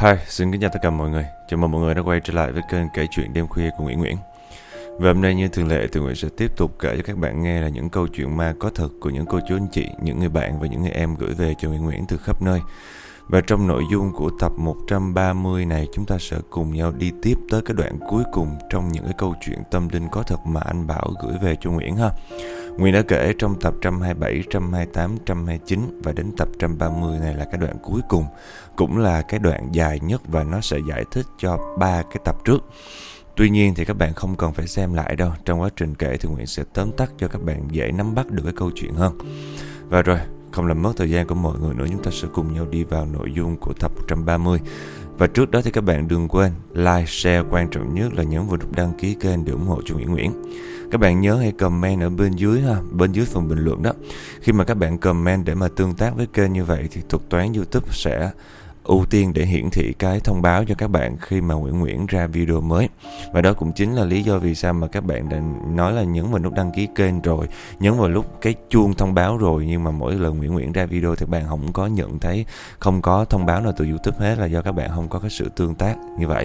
Hi, xin kính chào tất cả mọi người. Chào mừng mọi người đã quay trở lại với kênh kể chuyện đêm khuya của Nguyễn. Và hôm nay như thường lệ thì Nguyễn sẽ tiếp tục kể cho các bạn nghe là những câu chuyện ma có thật của những cô chú anh chị, những người bạn và những người em gửi về cho Nguyễn từ khắp nơi. Và trong nội dung của tập 130 này, chúng ta sẽ cùng nhau đi tiếp tới cái đoạn cuối cùng trong những cái câu chuyện tâm linh có thật mà anh Bảo gửi về cho Nguyễn ha. Nguyễn đã kể trong tập 127, 128, 129 và đến tập 130 này là cái đoạn cuối cùng, cũng là cái đoạn dài nhất và nó sẽ giải thích cho 3 cái tập trước. Tuy nhiên thì các bạn không cần phải xem lại đâu. Trong quá trình kể thì Nguyễn sẽ tóm tắt cho các bạn dễ nắm bắt được cái câu chuyện hơn. Và rồi, không làm mất thời gian của mọi người nữa, chúng ta sẽ cùng nhau đi vào nội dung của tập 130. Và trước đó thì các bạn đừng quên like, share, quan trọng nhất là nhấn vào nút đăng ký kênh để ủng hộ cho Nguyễn. Các bạn nhớ hãy comment ở bên dưới ha, bên dưới phần bình luận đó. Khi mà các bạn comment để mà tương tác với kênh như vậy thì thuật toán YouTube sẽ ưu tiên để hiển thị cái thông báo cho các bạn khi mà Nguyễn ra video mới. Và đó cũng chính là lý do vì sao mà các bạn đã nói là nhấn vào nút đăng ký kênh rồi, nhấn vào lúc cái chuông thông báo rồi, nhưng mà mỗi lần Nguyễn ra video thì bạn không có nhận thấy, không có thông báo nào từ YouTube hết, là do các bạn không có cái sự tương tác như vậy.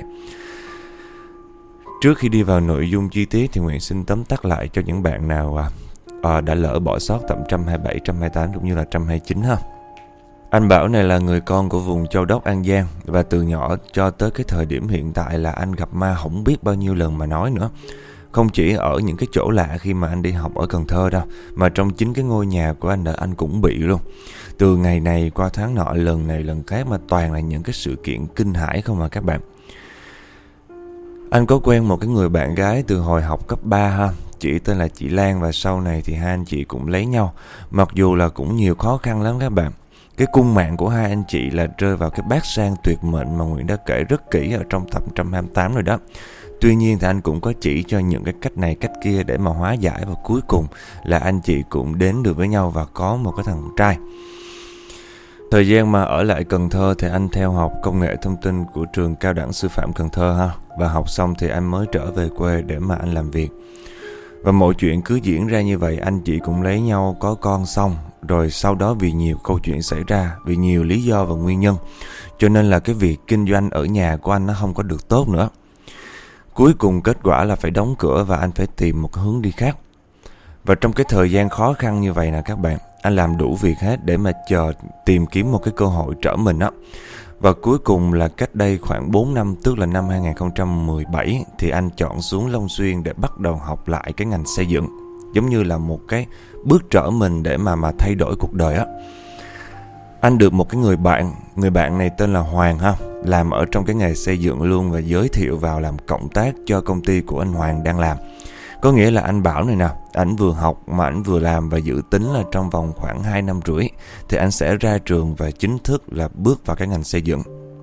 Trước khi đi vào nội dung chi tiết thì Nguyễn xin tóm tắt lại cho những bạn nào đã lỡ bỏ sót tập 127, 128 cũng như là 129 ha. Anh Bảo này là người con của vùng Châu Đốc, An Giang, và từ nhỏ cho tới cái thời điểm hiện tại là anh gặp ma không biết bao nhiêu lần mà nói nữa. Không chỉ ở những cái chỗ lạ khi mà anh đi học ở Cần Thơ đâu, mà trong chính cái ngôi nhà của anh cũng bị luôn. Từ ngày này qua tháng nọ, lần này lần khác, mà toàn là những cái sự kiện kinh hãi không à các bạn. Anh có quen một cái người bạn gái từ hồi học cấp 3 ha. Chị tên là chị Lan, và sau này thì hai anh chị cũng lấy nhau. Mặc dù là cũng nhiều khó khăn lắm các bạn. Cái cung mạng của hai anh chị là rơi vào cái bát sang tuyệt mệnh mà Nguyễn đã kể rất kỹ ở trong tập 128 rồi đó. Tuy nhiên thì anh cũng có chỉ cho những cái cách này cách kia để mà hóa giải, và cuối cùng là anh chị cũng đến được với nhau và có một cái thằng trai. Thời gian mà ở lại Cần Thơ thì anh theo học công nghệ thông tin của trường cao đẳng sư phạm Cần Thơ ha. Và học xong thì anh mới trở về quê để mà anh làm việc. Và mọi chuyện cứ diễn ra như vậy, anh chị cũng lấy nhau, có con xong. Rồi sau đó vì nhiều câu chuyện xảy ra, vì nhiều lý do và nguyên nhân, cho nên là cái việc kinh doanh ở nhà của anh nó không có được tốt nữa. Cuối cùng kết quả là phải đóng cửa và anh phải tìm một hướng đi khác. Và trong cái thời gian khó khăn như vậy nè các bạn, anh làm đủ việc hết để mà tìm kiếm một cái cơ hội trở mình á. Và cuối cùng là cách đây khoảng 4 năm, tức là năm 2017, thì anh chọn xuống Long Xuyên để bắt đầu học lại cái ngành xây dựng. Giống như là một cái bước trở mình để mà thay đổi cuộc đời á. Anh được một cái người bạn này tên là Hoàng ha, làm ở trong cái nghề xây dựng luôn, và giới thiệu vào làm cộng tác cho công ty của anh Hoàng đang làm. Có nghĩa là anh Bảo này nè, ảnh vừa học mà ảnh vừa làm, và dự tính là trong vòng khoảng 2 năm rưỡi thì anh sẽ ra trường và chính thức là bước vào cái ngành xây dựng.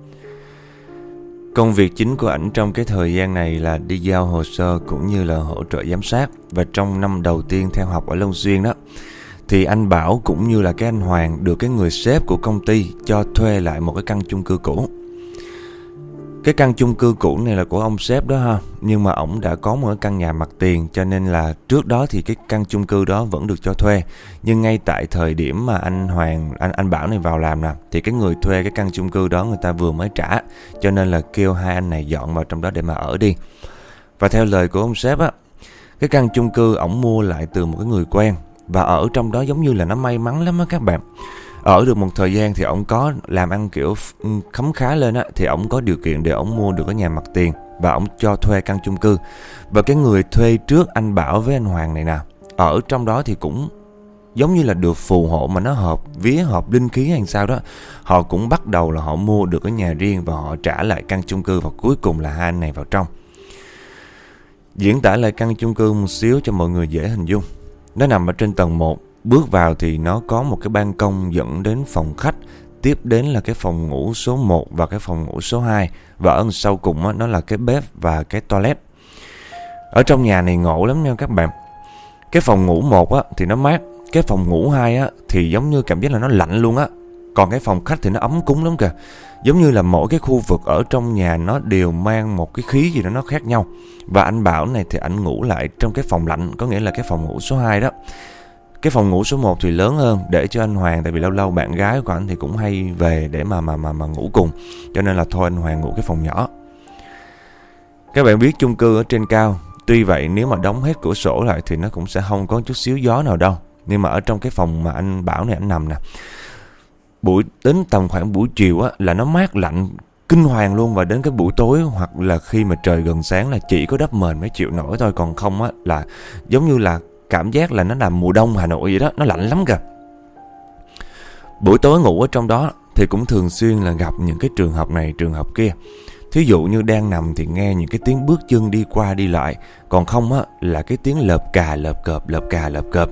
Công việc chính của ảnh trong cái thời gian này là đi giao hồ sơ cũng như là hỗ trợ giám sát. Và trong năm đầu tiên theo học ở Long Xuyên đó, thì anh Bảo cũng như là cái anh Hoàng được cái người sếp của công ty cho thuê lại một cái căn chung cư cũ. Cái căn chung cư cũ này là của ông sếp đó ha, nhưng mà ổng đã có một cái căn nhà mặt tiền, cho nên là trước đó thì cái căn chung cư đó vẫn được cho thuê. Nhưng ngay tại thời điểm mà anh Bảo này vào làm nè, thì cái người thuê cái căn chung cư đó người ta vừa mới trả, cho nên là kêu hai anh này dọn vào trong đó để mà ở đi. Và theo lời của ông sếp á, cái căn chung cư ổng mua lại từ một cái người quen, và ở trong đó giống như là nó may mắn lắm á các bạn. Ở được một thời gian thì ổng có làm ăn kiểu khấm khá lên á, thì ổng có điều kiện để ổng mua được cái nhà mặt tiền, và ổng cho thuê căn chung cư. Và cái người thuê trước anh Bảo với anh Hoàng này nè, ở trong đó thì cũng giống như là được phù hộ mà nó hợp linh khí hay sao đó. Họ cũng bắt đầu là họ mua được cái nhà riêng và họ trả lại căn chung cư, và cuối cùng là hai anh này vào trong. Diễn tả lại căn chung cư một xíu cho mọi người dễ hình dung. Nó nằm ở trên tầng 1. Bước vào thì nó có một cái ban công dẫn đến phòng khách, tiếp đến là cái phòng ngủ số 1 và cái phòng ngủ số 2. Và ở sau cùng á, nó là cái bếp và cái toilet. Ở trong nhà này ngộ lắm nha các bạn. Cái phòng ngủ 1 á, thì nó mát. Cái phòng ngủ 2 á, thì giống như cảm giác là nó lạnh luôn á. Còn cái phòng khách thì nó ấm cúng lắm kìa. Giống như là mỗi cái khu vực ở trong nhà nó đều mang một cái khí gì đó nó khác nhau. Và anh Bảo này thì anh ngủ lại trong cái phòng lạnh, có nghĩa là cái phòng ngủ số 2 đó. Cái phòng ngủ số 1 thì lớn hơn để cho anh Hoàng, tại vì lâu lâu bạn gái của anh thì cũng hay về để mà ngủ cùng, cho nên là thôi anh Hoàng ngủ cái phòng nhỏ. Các bạn biết chung cư ở trên cao, tuy vậy nếu mà đóng hết cửa sổ lại thì nó cũng sẽ không có chút xíu gió nào đâu. Nhưng mà ở trong cái phòng mà anh Bảo này anh nằm nè, đến tầm khoảng buổi chiều á là nó mát lạnh kinh hoàng luôn. Và đến cái buổi tối hoặc là khi mà trời gần sáng là chỉ có đắp mền mới chịu nổi thôi. Còn không á là giống như là cảm giác là nó là mùa đông Hà Nội vậy đó, nó lạnh lắm kìa. Buổi tối ngủ ở trong đó thì cũng thường xuyên là gặp những cái trường hợp này trường hợp kia. Thí dụ như đang nằm thì nghe những cái tiếng bước chân đi qua đi lại, còn không á là cái tiếng lợp cà lợp cợp, lợp cà lợp cợp.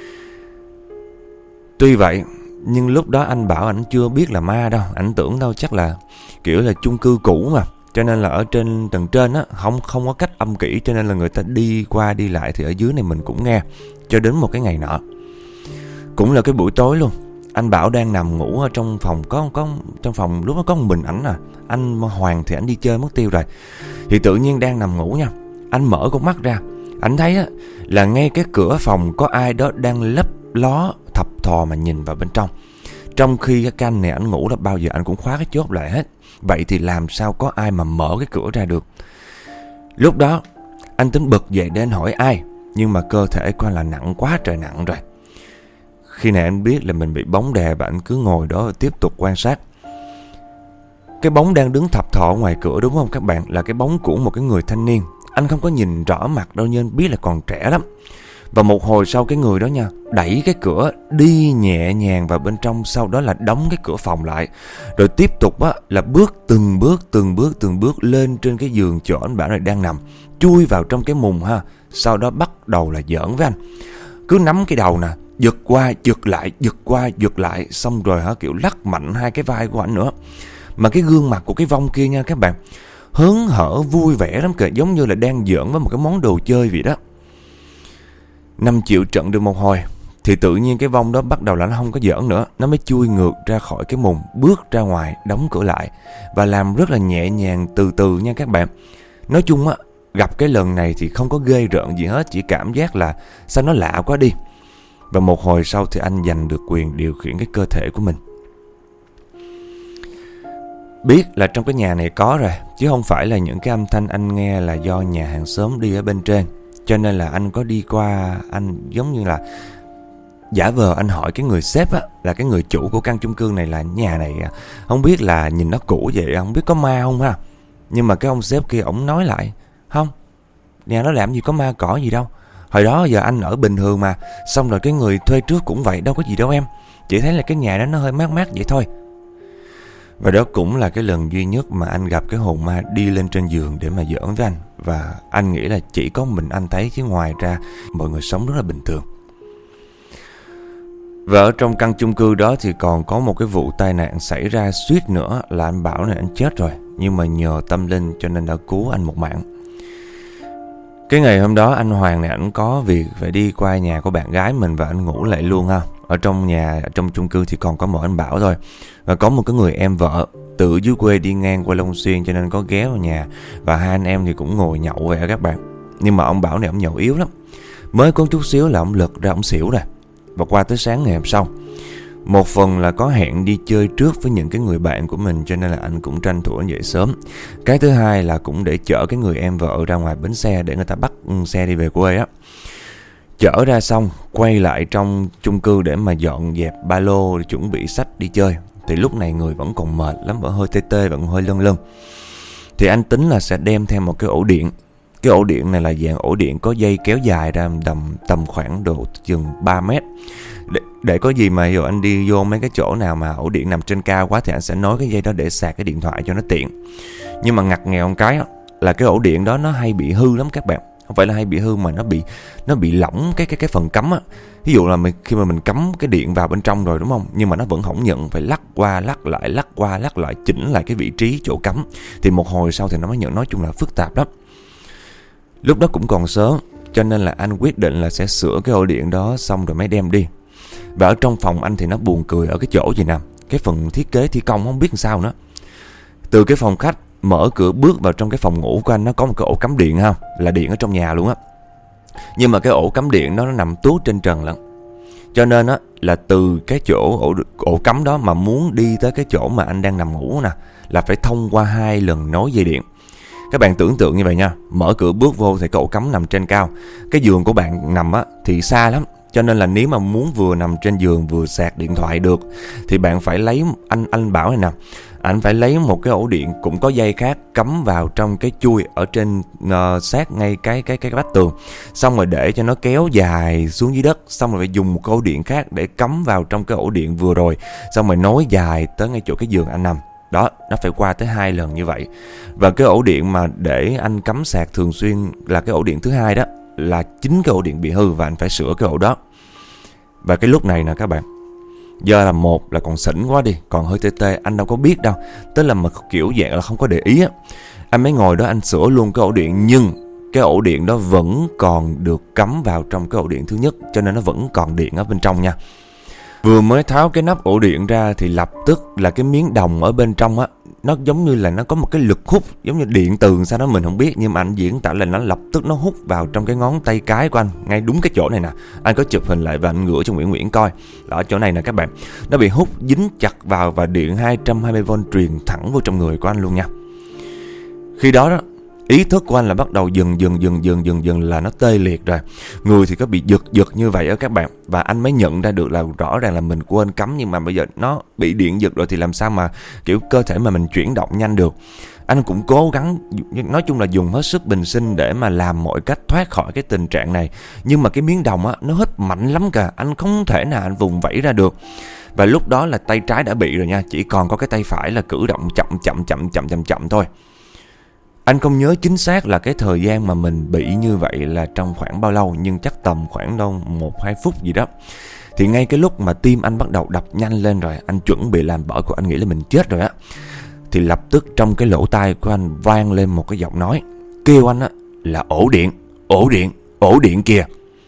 Tuy vậy nhưng lúc đó anh Bảo ảnh chưa biết là ma đâu, ảnh tưởng đâu chắc là kiểu là chung cư cũ mà, cho nên là ở trên tầng trên á không có cách âm kỹ, cho nên là người ta đi qua đi lại thì ở dưới này mình cũng nghe. Cho đến một cái ngày nọ, cũng là cái buổi tối luôn, anh Bảo đang nằm ngủ ở trong phòng, có trong phòng lúc đó có một mình ảnh à. Anh Hoàng thì ảnh đi chơi mất tiêu rồi. Thì tự nhiên đang nằm ngủ nha, anh mở con mắt ra, ảnh thấy á là ngay cái cửa phòng có ai đó đang lấp ló thập thò mà nhìn vào bên trong. Trong khi cái căn này ảnh ngủ là bao giờ anh cũng khóa cái chốt lại hết, vậy thì làm sao có ai mà mở cái cửa ra được. Lúc đó anh tính bật dậy để anh hỏi ai, nhưng mà cơ thể của anh là nặng quá trời nặng rồi. Khi này anh biết là mình bị bóng đè và anh cứ ngồi đó tiếp tục quan sát. Cái bóng đang đứng thập thò ngoài cửa đúng không các bạn, là cái bóng của một cái người thanh niên. Anh không có nhìn rõ mặt đâu nhưng biết là còn trẻ lắm. Và một hồi sau cái người đó nha, đẩy cái cửa đi nhẹ nhàng vào bên trong, sau đó là đóng cái cửa phòng lại. Rồi tiếp tục á là bước từng bước lên trên cái giường chỗ anh Bảo này đang nằm, chui vào trong cái mùng ha. Sau đó bắt đầu là giỡn với anh. Cứ nắm cái đầu nè, giật qua giật lại, giật qua giật lại, xong rồi hả kiểu lắc mạnh hai cái vai của anh nữa. Mà cái gương mặt của cái vong kia nha các bạn, hớn hở vui vẻ lắm kìa, giống như là đang giỡn với một cái món đồ chơi vậy đó. 5 triệu trận được một hồi thì tự nhiên cái vong đó bắt đầu là nó không có giỡn nữa, nó mới chui ngược ra khỏi cái mùng, bước ra ngoài, đóng cửa lại và làm rất là nhẹ nhàng từ từ nha các bạn. Nói chung á, gặp cái lần này thì không có ghê rợn gì hết, chỉ cảm giác là sao nó lạ quá đi. Và một hồi sau thì anh giành được quyền điều khiển cái cơ thể của mình. Biết là trong cái nhà này có rồi, chứ không phải là những cái âm thanh anh nghe là do nhà hàng xóm đi ở bên trên. Cho nên là anh có đi qua, anh giống như là giả vờ anh hỏi cái người sếp á, là cái người chủ của căn chung cư này, là nhà này không biết là nhìn nó cũ vậy, không biết có ma không ha. Nhưng mà cái ông sếp kia ổng nói lại, không, nhà nó làm gì có ma cỏ gì đâu, hồi đó giờ anh ở bình thường mà. Xong rồi cái người thuê trước cũng vậy, đâu có gì đâu em, chỉ thấy là cái nhà đó nó hơi mát mát vậy thôi. Và đó cũng là cái lần duy nhất mà anh gặp cái hồn ma đi lên trên giường để mà giỡn với anh. Và anh nghĩ là chỉ có mình anh thấy, chứ ngoài ra mọi người sống rất là bình thường. Và ở trong căn chung cư đó thì còn có một cái vụ tai nạn xảy ra suýt nữa là anh Bảo này anh chết rồi. Nhưng mà nhờ tâm linh cho nên đã cứu anh một mạng. Cái ngày hôm đó anh Hoàng này anh có việc phải đi qua nhà của bạn gái mình và anh ngủ lại luôn ha. Ở trong nhà, trong chung cư thì còn có một anh Bảo thôi. Và có một cái người em vợ từ dưới quê đi ngang qua Long Xuyên, cho nên có ghé vào nhà. Và hai anh em thì cũng ngồi nhậu vậy các bạn. Nhưng mà ông Bảo này ông nhậu yếu lắm, mới có chút xíu là ông lật ra ông xỉu rồi. Và qua tới sáng ngày hôm sau, một phần là có hẹn đi chơi trước với những cái người bạn của mình, cho nên là anh cũng tranh thủ anh dậy sớm. Cái thứ hai là cũng để chở cái người em vợ ra ngoài bến xe để người ta bắt xe đi về quê á. Chở ra xong quay lại trong chung cư để mà dọn dẹp ba lô, chuẩn bị xách đi chơi. Thì lúc này người vẫn còn mệt lắm, vẫn hơi tê tê, vẫn hơi lâng lâng. Thì anh tính là sẽ đem theo một cái ổ điện. Cái ổ điện này là dạng ổ điện có dây kéo dài ra tầm khoảng độ chừng 3 mét. Để có gì mà anh đi vô mấy cái chỗ nào mà ổ điện nằm trên cao quá thì anh sẽ nối cái dây đó để sạc cái điện thoại cho nó tiện. Nhưng mà ngặt nghèo một cái là cái ổ điện đó nó hay bị hư lắm các bạn. Không phải là hay bị hư mà nó bị lỏng cái phần cắm á. Ví dụ là khi mà mình cắm cái điện vào bên trong rồi đúng không, nhưng mà nó vẫn không nhận, phải lắc qua lắc lại chỉnh lại cái vị trí chỗ cắm. Thì một hồi sau thì nó mới nhận. Nói chung là phức tạp lắm. Lúc đó cũng còn sớm, cho nên là anh quyết định là sẽ sửa cái ổ điện đó xong rồi mới đem đi. Và ở trong phòng anh thì nó buồn cười ở cái chỗ gì nè, cái phần thiết kế thi công không biết làm sao nữa. Từ cái phòng khách mở cửa bước vào trong cái phòng ngủ của anh, nó có một cái ổ cắm điện ha, là điện ở trong nhà luôn á. Nhưng mà cái ổ cắm điện đó nó nằm tuốt trên trần lận. Cho nên á là từ cái chỗ ổ cắm đó mà muốn đi tới cái chỗ mà anh đang nằm ngủ nè, là phải thông qua 2 lần nối dây điện. Các bạn tưởng tượng như vậy nha, mở cửa bước vô thì cái ổ cắm nằm trên cao. Cái giường của bạn nằm á thì xa lắm, cho nên là nếu mà muốn vừa nằm trên giường vừa sạc điện thoại được thì bạn phải lấy, anh bảo này nè, anh phải lấy một cái ổ điện cũng có dây khác cắm vào trong cái chui ở trên sát ngay cái vách tường, xong rồi để cho nó kéo dài xuống dưới đất, xong rồi phải dùng một cái ổ điện khác để cắm vào trong cái ổ điện vừa rồi, xong rồi nối dài tới ngay chỗ cái giường anh nằm. Đó, nó phải qua tới 2 lần như vậy. Và cái ổ điện mà để anh cắm sạc thường xuyên là cái ổ điện thứ 2 đó, là chính cái ổ điện bị hư và anh phải sửa cái ổ đó. Và cái lúc này nè các bạn, do là một là còn xỉn quá đi, còn hơi tê tê, anh đâu có biết đâu, tức là mà kiểu dạng là không có để ý á. Anh mới ngồi đó anh sửa luôn cái ổ điện, nhưng cái ổ điện đó vẫn còn được cắm vào trong cái ổ điện thứ nhất, cho nên nó vẫn còn điện ở bên trong nha. Vừa mới tháo cái nắp ổ điện ra thì lập tức là cái miếng đồng ở bên trong á, nó giống như là nó có một cái lực hút, giống như điện từ sao đó mình không biết, nhưng mà anh diễn tả là nó lập tức nó hút vào trong cái ngón tay cái của anh, ngay đúng cái chỗ này nè. Anh có chụp hình lại và anh gửi cho Nguyễn coi. Đó, chỗ này nè các bạn, nó bị hút dính chặt vào và điện 220V truyền thẳng vô trong người của anh luôn nha. Khi đó đó, ý thức của anh là bắt đầu dần là nó tê liệt rồi. Người thì có bị giật như vậy đó các bạn. Và anh mới nhận ra được là rõ ràng là mình quên cắm, nhưng mà bây giờ nó bị điện giật rồi thì làm sao mà kiểu cơ thể mà mình chuyển động nhanh được. Anh cũng cố gắng, nói chung là dùng hết sức bình sinh để mà làm mọi cách thoát khỏi cái tình trạng này. Nhưng mà cái miếng đồng á, nó hít mạnh lắm kìa, anh không thể nào anh vùng vẫy ra được. Và lúc đó là tay trái đã bị rồi nha, chỉ còn có cái tay phải là cử động chậm thôi. Anh không nhớ chính xác là cái thời gian mà mình bị như vậy là trong khoảng bao lâu, nhưng chắc tầm khoảng đâu 1-2 phút gì đó. Thì ngay cái lúc mà tim anh bắt đầu đập nhanh lên rồi, anh chuẩn bị làm bở của anh nghĩ là mình chết rồi á, thì lập tức trong cái lỗ tai của anh vang lên một cái giọng nói kêu anh á là ổ điện kìa.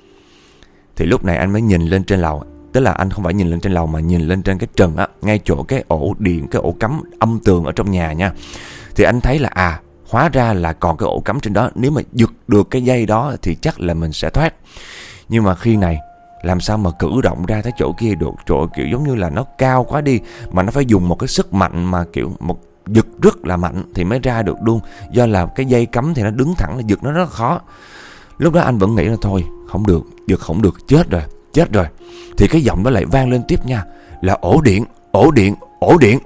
Thì lúc này anh mới nhìn lên trên lầu, tức là anh không phải nhìn lên trên lầu mà nhìn lên trên cái trần á, ngay chỗ cái ổ điện, cái ổ cắm âm tường ở trong nhà nha. Thì anh thấy là hóa ra là còn cái ổ cắm trên đó, nếu mà giật được cái dây đó thì chắc là mình sẽ thoát. Nhưng mà khi này làm sao mà cử động ra tới chỗ kia được, chỗ kiểu giống như là nó cao quá đi, mà nó phải dùng một cái sức mạnh mà kiểu một giật rất là mạnh thì mới ra được luôn. Do là cái dây cắm thì nó đứng thẳng, là giật nó rất là khó. Lúc đó anh vẫn nghĩ là thôi không được, giật không được, chết rồi. Thì cái giọng đó lại vang lên tiếp nha, là ổ điện.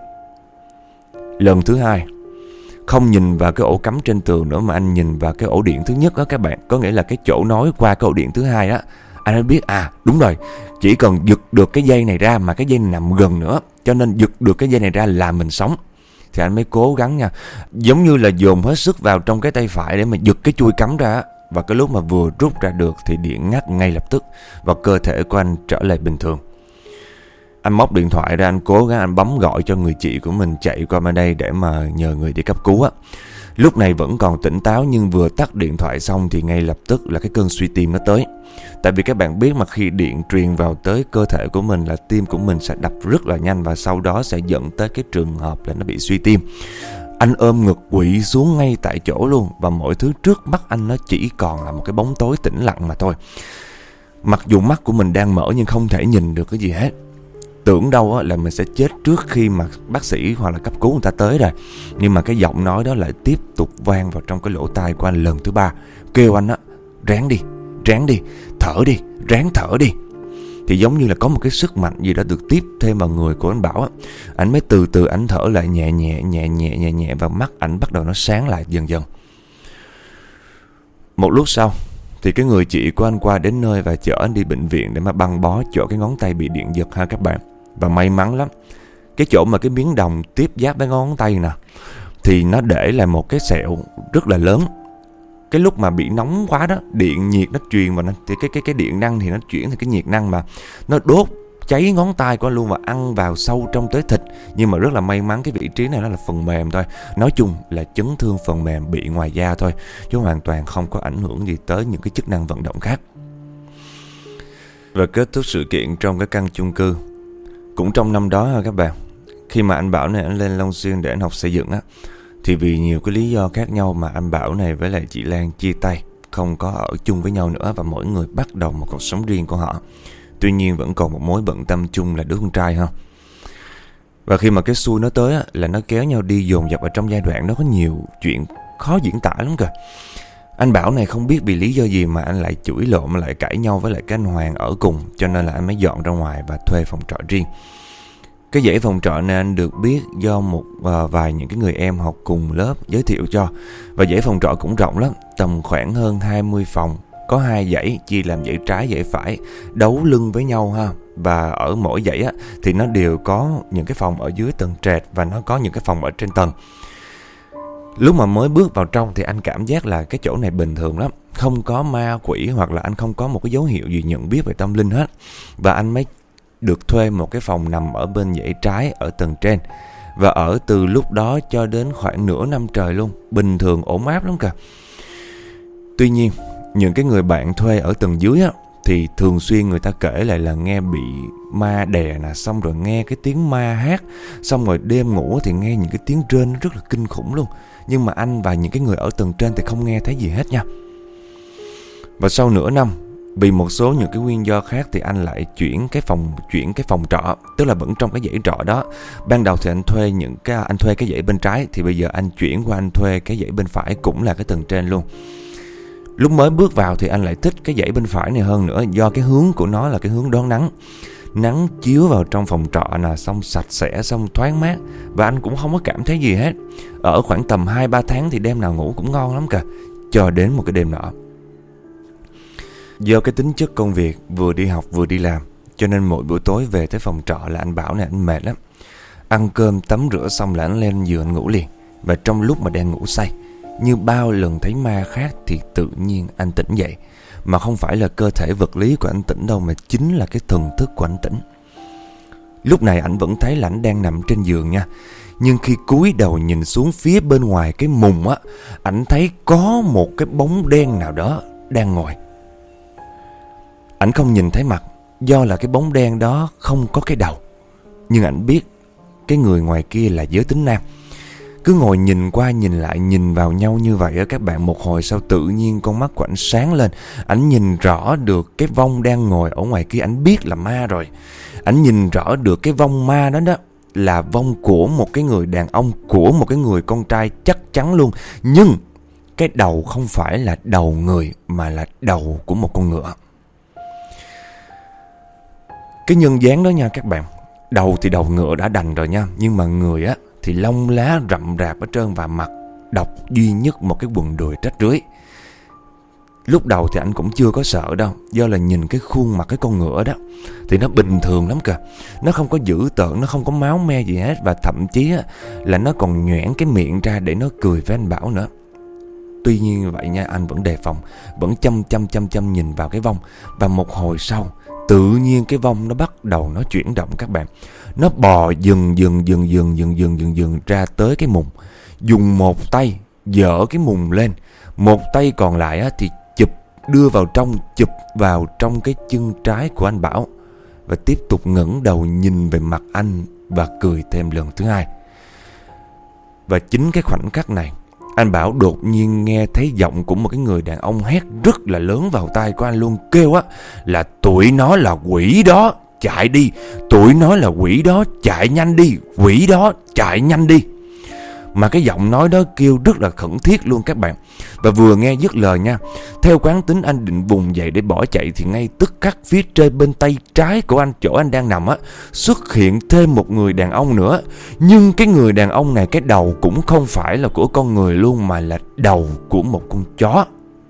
Lần thứ 2, không nhìn vào cái ổ cắm trên tường nữa mà anh nhìn vào cái ổ điện thứ nhất đó các bạn. Có nghĩa là cái chỗ nối qua cái ổ điện thứ 2 đó. Anh mới biết đúng rồi, chỉ cần giật được cái dây này ra, mà cái dây này nằm gần nữa, cho nên giật được cái dây này ra là mình sống. Thì anh mới cố gắng nha, giống như là dồn hết sức vào trong cái tay phải để mà giật cái chui cắm ra. Và cái lúc mà vừa rút ra được thì điện ngắt ngay lập tức, và cơ thể của anh trở lại bình thường. Anh móc điện thoại ra, anh cố gắng anh bấm gọi cho người chị của mình chạy qua bên đây để mà nhờ người đi cấp cứu á. Lúc này vẫn còn tỉnh táo, nhưng vừa tắt điện thoại xong thì ngay lập tức là cái cơn suy tim nó tới. Tại vì các bạn biết mà, khi điện truyền vào tới cơ thể của mình là tim của mình sẽ đập rất là nhanh, và sau đó sẽ dẫn tới cái trường hợp là nó bị suy tim. Anh ôm ngực quỵ xuống ngay tại chỗ luôn, và mọi thứ trước mắt anh nó chỉ còn là một cái bóng tối tĩnh lặng mà thôi. Mặc dù mắt của mình đang mở nhưng không thể nhìn được cái gì hết. Tưởng đâu là mình sẽ chết trước khi mà bác sĩ hoặc là cấp cứu người ta tới rồi. Nhưng mà cái giọng nói đó lại tiếp tục vang vào trong cái lỗ tai của anh lần thứ 3, kêu anh ráng đi, ráng thở đi. Thì giống như là có một cái sức mạnh gì đó được tiếp thêm vào người của anh Bảo á. Anh mới từ từ anh thở lại nhẹ nhẹ, và mắt anh bắt đầu nó sáng lại dần dần. Một lúc sau thì cái người chị của anh qua đến nơi và chở anh đi bệnh viện để mà băng bó chỗ cái ngón tay bị điện giật ha các bạn. Và may mắn lắm, cái chỗ mà cái miếng đồng tiếp giáp với ngón tay nè, thì nó để lại một cái sẹo rất là lớn. Cái lúc mà bị nóng quá đó, điện nhiệt nó truyền vào, thì cái điện năng thì nó chuyển thành cái nhiệt năng mà nó đốt cháy ngón tay của anh luôn và ăn vào sâu trong tới thịt. Nhưng mà rất là may mắn cái vị trí này nó là phần mềm thôi. Nói chung là chấn thương phần mềm bị ngoài da thôi, chứ hoàn toàn không có ảnh hưởng gì tới những cái chức năng vận động khác. Và kết thúc sự kiện trong cái căn chung cư cũng trong năm đó các bạn. Khi mà anh Bảo này anh lên Long Xuyên để anh học xây dựng á, thì vì nhiều cái lý do khác nhau mà anh Bảo này với lại chị Lan chia tay, không có ở chung với nhau nữa, và mỗi người bắt đầu một cuộc sống riêng của họ. Tuy nhiên vẫn còn một mối bận tâm chung là đứa con trai ha. Và khi mà cái xui nó tới á, là nó kéo nhau đi dồn dập ở trong giai đoạn đó có nhiều chuyện khó diễn tả lắm kìa. Anh Bảo này không biết vì lý do gì mà anh lại chửi lộn, mà lại cãi nhau với lại cái anh Hoàng ở cùng, cho nên là anh mới dọn ra ngoài và thuê phòng trọ riêng. Cái dãy phòng trọ này anh được biết do một vài những cái người em học cùng lớp giới thiệu cho. Và dãy phòng trọ cũng rộng lắm, tầm khoảng hơn 20 phòng, có 2 dãy chia làm dãy trái dãy phải, đấu lưng với nhau ha. Và ở mỗi dãy á, thì nó đều có những cái phòng ở dưới tầng trệt và nó có những cái phòng ở trên tầng. Lúc mà mới bước vào trong thì anh cảm giác là cái chỗ này bình thường lắm, không có ma quỷ hoặc là anh không có một cái dấu hiệu gì nhận biết về tâm linh hết. Và anh mới được thuê một cái phòng nằm ở bên dãy trái ở tầng trên. Và ở từ lúc đó cho đến khoảng nửa năm trời luôn, bình thường ổn áp lắm kìa. Tuy nhiên, những cái người bạn thuê ở tầng dưới á, thì thường xuyên người ta kể lại là nghe bị ma đè nè, xong rồi nghe cái tiếng ma hát, xong rồi đêm ngủ thì nghe những cái tiếng rên rất là kinh khủng luôn. Nhưng mà anh và những cái người ở tầng trên thì không nghe thấy gì hết nha. Và sau nửa năm, vì một số những cái nguyên do khác thì anh lại chuyển cái phòng trọ, tức là vẫn trong cái dãy trọ đó. Ban đầu thì anh thuê cái dãy bên trái, thì bây giờ anh chuyển qua anh thuê cái dãy bên phải, cũng là cái tầng trên luôn. Lúc mới bước vào thì anh lại thích cái dãy bên phải này hơn nữa, do cái hướng của nó là cái hướng đón nắng. Nắng chiếu vào trong phòng trọ nè, xong sạch sẽ, xong thoáng mát. Và anh cũng không có cảm thấy gì hết. Ở khoảng tầm 2-3 tháng thì đêm nào ngủ cũng ngon lắm kìa. Cho đến một cái đêm nọ, do cái tính chất công việc vừa đi học vừa đi làm, cho nên mỗi buổi tối về tới phòng trọ là anh Bảo này anh mệt lắm. Ăn cơm tắm rửa xong là anh lên giường anh ngủ liền. Và trong lúc mà đang ngủ say, như bao lần thấy ma khác thì tự nhiên anh tỉnh dậy. Mà không phải là cơ thể vật lý của anh tỉnh đâu, mà chính là cái thần thức của anh tỉnh. Lúc này anh vẫn thấy là anh đang nằm trên giường nha. Nhưng khi cúi đầu nhìn xuống phía bên ngoài cái mùng á, anh thấy có một cái bóng đen nào đó đang ngồi. Anh không nhìn thấy mặt, do là cái bóng đen đó không có cái đầu. Nhưng anh biết cái người ngoài kia là giới tính nam. Cứ ngồi nhìn qua nhìn lại, nhìn vào nhau như vậy á các bạn, một hồi sau tự nhiên con mắt của anh sáng lên. Anh nhìn rõ được cái vong đang ngồi ở ngoài kia, anh biết là ma rồi. Anh nhìn rõ được cái vong ma đó đó là vong của một cái người đàn ông, của một cái người con trai chắc chắn luôn. Nhưng cái đầu không phải là đầu người, mà là đầu của một con ngựa. Cái nhân dáng đó nha các bạn, đầu thì đầu ngựa đã đành rồi nha, nhưng mà người á thì lông lá rậm rạp ở trơn, và mặc độc duy nhất một cái quần đùi rách rưới. Lúc đầu thì anh cũng chưa có sợ đâu, do là nhìn cái khuôn mặt cái con ngựa đó thì nó bình thường lắm kìa. Nó không có dữ tợn, nó không có máu me gì hết. Và thậm chí á, là nó còn nhoẻn cái miệng ra để nó cười với anh Bảo nữa. Tuy nhiên vậy nha, anh vẫn đề phòng, vẫn chăm nhìn vào cái vong. Và một hồi sau, tự nhiên cái vong nó bắt đầu nó chuyển động các bạn. Nó bò dần ra tới cái mùng. Dùng một tay dỡ cái mùng lên, một tay còn lại á, thì đưa vào trong, chụp vào trong cái chân trái của anh Bảo. Và tiếp tục ngẩng đầu nhìn về mặt anh và cười thêm lần thứ hai. Và chính cái khoảnh khắc này, anh Bảo đột nhiên nghe thấy giọng của một cái người đàn ông hét rất là lớn vào tai của anh luôn, kêu á là tụi nó là quỷ đó, chạy đi. Tụi nó là quỷ đó, chạy nhanh đi. Quỷ đó, chạy nhanh đi. Mà cái giọng nói đó kêu rất là khẩn thiết luôn các bạn. Và vừa nghe dứt lời nha, theo quán tính anh định vùng dậy để bỏ chạy, thì ngay tức khắc phía trên bên tay trái của anh, chỗ anh đang nằm á, xuất hiện thêm một người đàn ông nữa. Nhưng cái người đàn ông này, cái đầu cũng không phải là của con người luôn, mà là đầu của một con chó.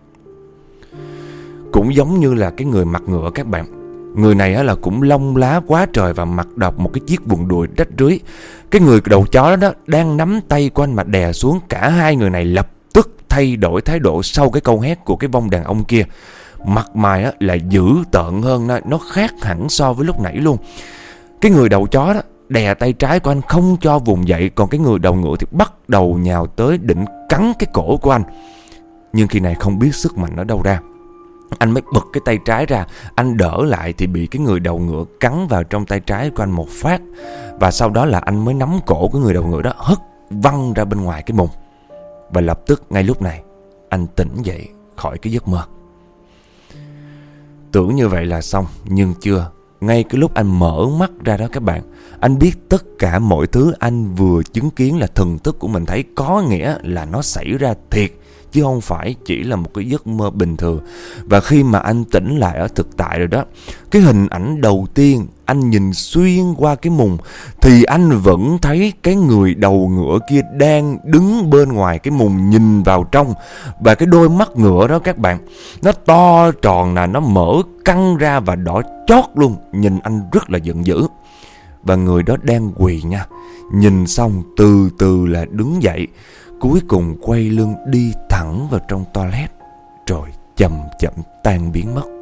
Cũng giống như là cái người mặc ngựa các bạn. Người này á là cũng lông lá quá trời và mặc độc một cái chiếc quần đùi rách rưới. Cái người đầu chó đó đang nắm tay của anh mà đè xuống. Cả hai người này lập tức thay đổi thái độ sau cái câu hét của cái vong đàn ông kia. Mặt mày á là dữ tợn hơn, nó khác hẳn so với lúc nãy luôn. Cái người đầu chó đó đè tay trái của anh không cho vùng dậy, còn cái người đầu ngựa thì bắt đầu nhào tới định cắn cái cổ của anh. Nhưng khi này không biết sức mạnh ở đâu ra, anh mới bật cái tay trái ra, anh đỡ lại thì bị cái người đầu ngựa cắn vào trong tay trái của anh một phát. Và sau đó là anh mới nắm cổ của người đầu ngựa đó, hất văng ra bên ngoài cái mùng. Và lập tức ngay lúc này anh tỉnh dậy khỏi cái giấc mơ. Tưởng như vậy là xong, nhưng chưa. ngay cái lúc anh mở mắt ra đó các bạn, anh biết tất cả mọi thứ anh vừa chứng kiến là thần thức của mình thấy, có nghĩa là nó xảy ra thiệt, chứ không phải chỉ là một cái giấc mơ bình thường. Và khi mà anh tỉnh lại ở thực tại rồi đó, cái hình ảnh đầu tiên anh nhìn xuyên qua cái mùng thì anh vẫn thấy cái người đầu ngựa kia đang đứng bên ngoài cái mùng nhìn vào trong. Và cái đôi mắt ngựa đó các bạn, nó to tròn nè, nó mở căng ra và đỏ chót luôn, nhìn anh rất là giận dữ. Và người đó đang quỳ nha, nhìn xong từ từ là đứng dậy, cuối cùng quay lưng đi thẳng vào trong toilet, rồi chậm chậm tan biến mất.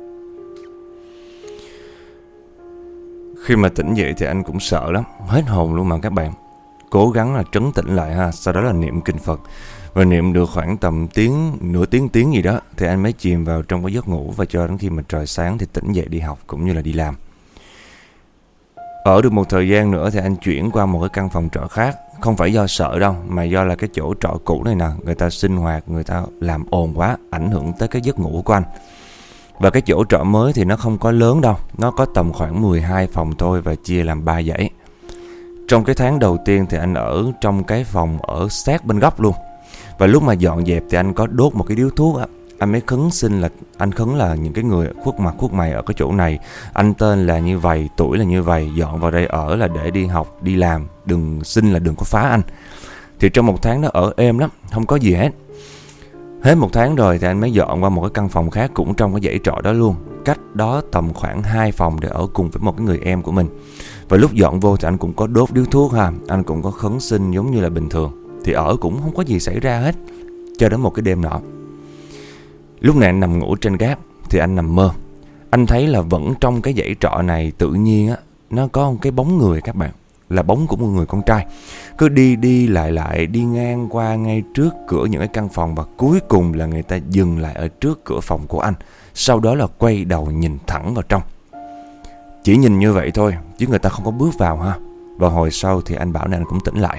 Khi mà tỉnh dậy thì anh cũng sợ lắm, hết hồn luôn mà các bạn. Cố gắng là trấn tĩnh lại ha, sau đó là niệm kinh Phật. Và niệm được khoảng tầm nửa tiếng gì đó thì anh mới chìm vào trong cái giấc ngủ, và cho đến khi mà trời sáng thì tỉnh dậy đi học cũng như là đi làm. Ở được một thời gian nữa thì anh chuyển qua một cái căn phòng trọ khác. Không phải do sợ đâu, mà do là cái chỗ trọ cũ này nè, người ta sinh hoạt, người ta làm ồn quá, ảnh hưởng tới cái giấc ngủ của anh. Và cái chỗ trọ mới thì nó không có lớn đâu, nó có tầm khoảng 12 phòng thôi và chia làm 3 dãy. Trong cái tháng đầu tiên thì anh ở trong cái phòng ở sát bên góc luôn. Và lúc mà dọn dẹp thì anh có đốt một cái điếu thuốc á. Anh mới khấn là những cái người khuất mặt khuất mày ở cái chỗ này, anh tên là như vậy, tuổi là như vậy, dọn vào đây ở là để đi học, đi làm, đừng có phá anh. Thì trong một tháng đó ở êm lắm, không có gì hết. Hết một tháng rồi thì anh mới dọn qua một cái căn phòng khác cũng trong cái dãy trọ đó luôn, cách đó tầm khoảng 2 phòng để ở cùng với một cái người em của mình. Và lúc dọn vô thì anh cũng có đốt điếu thuốc ha, anh cũng có khấn xin giống như là bình thường. Thì ở cũng không có gì xảy ra hết. Cho đến một cái đêm nọ, lúc này anh nằm ngủ trên gác thì anh nằm mơ. Anh thấy là vẫn trong cái dãy trọ này tự nhiên á, nó có một cái bóng người các bạn, là bóng của một người con trai, cứ đi lại đi ngang qua ngay trước cửa những cái căn phòng, và cuối cùng là người ta dừng lại ở trước cửa phòng của anh, sau đó là quay đầu nhìn thẳng vào trong. Chỉ nhìn như vậy thôi chứ người ta không có bước vào ha. Và hồi sau thì anh bảo này anh cũng tỉnh lại.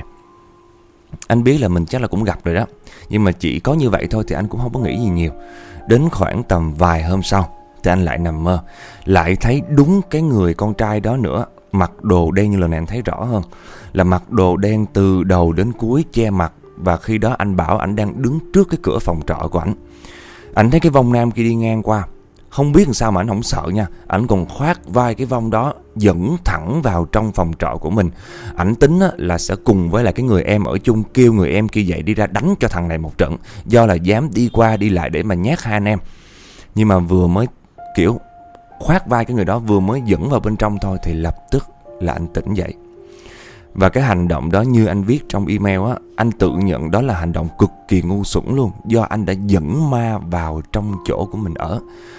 Anh biết là mình chắc là cũng gặp rồi đó, nhưng mà chỉ có như vậy thôi thì anh cũng không có nghĩ gì nhiều. Đến khoảng tầm vài hôm sau thì anh lại nằm mơ, lại thấy đúng cái người con trai đó nữa, mặc đồ đen như lần này anh thấy rõ hơn, là mặc đồ đen từ đầu đến cuối che mặt. Và khi đó anh bảo anh đang đứng trước cái cửa phòng trọ của anh. Anh thấy cái vong nam kia đi ngang qua, không biết làm sao mà anh không sợ nha. Anh còn khoác vai cái vong đó dẫn thẳng vào trong phòng trọ của mình. Anh tính là sẽ cùng với lại cái người em ở chung kêu người em kia dậy đi ra đánh cho thằng này một trận, do là dám đi qua đi lại để mà nhát hai anh em. Nhưng mà vừa mới kiểu khoác vai cái người đó, vừa mới dẫn vào bên trong thôi thì lập tức là anh tỉnh dậy. Và cái hành động đó như anh viết trong email á, anh tự nhận đó là hành động cực kỳ ngu xuẩn luôn, do anh đã dẫn ma vào trong chỗ của mình ở.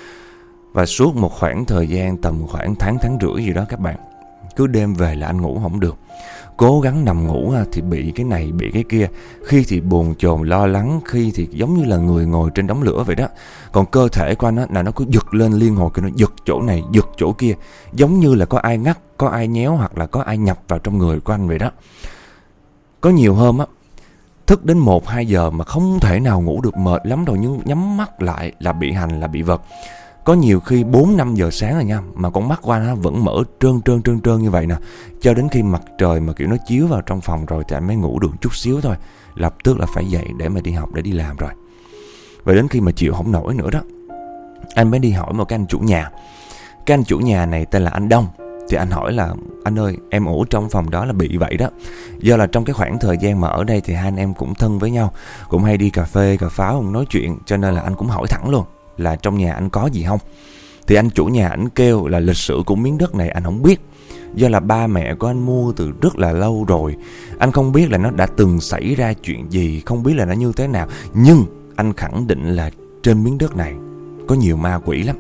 Và suốt một khoảng thời gian tầm khoảng tháng rưỡi gì đó các bạn, cứ đêm về là anh ngủ không được. Cố gắng nằm ngủ thì bị cái này bị cái kia, khi thì bồn chồn lo lắng, khi thì giống như là người ngồi trên đống lửa vậy đó. Còn cơ thể của anh là nó cứ giật lên liên hồi, nó giật chỗ này giật chỗ kia, giống như là có ai ngắt, có ai nhéo hoặc là có ai nhập vào trong người của anh vậy đó. Có nhiều hôm thức đến 1-2 giờ mà không thể nào ngủ được, mệt lắm rồi, nhưng nhắm mắt lại là bị hành, là bị vật. Có nhiều khi 4-5 giờ sáng rồi nha, mà con mắt của anh vẫn mở trơn như vậy nè. Cho đến khi mặt trời mà kiểu nó chiếu vào trong phòng rồi thì anh mới ngủ được chút xíu thôi, lập tức là phải dậy để mà đi học, để đi làm rồi. Và đến khi mà chịu không nổi nữa đó, anh mới đi hỏi một cái anh chủ nhà. Cái anh chủ nhà này tên là anh Đông. Thì anh hỏi là: anh ơi, em ngủ trong phòng đó là bị vậy đó. Do là trong cái khoảng thời gian mà ở đây thì hai anh em cũng thân với nhau, cũng hay đi cà phê, cà pháo, nói chuyện, cho nên là anh cũng hỏi thẳng luôn là trong nhà anh có gì không. Thì anh chủ nhà anh kêu là lịch sử của miếng đất này anh không biết, do là ba mẹ của anh mua từ rất là lâu rồi. Anh không biết là nó đã từng xảy ra chuyện gì, không biết là nó như thế nào, nhưng anh khẳng định là trên miếng đất này có nhiều ma quỷ lắm.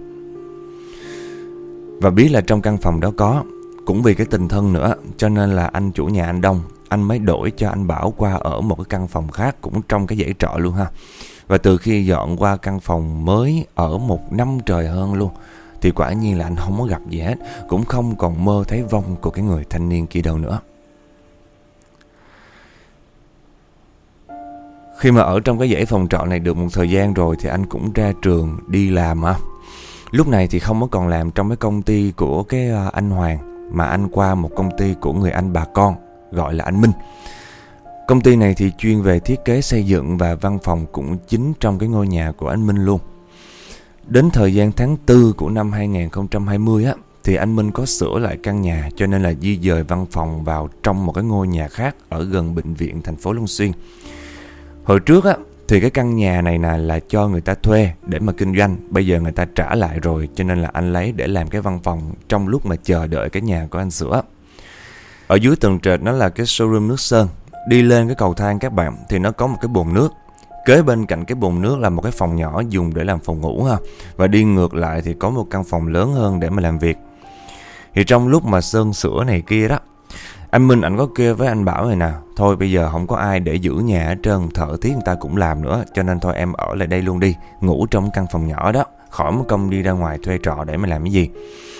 Và biết là trong căn phòng đó có, cũng vì cái tình thân nữa, cho nên là anh chủ nhà anh Đông, anh mới đổi cho anh Bảo qua ở một cái căn phòng khác, cũng trong cái dãy trọ luôn ha. Và từ khi dọn qua căn phòng mới ở 1 năm trời hơn luôn, thì quả nhiên là anh không có gặp gì hết, cũng không còn mơ thấy vong của cái người thanh niên kia đâu nữa. Khi mà ở trong cái dãy phòng trọ này được một thời gian rồi thì anh cũng ra trường đi làm ha. Lúc này thì không có còn làm trong cái công ty của cái anh Hoàng, mà anh qua một công ty của người anh bà con gọi là anh Minh. Công ty này thì chuyên về thiết kế xây dựng và văn phòng cũng chính trong cái ngôi nhà của anh Minh luôn. Đến thời gian tháng 4 của năm 2020 á, thì anh Minh có sửa lại căn nhà, cho nên là di dời văn phòng vào trong một cái ngôi nhà khác ở gần bệnh viện thành phố Long Xuyên. Hồi trước á, thì cái căn nhà này là cho người ta thuê để mà kinh doanh. Bây giờ người ta trả lại rồi, cho nên là anh lấy để làm cái văn phòng trong lúc mà chờ đợi cái nhà của anh sửa. Ở dưới tầng trệt nó là cái showroom nước sơn. Đi lên cái cầu thang các bạn thì nó có một cái bồn nước. Kế bên cạnh cái bồn nước là một cái phòng nhỏ dùng để làm phòng ngủ ha. Và đi ngược lại thì có một căn phòng lớn hơn để mà làm việc. Thì trong lúc mà sơn sửa này kia đó, anh Minh ảnh có kêu với anh Bảo này nè: thôi bây giờ không có ai để giữ nhà hết trơn, thợ thiết người ta cũng làm nữa, cho nên thôi em ở lại đây luôn đi, ngủ trong căn phòng nhỏ đó, khỏi mất công đi ra ngoài thuê trọ để mà làm cái gì.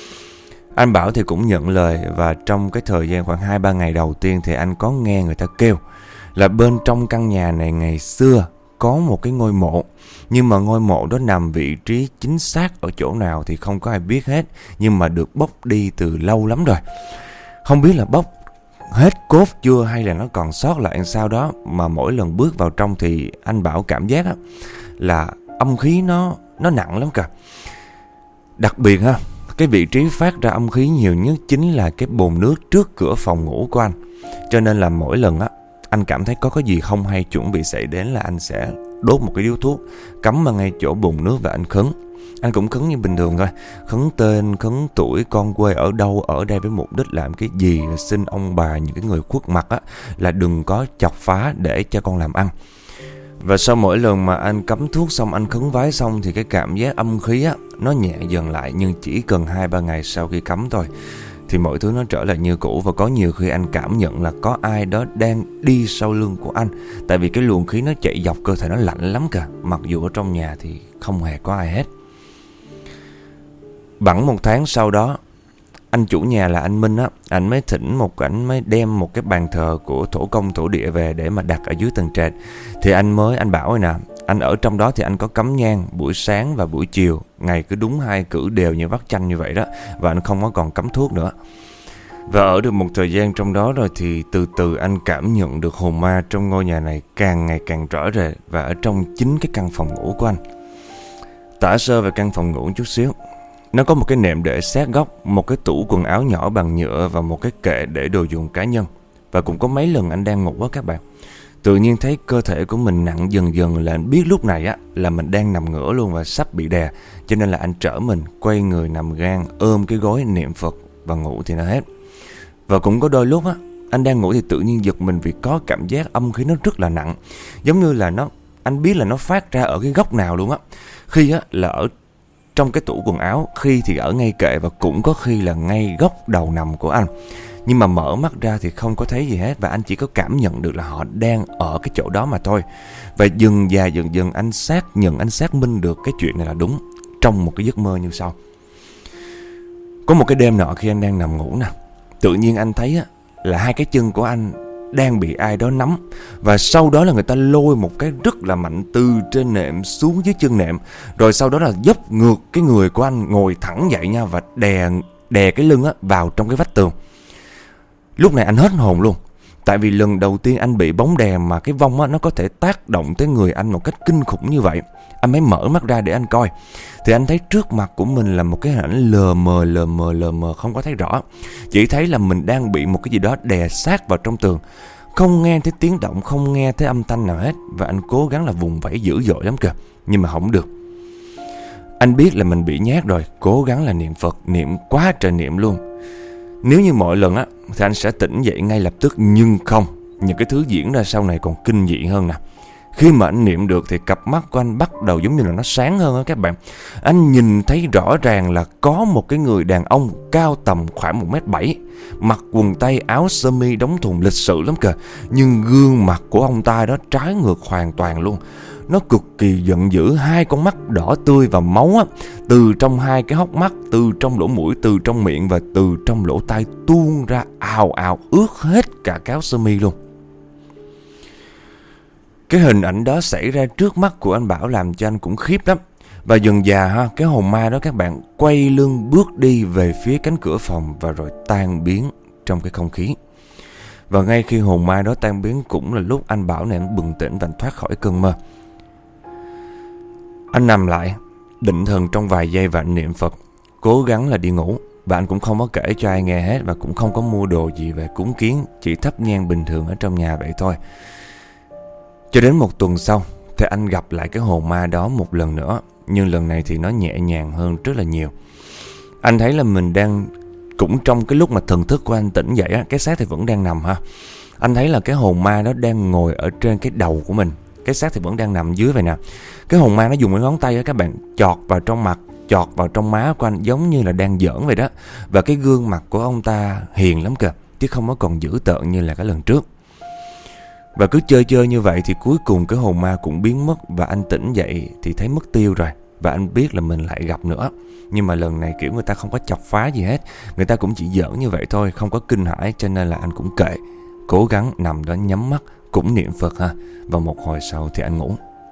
Anh Bảo thì cũng nhận lời, và trong cái thời gian khoảng 2-3 ngày đầu tiên thì anh có nghe người ta kêu là bên trong căn nhà này ngày xưa có một cái ngôi mộ. Nhưng mà ngôi mộ đó nằm vị trí chính xác ở chỗ nào thì không có ai biết hết, nhưng mà được bóc đi từ lâu lắm rồi. Không biết là bóc hết cốt chưa hay là nó còn sót lại sao đó, mà mỗi lần bước vào trong thì anh Bảo cảm giác á, là âm khí nó nặng lắm cả. Đặc biệt ha, cái vị trí phát ra âm khí nhiều nhất chính là cái bồn nước trước cửa phòng ngủ của anh. Cho nên là mỗi lần á, anh cảm thấy có cái gì không hay chuẩn bị xảy đến là anh sẽ đốt một cái điếu thuốc, cắm vào ngay chỗ bồn nước và anh khấn. Anh cũng khấn như bình thường thôi, khấn tên, khấn tuổi, con quê ở đâu, ở đây với mục đích làm cái gì, xin ông bà những cái người khuất mặt á là đừng có chọc phá để cho con làm ăn. Và sau mỗi lần mà anh cắm thuốc xong, anh khấn vái xong thì cái cảm giác âm khí á nó nhẹ dần lại, nhưng chỉ cần 2-3 ngày sau khi cắm thôi thì mọi thứ nó trở lại như cũ. Và có nhiều khi anh cảm nhận là có ai đó đang đi sau lưng của anh, tại vì cái luồng khí nó chạy dọc cơ thể nó lạnh lắm cả, mặc dù ở trong nhà thì không hề có ai hết. Bẵng 1 tháng sau đó, anh chủ nhà là anh Minh á, anh mới đem một cái bàn thờ của thổ công thổ địa về để mà đặt ở dưới tầng trệt. Thì anh bảo rồi nè, anh ở trong đó thì anh có cắm nhang buổi sáng và buổi chiều, ngày cứ đúng 2 cử đều như vắt chanh như vậy đó. Và anh không có còn cắm thuốc nữa. Và ở được một thời gian trong đó rồi thì từ từ anh cảm nhận được hồn ma trong ngôi nhà này càng ngày càng rõ rệt, và ở trong chính cái căn phòng ngủ của anh. Tả sơ về căn phòng ngủ chút xíu. Nó có một cái nệm để sát góc, một cái tủ quần áo nhỏ bằng nhựa và một cái kệ để đồ dùng cá nhân. Và cũng có mấy lần anh đang ngủ á các bạn, tự nhiên thấy cơ thể của mình nặng dần dần, là anh biết lúc này á là mình đang nằm ngửa luôn và sắp bị đè. Cho nên là anh trở mình, quay người nằm gang, ôm cái gối niệm Phật và ngủ thì nó hết. Và cũng có đôi lúc á, anh đang ngủ thì tự nhiên giật mình vì có cảm giác âm khí nó rất là nặng. Giống như là anh biết là nó phát ra ở cái góc nào luôn á. Khi á là ở trong cái tủ quần áo, khi thì ở ngay kệ, và cũng có khi là ngay góc đầu nằm của anh. Nhưng mà mở mắt ra thì không có thấy gì hết, và anh chỉ có cảm nhận được là họ đang ở cái chỗ đó mà thôi. Và dần dần anh xác minh được cái chuyện này là đúng trong một cái giấc mơ như sau. Có một cái đêm nọ khi anh đang nằm ngủ nè, tự nhiên anh thấy á, là 2 cái chân của anh đang bị ai đó nắm, và sau đó là người ta lôi một cái rất là mạnh từ trên nệm xuống dưới chân nệm, rồi sau đó là dốc ngược cái người của anh ngồi thẳng dậy nha, và đè cái lưng á vào trong cái vách tường. Lúc này anh hết hồn luôn, tại vì lần đầu tiên anh bị bóng đè mà cái vong á nó có thể tác động tới người anh một cách kinh khủng như vậy. Anh mới mở mắt ra để anh coi, thì anh thấy trước mặt của mình là một cái hình ảnh lờ mờ, không có thấy rõ. Chỉ thấy là mình đang bị một cái gì đó đè sát vào trong tường. Không nghe thấy tiếng động, không nghe thấy âm thanh nào hết. Và anh cố gắng là vùng vẫy dữ dội lắm kìa, nhưng mà không được. Anh biết là mình bị nhát rồi, cố gắng là niệm Phật, niệm quá trời niệm luôn. Nếu như mọi lần á thì anh sẽ tỉnh dậy ngay lập tức, nhưng không, những cái thứ diễn ra sau này còn kinh dị hơn nè. Khi mà anh niệm được thì cặp mắt của anh bắt đầu giống như là nó sáng hơn á các bạn. Anh nhìn thấy rõ ràng là có một cái người đàn ông cao tầm khoảng 1m7, mặc quần tây áo sơ mi đóng thùng lịch sự lắm kìa. Nhưng gương mặt của ông ta đó trái ngược hoàn toàn luôn. Nó cực kỳ giận dữ, 2 con mắt đỏ tươi và máu á, từ trong 2 cái hốc mắt, từ trong lỗ mũi, từ trong miệng và từ trong lỗ tai tuôn ra ào ào, ướt hết cả cái áo sơ mi luôn. Cái hình ảnh đó xảy ra trước mắt của anh Bảo làm cho anh cũng khiếp lắm. Và dần dà ha, cái hồn ma đó các bạn quay lưng bước đi về phía cánh cửa phòng và rồi tan biến trong cái không khí. Và ngay khi hồn ma đó tan biến cũng là lúc anh Bảo này anh bừng tỉnh và anh thoát khỏi cơn mơ. Anh nằm lại, định thần trong vài giây và anh niệm Phật, cố gắng là đi ngủ. Và anh cũng không có kể cho ai nghe hết và cũng không có mua đồ gì về cúng kiến, chỉ thắp nhang bình thường ở trong nhà vậy thôi. Cho đến một tuần sau thì anh gặp lại cái hồn ma đó một lần nữa, nhưng lần này thì nó nhẹ nhàng hơn rất là nhiều. Anh thấy là mình đang, cũng trong cái lúc mà thần thức của anh tỉnh dậy á, cái xác thì vẫn đang nằm ha. Anh thấy là cái hồn ma đó đang ngồi ở trên cái đầu của mình, cái xác thì vẫn đang nằm dưới vậy nè. Cái hồn ma nó dùng cái ngón tay á các bạn, chọt vào trong mặt, chọt vào trong má của anh, giống như là đang giỡn vậy đó. Và cái gương mặt của ông ta hiền lắm kìa, chứ không có còn dữ tợn như là cái lần trước. Và cứ chơi như vậy thì cuối cùng cái hồn ma cũng biến mất. Và anh tỉnh dậy thì thấy mất tiêu rồi. Và anh biết là mình lại gặp nữa. Nhưng mà lần này kiểu người ta không có chọc phá gì hết, người ta cũng chỉ giỡn như vậy thôi, không có kinh hãi. Cho nên là anh cũng kệ, cố gắng nằm đó nhắm mắt, cũng niệm Phật ha. Và một hồi sau thì anh ngủ.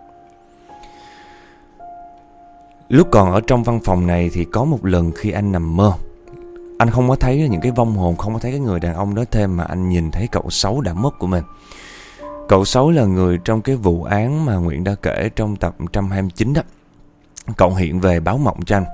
Lúc còn ở trong văn phòng này thì có một lần khi anh nằm mơ, anh không có thấy những cái vong hồn, không có thấy cái người đàn ông đó thêm, mà anh nhìn thấy cậu Sáu đã mất của mình. Cậu Sáu là người trong cái vụ án mà Nguyện đã kể trong tập 129 đó. Cậu hiện về báo mộng cho anh.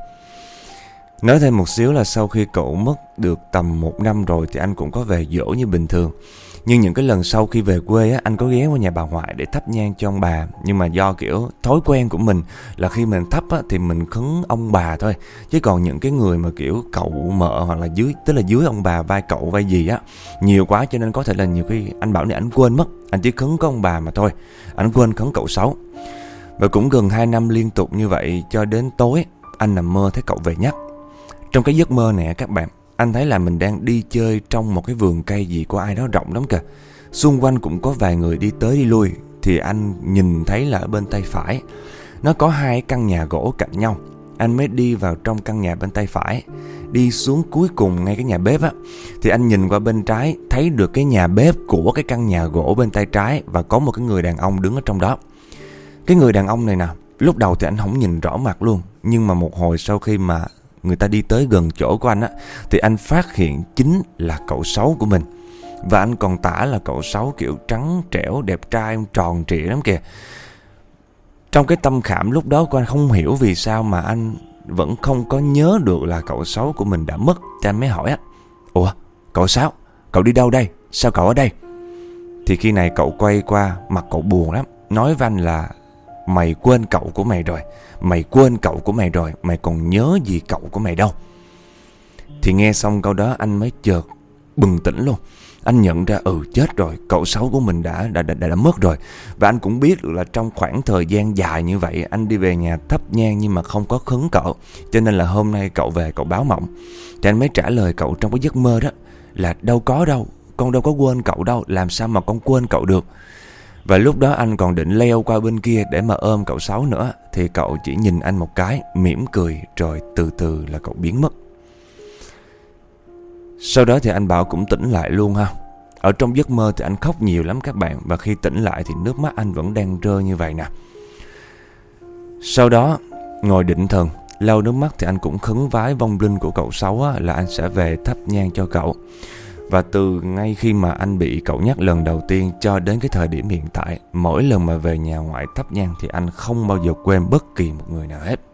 Nói thêm một xíu là sau khi cậu mất được tầm 1 năm rồi thì anh cũng có về giỗ như bình thường. Nhưng những cái lần sau khi về quê á, anh có ghé qua nhà bà ngoại để thắp nhang cho ông bà. Nhưng mà do kiểu thói quen của mình là khi mình thắp á, thì mình khấn ông bà thôi. Chứ còn những cái người mà kiểu cậu mợ hoặc là dưới, tức là dưới ông bà, vai cậu vai gì á, nhiều quá cho nên có thể là nhiều khi anh Bảo này anh quên mất. Anh chỉ khấn có ông bà mà thôi, anh quên khấn cậu Sáu. Và cũng gần 2 năm liên tục như vậy, cho đến tối anh nằm mơ thấy cậu về nhắc. Trong cái giấc mơ này các bạn, anh thấy là mình đang đi chơi trong một cái vườn cây gì của ai đó rộng lắm kìa. Xung quanh cũng có vài người đi tới đi lui. Thì anh nhìn thấy là ở bên tay phải nó có 2 căn nhà gỗ cạnh nhau. Anh mới đi vào trong căn nhà bên tay phải. Đi xuống cuối cùng ngay cái nhà bếp á, thì anh nhìn qua bên trái, thấy được cái nhà bếp của cái căn nhà gỗ bên tay trái. Và có một cái người đàn ông đứng ở trong đó. Cái người đàn ông này nè, lúc đầu thì anh không nhìn rõ mặt luôn. Nhưng mà một hồi sau khi mà người ta đi tới gần chỗ của anh á, thì anh phát hiện chính là cậu Sáu của mình. Và anh còn tả là cậu Sáu kiểu trắng trẻo, đẹp trai, tròn trịa lắm kìa. Trong cái tâm khảm lúc đó của anh không hiểu vì sao mà anh vẫn không có nhớ được là cậu Sáu của mình đã mất. Cho anh mới hỏi á, ủa cậu Sáu, cậu đi đâu đây? Sao cậu ở đây? Thì khi này cậu quay qua, mặt cậu buồn lắm, nói với anh là mày quên cậu của mày rồi. Mày quên cậu của mày rồi, mày còn nhớ gì cậu của mày đâu. Thì nghe xong câu đó anh mới chợt bừng tỉnh luôn. Anh nhận ra chết rồi, cậu Sáu của mình đã mất rồi. Và anh cũng biết được là trong khoảng thời gian dài như vậy anh đi về nhà thắp nhang nhưng mà không có khấn cậu. Cho nên là hôm nay cậu về cậu báo mộng. Thì anh mới trả lời cậu trong cái giấc mơ đó là đâu có đâu, con đâu có quên cậu đâu, làm sao mà con quên cậu được. Và lúc đó anh còn định leo qua bên kia để mà ôm cậu Sáu nữa, thì cậu chỉ nhìn anh một cái, mỉm cười, rồi từ từ là cậu biến mất. Sau đó thì anh Bảo cũng tỉnh lại luôn ha. Ở trong giấc mơ thì anh khóc nhiều lắm các bạn. Và khi tỉnh lại thì nước mắt anh vẫn đang rơi như vậy nè. Sau đó ngồi định thần, lau nước mắt thì anh cũng khấn vái vong linh của cậu Sáu á, là anh sẽ về thắp nhang cho cậu. Và từ ngay khi mà anh bị cậu nhắc lần đầu tiên cho đến cái thời điểm hiện tại, mỗi lần mà về nhà ngoại thắp nhang thì anh không bao giờ quên bất kỳ một người nào hết.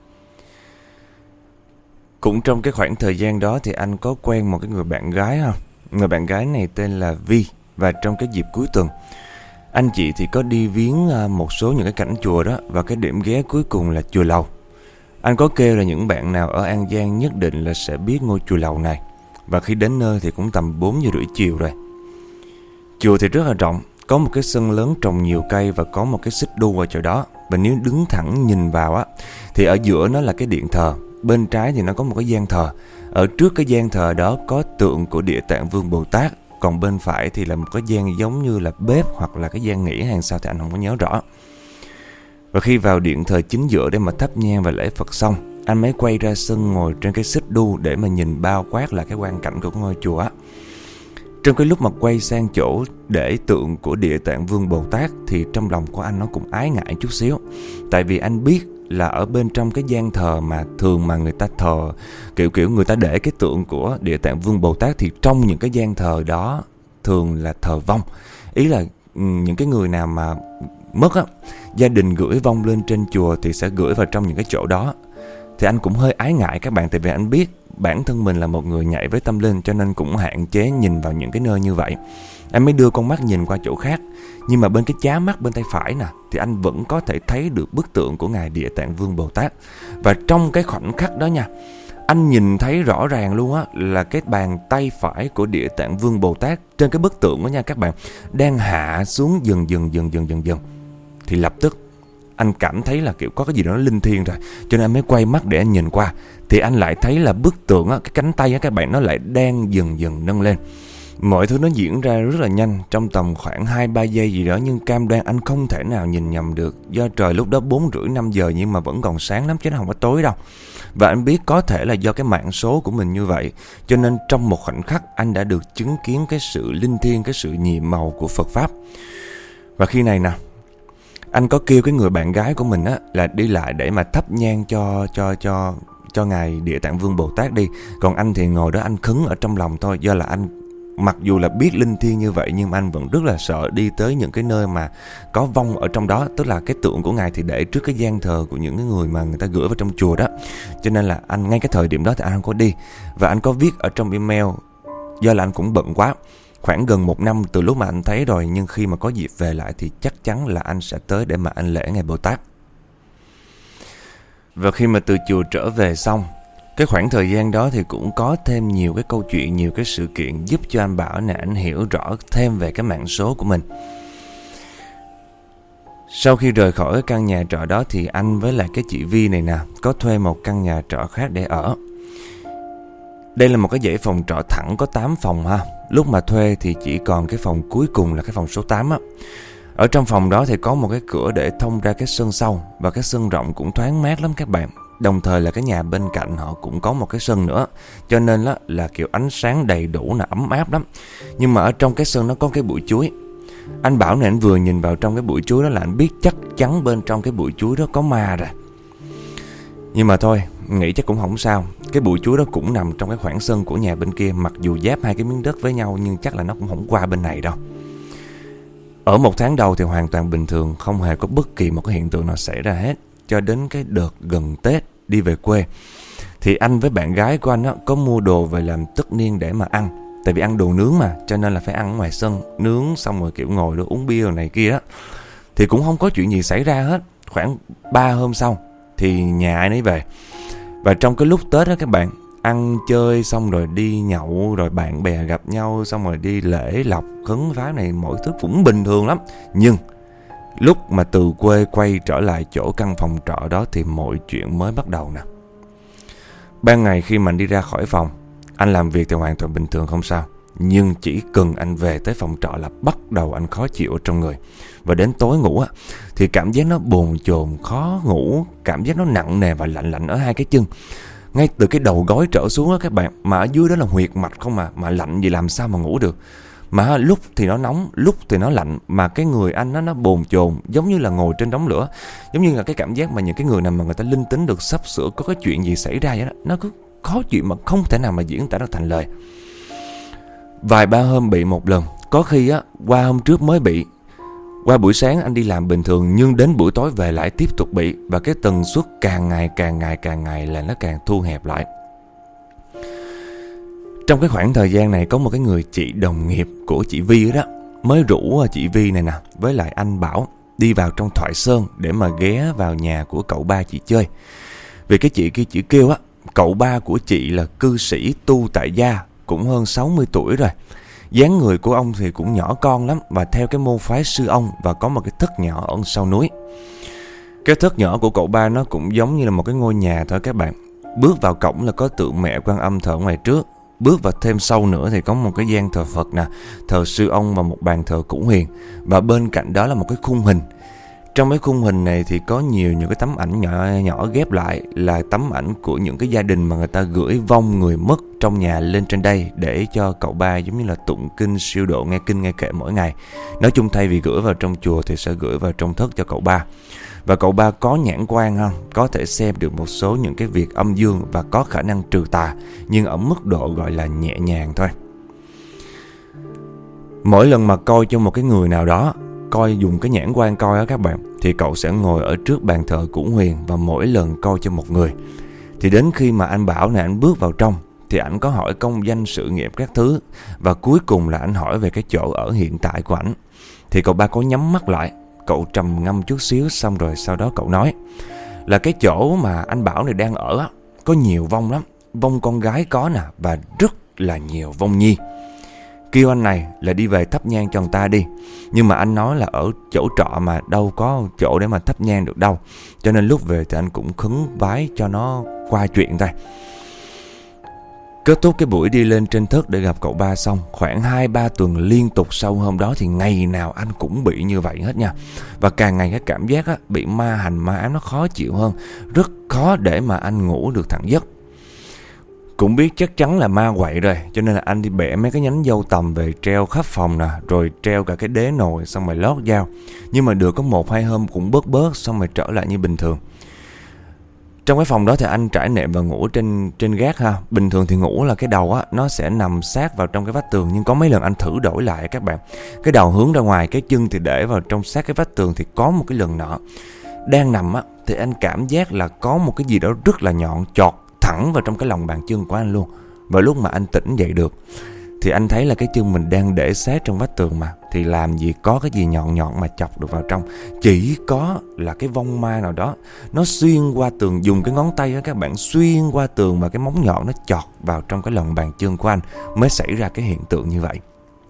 Cũng trong cái khoảng thời gian đó thì anh có quen một cái người bạn gái ha. Người bạn gái này tên là Vi. Và trong cái dịp cuối tuần, anh chị thì có đi viếng một số những cái cảnh chùa đó. Và cái điểm ghé cuối cùng là chùa Lầu. Anh có kêu là những bạn nào ở An Giang nhất định là sẽ biết ngôi chùa Lầu này. Và khi đến nơi thì cũng tầm 4 giờ rưỡi chiều rồi. Chùa thì rất là rộng, có một cái sân lớn trồng nhiều cây và có một cái xích đu ở chỗ đó. Và nếu đứng thẳng nhìn vào á, thì ở giữa nó là cái điện thờ. Bên trái thì nó có một cái gian thờ. Ở trước cái gian thờ đó có tượng của Địa Tạng Vương Bồ Tát. Còn bên phải thì là một cái gian giống như là bếp hoặc là cái gian nghỉ hay sao thì anh không có nhớ rõ. Và khi vào điện thờ chính giữa để mà thắp nhang và lễ Phật xong, anh mới quay ra sân ngồi trên cái xích đu để mà nhìn bao quát là cái quang cảnh của ngôi chùa á. Trong cái lúc mà quay sang chỗ để tượng của Địa Tạng Vương Bồ Tát thì trong lòng của anh nó cũng ái ngại chút xíu. Tại vì anh biết là ở bên trong cái gian thờ mà thường mà người ta thờ, kiểu người ta để cái tượng của Địa Tạng Vương Bồ Tát, thì trong những cái gian thờ đó thường là thờ vong. Ý là những cái người nào mà mất á, gia đình gửi vong lên trên chùa thì sẽ gửi vào trong những cái chỗ đó. Thì anh cũng hơi ái ngại các bạn, tại vì anh biết bản thân mình là một người nhạy với tâm linh, cho nên cũng hạn chế nhìn vào những cái nơi như vậy. Anh mới đưa con mắt nhìn qua chỗ khác, nhưng mà bên cái chá mắt bên tay phải nè, thì anh vẫn có thể thấy được bức tượng của Ngài Địa Tạng Vương Bồ Tát. Và trong cái khoảnh khắc đó nha, anh nhìn thấy rõ ràng luôn á, là cái bàn tay phải của Địa Tạng Vương Bồ Tát trên cái bức tượng đó nha các bạn, đang hạ xuống dần. Thì lập tức anh cảm thấy là kiểu có cái gì đó nó linh thiêng rồi, cho nên anh mới quay mắt để anh nhìn qua. Thì anh lại thấy là bức tượng á, cái cánh tay á các bạn, nó lại đang dần nâng lên. Mọi thứ nó diễn ra rất là nhanh, trong tầm khoảng 2-3 giây gì đó, nhưng cam đoan anh không thể nào nhìn nhầm được, do trời lúc đó 4:30-5 giờ nhưng mà vẫn còn sáng lắm chứ nó không có tối đâu. Và anh biết có thể là do cái mạng số của mình như vậy, cho nên trong một khoảnh khắc anh đã được chứng kiến cái sự linh thiêng, cái sự nhiệm màu của Phật Pháp. Và khi này nè, anh có kêu cái người bạn gái của mình á là đi lại để mà thắp nhang cho Ngài Địa Tạng Vương Bồ Tát đi. Còn anh thì ngồi đó anh khấn ở trong lòng thôi, do là anh mặc dù là biết linh thiêng như vậy nhưng mà anh vẫn rất là sợ đi tới những cái nơi mà có vong ở trong đó. Tức là cái tượng của Ngài thì để trước cái gian thờ của những cái người mà người ta gửi vào trong chùa đó. Cho nên là anh ngay cái thời điểm đó thì anh không có đi. Và anh có viết ở trong email, do là anh cũng bận quá, khoảng gần 1 năm từ lúc mà anh thấy rồi, nhưng khi mà có dịp về lại thì chắc chắn là anh sẽ tới để mà anh lễ Ngài Bồ Tát. Và khi mà từ chùa trở về xong, cái khoảng thời gian đó thì cũng có thêm nhiều cái câu chuyện, nhiều cái sự kiện giúp cho anh Bảo này anh hiểu rõ thêm về cái mạng số của mình. Sau khi rời khỏi cái căn nhà trọ đó thì anh với lại cái chị Vi này nè có thuê một căn nhà trọ khác để ở. Đây là một cái dãy phòng trọ thẳng có 8 phòng ha. Lúc mà thuê thì chỉ còn cái phòng cuối cùng là cái phòng số 8 á. Ở trong phòng đó thì có một cái cửa để thông ra cái sân sau, và cái sân rộng cũng thoáng mát lắm các bạn. Đồng thời là cái nhà bên cạnh họ cũng có một cái sân nữa, cho nên là kiểu ánh sáng đầy đủ, là ấm áp lắm. Nhưng mà ở trong cái sân nó có cái bụi chuối. Anh Bảo này anh vừa nhìn vào trong cái bụi chuối đó là anh biết chắc chắn bên trong cái bụi chuối đó có ma rồi. Nhưng mà thôi, nghĩ chắc cũng không sao. Cái bụi chuối đó cũng nằm trong cái khoảng sân của nhà bên kia, mặc dù giáp hai cái miếng đất với nhau nhưng chắc là nó cũng không qua bên này đâu. Ở 1 tháng đầu thì hoàn toàn bình thường, không hề có bất kỳ một cái hiện tượng nào xảy ra hết. Cho đến cái đợt gần Tết đi về quê thì anh với bạn gái của anh á, có mua đồ về làm tất niên để mà ăn. Tại vì ăn đồ nướng mà, cho nên là phải ăn ở ngoài sân, nướng xong rồi kiểu ngồi đó uống bia này kia đó. Thì cũng không có chuyện gì xảy ra hết. Khoảng 3 hôm sau thì nhà ai nấy về. Và trong cái lúc Tết đó các bạn, ăn chơi xong rồi đi nhậu, rồi bạn bè gặp nhau, xong rồi đi lễ lộc khấn vái này, mọi thứ cũng bình thường lắm. Nhưng lúc mà từ quê quay trở lại chỗ căn phòng trọ đó thì mọi chuyện mới bắt đầu nè. Ban ngày khi mà anh đi ra khỏi phòng, anh làm việc thì hoàn toàn bình thường không sao. Nhưng chỉ cần anh về tới phòng trọ là bắt đầu anh khó chịu ở trong người. Và đến tối ngủ á, thì cảm giác nó bồn chồn, khó ngủ, cảm giác nó nặng nề và lạnh lạnh ở hai cái chân. Ngay từ cái đầu gối trở xuống đó các bạn, mà ở dưới đó là huyệt mạch không mà lạnh gì làm sao mà ngủ được. Mà lúc thì nó nóng, lúc thì nó lạnh, mà cái người anh nó bồn chồn, giống như là ngồi trên đống lửa. Giống như là cái cảm giác mà những cái người nào mà người ta linh tính được sắp sửa có cái chuyện gì xảy ra vậy đó. Nó cứ khó chịu mà không thể nào mà diễn tả được thành lời. Vài ba hôm bị một lần, có khi á qua hôm trước mới bị. Qua buổi sáng anh đi làm bình thường, nhưng đến buổi tối về lại tiếp tục bị. Và cái tần suất càng ngày là nó càng thu hẹp lại. Trong cái khoảng thời gian này có một cái người chị đồng nghiệp của chị Vi đó mới rủ chị Vi này nè với lại anh Bảo đi vào trong Thoại Sơn để mà ghé vào nhà của cậu ba chị chơi. Vì cái chị kia chỉ kêu á, cậu ba của chị là cư sĩ tu tại gia, cũng hơn 60 tuổi rồi. Dáng người của ông thì cũng nhỏ con lắm, và theo cái môn phái sư ông, và có một cái thất nhỏ ở sau núi. Cái thất nhỏ của cậu ba nó cũng giống như là một cái ngôi nhà thôi các bạn. Bước vào cổng là có tượng mẹ Quan Âm thờ ngoài trước. Bước vào thêm sâu nữa thì có một cái gian thờ Phật nè, thờ sư ông và một bàn thờ cũ huyền. Và bên cạnh đó là một cái khung hình. Trong cái khung hình này thì có nhiều những cái tấm ảnh nhỏ nhỏ ghép lại, là tấm ảnh của những cái gia đình mà người ta gửi vong người mất trong nhà lên trên đây để cho cậu ba giống như là tụng kinh siêu độ, nghe kinh nghe kệ mỗi ngày. Nói chung thay vì gửi vào trong chùa thì sẽ gửi vào trong thất cho cậu ba. Và cậu ba có nhãn quan không? Có thể xem được một số những cái việc âm dương và có khả năng trừ tà, nhưng ở mức độ gọi là nhẹ nhàng thôi. Mỗi lần mà coi cho một cái người nào đó, coi dùng cái nhãn quan coi á các bạn, thì cậu sẽ ngồi ở trước bàn thờ cũ huyền và mỗi lần coi cho một người. Thì đến khi mà anh Bảo này anh bước vào trong thì anh có hỏi công danh sự nghiệp các thứ, và cuối cùng là anh hỏi về cái chỗ ở hiện tại của ảnh. Thì cậu ba có nhắm mắt lại, cậu trầm ngâm chút xíu, xong rồi sau đó cậu nói là cái chỗ mà anh Bảo này đang ở á, có nhiều vong lắm. Vong con gái có nè, và rất là nhiều vong nhi. Kêu anh này là đi về thắp nhang cho người ta đi. Nhưng mà anh nói là ở chỗ trọ mà đâu có chỗ để mà thắp nhang được đâu, cho nên lúc về thì anh cũng khấn vái cho nó qua chuyện thôi. Kết thúc cái buổi đi lên trên thất để gặp cậu ba xong, khoảng 2-3 tuần liên tục sau hôm đó thì ngày nào anh cũng bị như vậy hết nha. Và càng ngày cái cảm giác á, bị ma hành ma ám nó khó chịu hơn, rất khó để mà anh ngủ được thẳng giấc. Cũng biết chắc chắn là ma quậy rồi, cho nên là anh đi bẻ mấy cái nhánh dâu tằm về treo khắp phòng nè, rồi treo cả cái đế nồi, xong rồi lót dao. Nhưng mà được có 1-2 hôm cũng bớt, xong rồi trở lại như bình thường. Trong cái phòng đó thì anh trải nệm và ngủ trên gác ha. Bình thường thì ngủ là cái đầu á nó sẽ nằm sát vào trong cái vách tường, nhưng có mấy lần anh thử đổi lại các bạn. Cái đầu hướng ra ngoài, cái chân thì để vào trong sát cái vách tường. Thì có một cái lần nọ đang nằm á, thì anh cảm giác là có một cái gì đó rất là nhọn chọt thẳng vào trong cái lòng bàn chân của anh luôn. Và lúc mà anh tỉnh dậy được thì anh thấy là cái chân mình đang để sát trong vách tường mà, thì làm gì có cái gì nhọn mà chọc được vào trong. Chỉ có là cái vong ma nào đó nó xuyên qua tường, dùng cái ngón tay đó các bạn, xuyên qua tường và cái móng nhọn nó chọt vào trong cái lòng bàn chân của anh, mới xảy ra cái hiện tượng như vậy.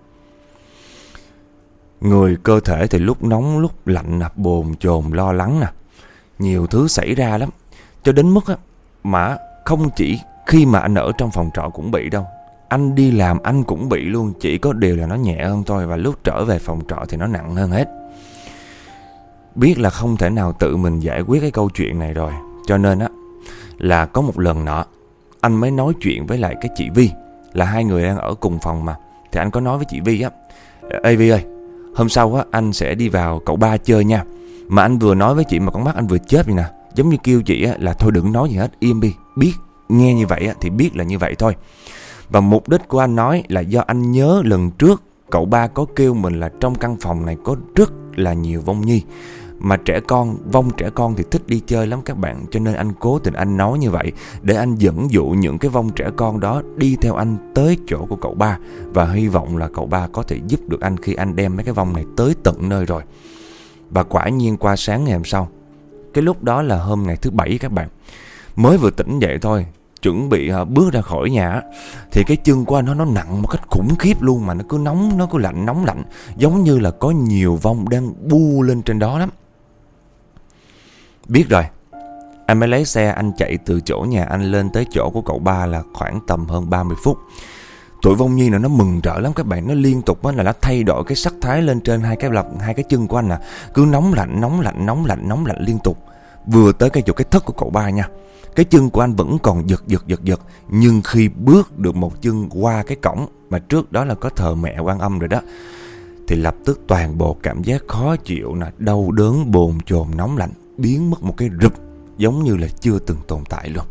Người cơ thể thì lúc nóng lúc lạnh nè, bồn chồn lo lắng nè, nhiều thứ xảy ra lắm. Cho đến mức á, mà không chỉ khi mà anh ở trong phòng trọ cũng bị đâu, anh đi làm anh cũng bị luôn. Chỉ có điều là nó nhẹ hơn thôi, và lúc trở về phòng trọ thì nó nặng hơn hết. Biết là không thể nào tự mình giải quyết cái câu chuyện này rồi, cho nên á là có một lần nọ anh mới nói chuyện với lại cái chị Vi, là hai người đang ở cùng phòng mà. Thì anh có nói với chị Vi á: "Ê Vi ơi, hôm sau á anh sẽ đi vào cậu ba chơi nha." Mà anh vừa nói với chị mà con mắt anh vừa chớp vậy nè, giống như kêu chị á là thôi đừng nói gì hết, im đi. Biết nghe như vậy á thì biết là như vậy thôi. Và mục đích của anh nói là do anh nhớ lần trước cậu ba có kêu mình là trong căn phòng này có rất là nhiều vong nhi. Mà vong trẻ con thì thích đi chơi lắm các bạn. Cho nên anh cố tình anh nói như vậy để anh dẫn dụ những cái vong trẻ con đó đi theo anh tới chỗ của cậu ba. Và hy vọng là cậu ba có thể giúp được anh khi anh đem mấy cái vong này tới tận nơi rồi. Và quả nhiên qua sáng ngày hôm sau, cái lúc đó là hôm ngày thứ 7 các bạn, mới vừa tỉnh dậy thôi, chuẩn bị bước ra khỏi nhà, thì cái chân của anh nó nặng một cách khủng khiếp luôn. Mà nó cứ nóng, nó cứ nóng lạnh, giống như là có nhiều vong đang bu lên trên đó lắm. Biết rồi, anh mới lấy xe anh chạy từ chỗ nhà anh lên tới chỗ của cậu ba là khoảng tầm hơn 30 phút. Tụi vong nhi nó mừng rỡ lắm các bạn. Nó liên tục á là nó thay đổi cái sắc thái lên trên hai cái chân của anh nè. Cứ nóng lạnh liên tục. Vừa tới cái chỗ cái thất của cậu ba nha, cái chân của anh vẫn còn giật. Nhưng khi bước được một chân qua cái cổng mà trước đó là có thờ mẹ Quan Âm rồi đó, thì lập tức toàn bộ cảm giác khó chịu nè, đau đớn, bồn chồn, nóng lạnh biến mất một cái rụp, giống như là chưa từng tồn tại luôn.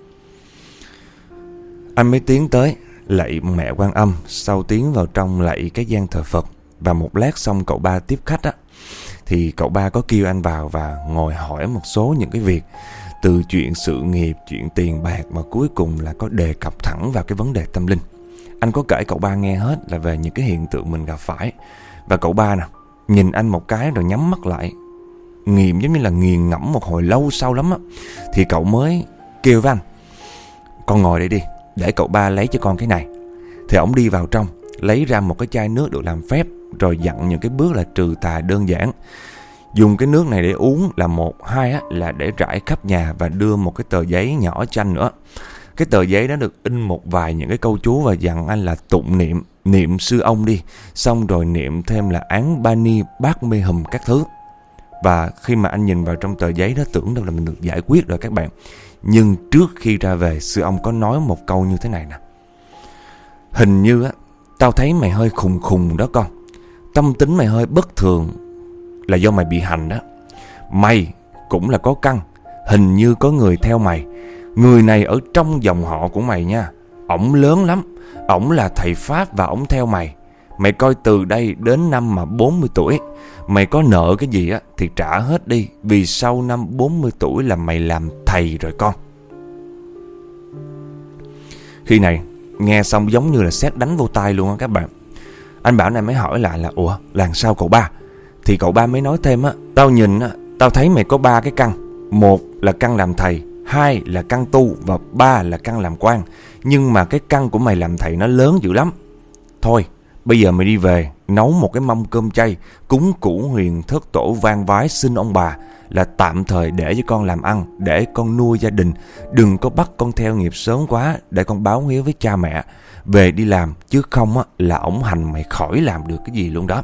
Anh mới tiến tới lạy mẹ Quan Âm, sau tiến vào trong lạy cái gian thờ Phật. Và một lát xong cậu ba tiếp khách á, thì cậu ba có kêu anh vào và ngồi hỏi một số những cái việc, từ chuyện sự nghiệp, chuyện tiền bạc, mà cuối cùng là có đề cập thẳng vào cái vấn đề tâm linh. Anh có kể cậu ba nghe hết là về những cái hiện tượng mình gặp phải. Và cậu ba nè, nhìn anh một cái rồi nhắm mắt lại, giống như là nghiền ngẫm một hồi lâu sau lắm á. Thì cậu mới kêu với anh: "Con ngồi đây đi, để cậu ba lấy cho con cái này." Thì ổng đi vào trong, lấy ra một cái chai nước được làm phép, rồi dặn những cái bước là trừ tà đơn giản. Dùng cái nước này để uống là một, hai á, là để rải khắp nhà, và đưa một cái tờ giấy nhỏ cho anh nữa. Cái tờ giấy đó được in một vài những cái câu chú và dặn anh là tụng niệm sư ông đi, xong rồi niệm thêm là án Bani Bát Mê Hùm các thứ. Và khi mà anh nhìn vào trong tờ giấy đó, tưởng đâu là mình được giải quyết rồi các bạn. Nhưng trước khi ra về, sư ông có nói một câu như thế này nè: "Hình như á, tao thấy mày hơi khùng đó con. Tâm tính mày hơi bất thường, là do mày bị hành đó. Mày cũng là có căn. Hình như có người theo mày. Người này ở trong dòng họ của mày nha. Ổng lớn lắm. Ổng là thầy Pháp và ổng theo mày. Mày coi từ đây đến năm mà 40 tuổi, mày có nợ cái gì á thì trả hết đi. Vì sau năm 40 tuổi là mày làm thầy rồi con. Khi này nghe xong giống như là sét đánh vô tai luôn á các bạn. Anh Bảo này mới hỏi lại là ủa làm sao cậu ba? Thì cậu ba mới nói thêm á, tao nhìn á, tao thấy mày có 3 cái căn. 1 là căn làm thầy, 2 là căn tu và 3 là căn làm quan. Nhưng mà cái căn của mày làm thầy nó lớn dữ lắm. Thôi bây giờ mày đi về nấu một cái mâm cơm chay, cúng củ huyền thất tổ vang vái xin ông bà là tạm thời để cho con làm ăn, để con nuôi gia đình. Đừng có bắt con theo nghiệp sớm quá, để con báo hiếu với cha mẹ. Về đi làm, chứ không á là ổng hành mày khỏi làm được cái gì luôn đó.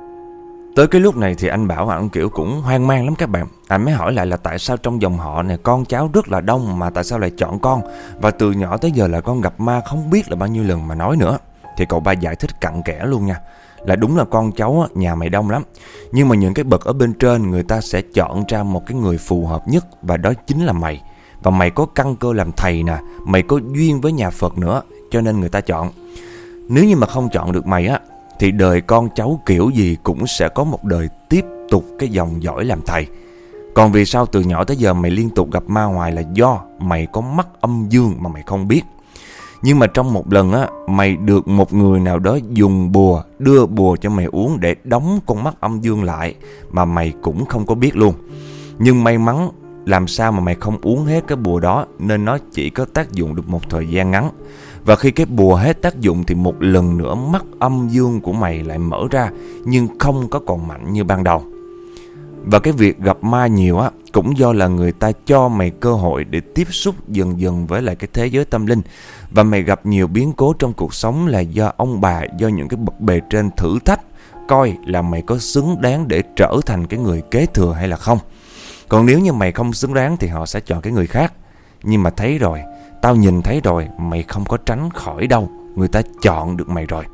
Tới cái lúc này thì anh Bảo anh kiểu cũng hoang mang lắm các bạn. Anh mới hỏi lại là tại sao trong dòng họ này con cháu rất là đông mà tại sao lại chọn con. Và từ nhỏ tới giờ là con gặp ma không biết là bao nhiêu lần mà nói nữa. Thì cậu ba giải thích cặn kẽ luôn nha. Là đúng là con cháu nhà mày đông lắm. Nhưng mà những cái bậc ở bên trên người ta sẽ chọn ra một cái người phù hợp nhất. Và đó chính là mày. Và mày có căn cơ làm thầy nè. Mày có duyên với nhà Phật nữa. Cho nên người ta chọn. Nếu như mà không chọn được mày á thì đời con cháu kiểu gì cũng sẽ có một đời tiếp tục cái dòng dõi làm thầy. Còn vì sao từ nhỏ tới giờ mày liên tục gặp ma hoài là do mày có mắt âm dương mà mày không biết. Nhưng mà trong một lần á, mày được một người nào đó dùng bùa, đưa bùa cho mày uống để đóng con mắt âm dương lại mà mày cũng không có biết luôn. Nhưng may mắn làm sao mà mày không uống hết cái bùa đó nên nó chỉ có tác dụng được một thời gian ngắn. Và khi cái bùa hết tác dụng thì một lần nữa mắt âm dương của mày lại mở ra nhưng không có còn mạnh như ban đầu. Và cái việc gặp ma nhiều á cũng do là người ta cho mày cơ hội để tiếp xúc dần dần với lại cái thế giới tâm linh. Và mày gặp nhiều biến cố trong cuộc sống là do ông bà, do những cái bậc bề trên thử thách coi là mày có xứng đáng để trở thành cái người kế thừa hay là không. Còn nếu như mày không xứng đáng thì họ sẽ chọn cái người khác. Nhưng mà thấy rồi, tao nhìn thấy rồi, mày không có tránh khỏi đâu. Người ta chọn được mày rồi.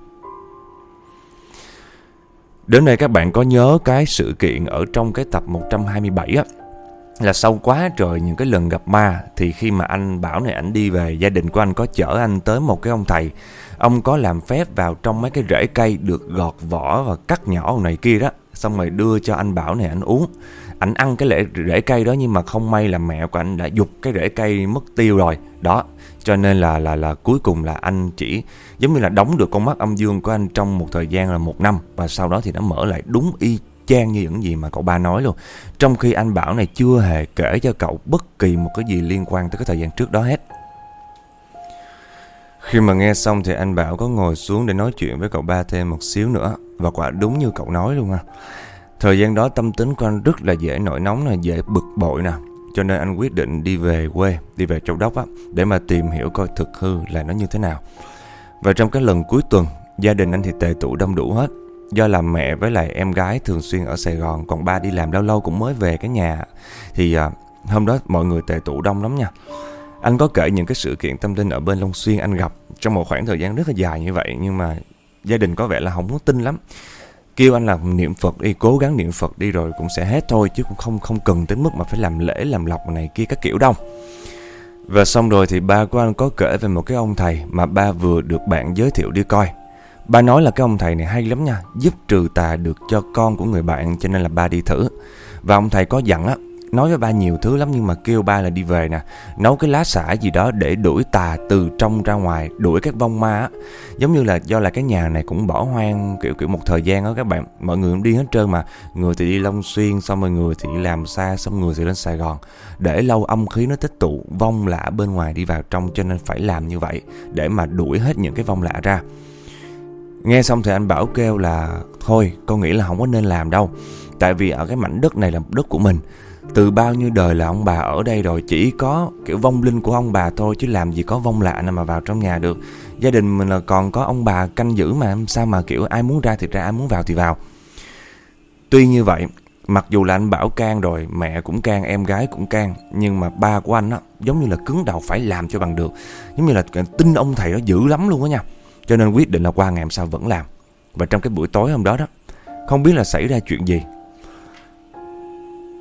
Đến đây các bạn có nhớ cái sự kiện ở trong cái tập 127 á, là sau quá trời những cái lần gặp ma thì khi mà anh Bảo này ảnh đi về, gia đình của anh có chở anh tới một cái ông thầy. Ông có làm phép vào trong mấy cái rễ cây được gọt vỏ và cắt nhỏ này kia đó, xong rồi đưa cho anh Bảo này ảnh uống. Ảnh ăn cái rễ cây đó nhưng mà không may là mẹ của ảnh đã giục cái rễ cây mất tiêu rồi. Đó, cho nên là cuối cùng là anh chỉ giống như là đóng được con mắt âm dương của anh trong một thời gian là 1 năm. Và sau đó thì nó mở lại đúng y chang như những gì mà cậu ba nói luôn. Trong khi anh Bảo này chưa hề kể cho cậu bất kỳ một cái gì liên quan tới cái thời gian trước đó hết. Khi mà nghe xong thì anh Bảo có ngồi xuống để nói chuyện với cậu ba thêm một xíu nữa. Và quả đúng như cậu nói luôn ha. Thời gian đó tâm tính của anh rất là dễ nổi nóng nè, dễ bực bội nè. Cho nên anh quyết định đi về quê, đi về Châu Đốc á, để mà tìm hiểu coi thực hư là nó như thế nào. Và trong cái lần cuối tuần, gia đình anh thì tề tụ đông đủ hết. Do là mẹ với lại em gái thường xuyên ở Sài Gòn, còn ba đi làm lâu lâu cũng mới về cái nhà. Thì hôm đó mọi người tề tụ đông lắm nha. Anh có kể những cái sự kiện tâm linh ở bên Long Xuyên anh gặp trong một khoảng thời gian rất là dài như vậy. Nhưng mà gia đình có vẻ là không có tin lắm. Kêu anh làm niệm Phật đi, cố gắng niệm Phật đi rồi cũng sẽ hết thôi. Chứ cũng không cần tới mức mà phải làm lễ, làm lọc này kia các kiểu đâu. Và xong rồi thì ba của anh có kể về một cái ông thầy mà ba vừa được bạn giới thiệu đi coi. Ba nói là cái ông thầy này hay lắm nha, giúp trừ tà được cho con của người bạn, cho nên là ba đi thử. Và ông thầy có dặn á, nói với ba nhiều thứ lắm nhưng mà kêu ba là đi về nè, nấu cái lá xả gì đó để đuổi tà từ trong ra ngoài, đuổi các vong ma á. Giống như là do là cái nhà này cũng bỏ hoang kiểu một thời gian đó các bạn. Mọi người cũng đi hết trơn mà. Người thì đi Long Xuyên, xong rồi người thì đi làm xa, xong người thì lên Sài Gòn. Để lâu âm khí nó tích tụ, vong lạ bên ngoài đi vào trong, cho nên phải làm như vậy để mà đuổi hết những cái vong lạ ra. Nghe xong thì anh Bảo kêu là thôi con nghĩ là không có nên làm đâu. Tại vì ở cái mảnh đất này là đất của mình. Từ bao nhiêu đời là ông bà ở đây rồi, chỉ có kiểu vong linh của ông bà thôi, chứ làm gì có vong lạ nào mà vào trong nhà được. Gia đình mình là còn có ông bà canh giữ mà, sao mà kiểu ai muốn ra thì ra, ai muốn vào thì vào. Tuy như vậy, mặc dù là anh Bảo can rồi, mẹ cũng can, em gái cũng can, nhưng mà ba của anh á giống như là cứng đầu phải làm cho bằng được. Giống như là tin ông thầy đó dữ lắm luôn á nha. Cho nên quyết định là qua ngày hôm sau vẫn làm. Và trong cái buổi tối hôm đó đó, không biết là xảy ra chuyện gì,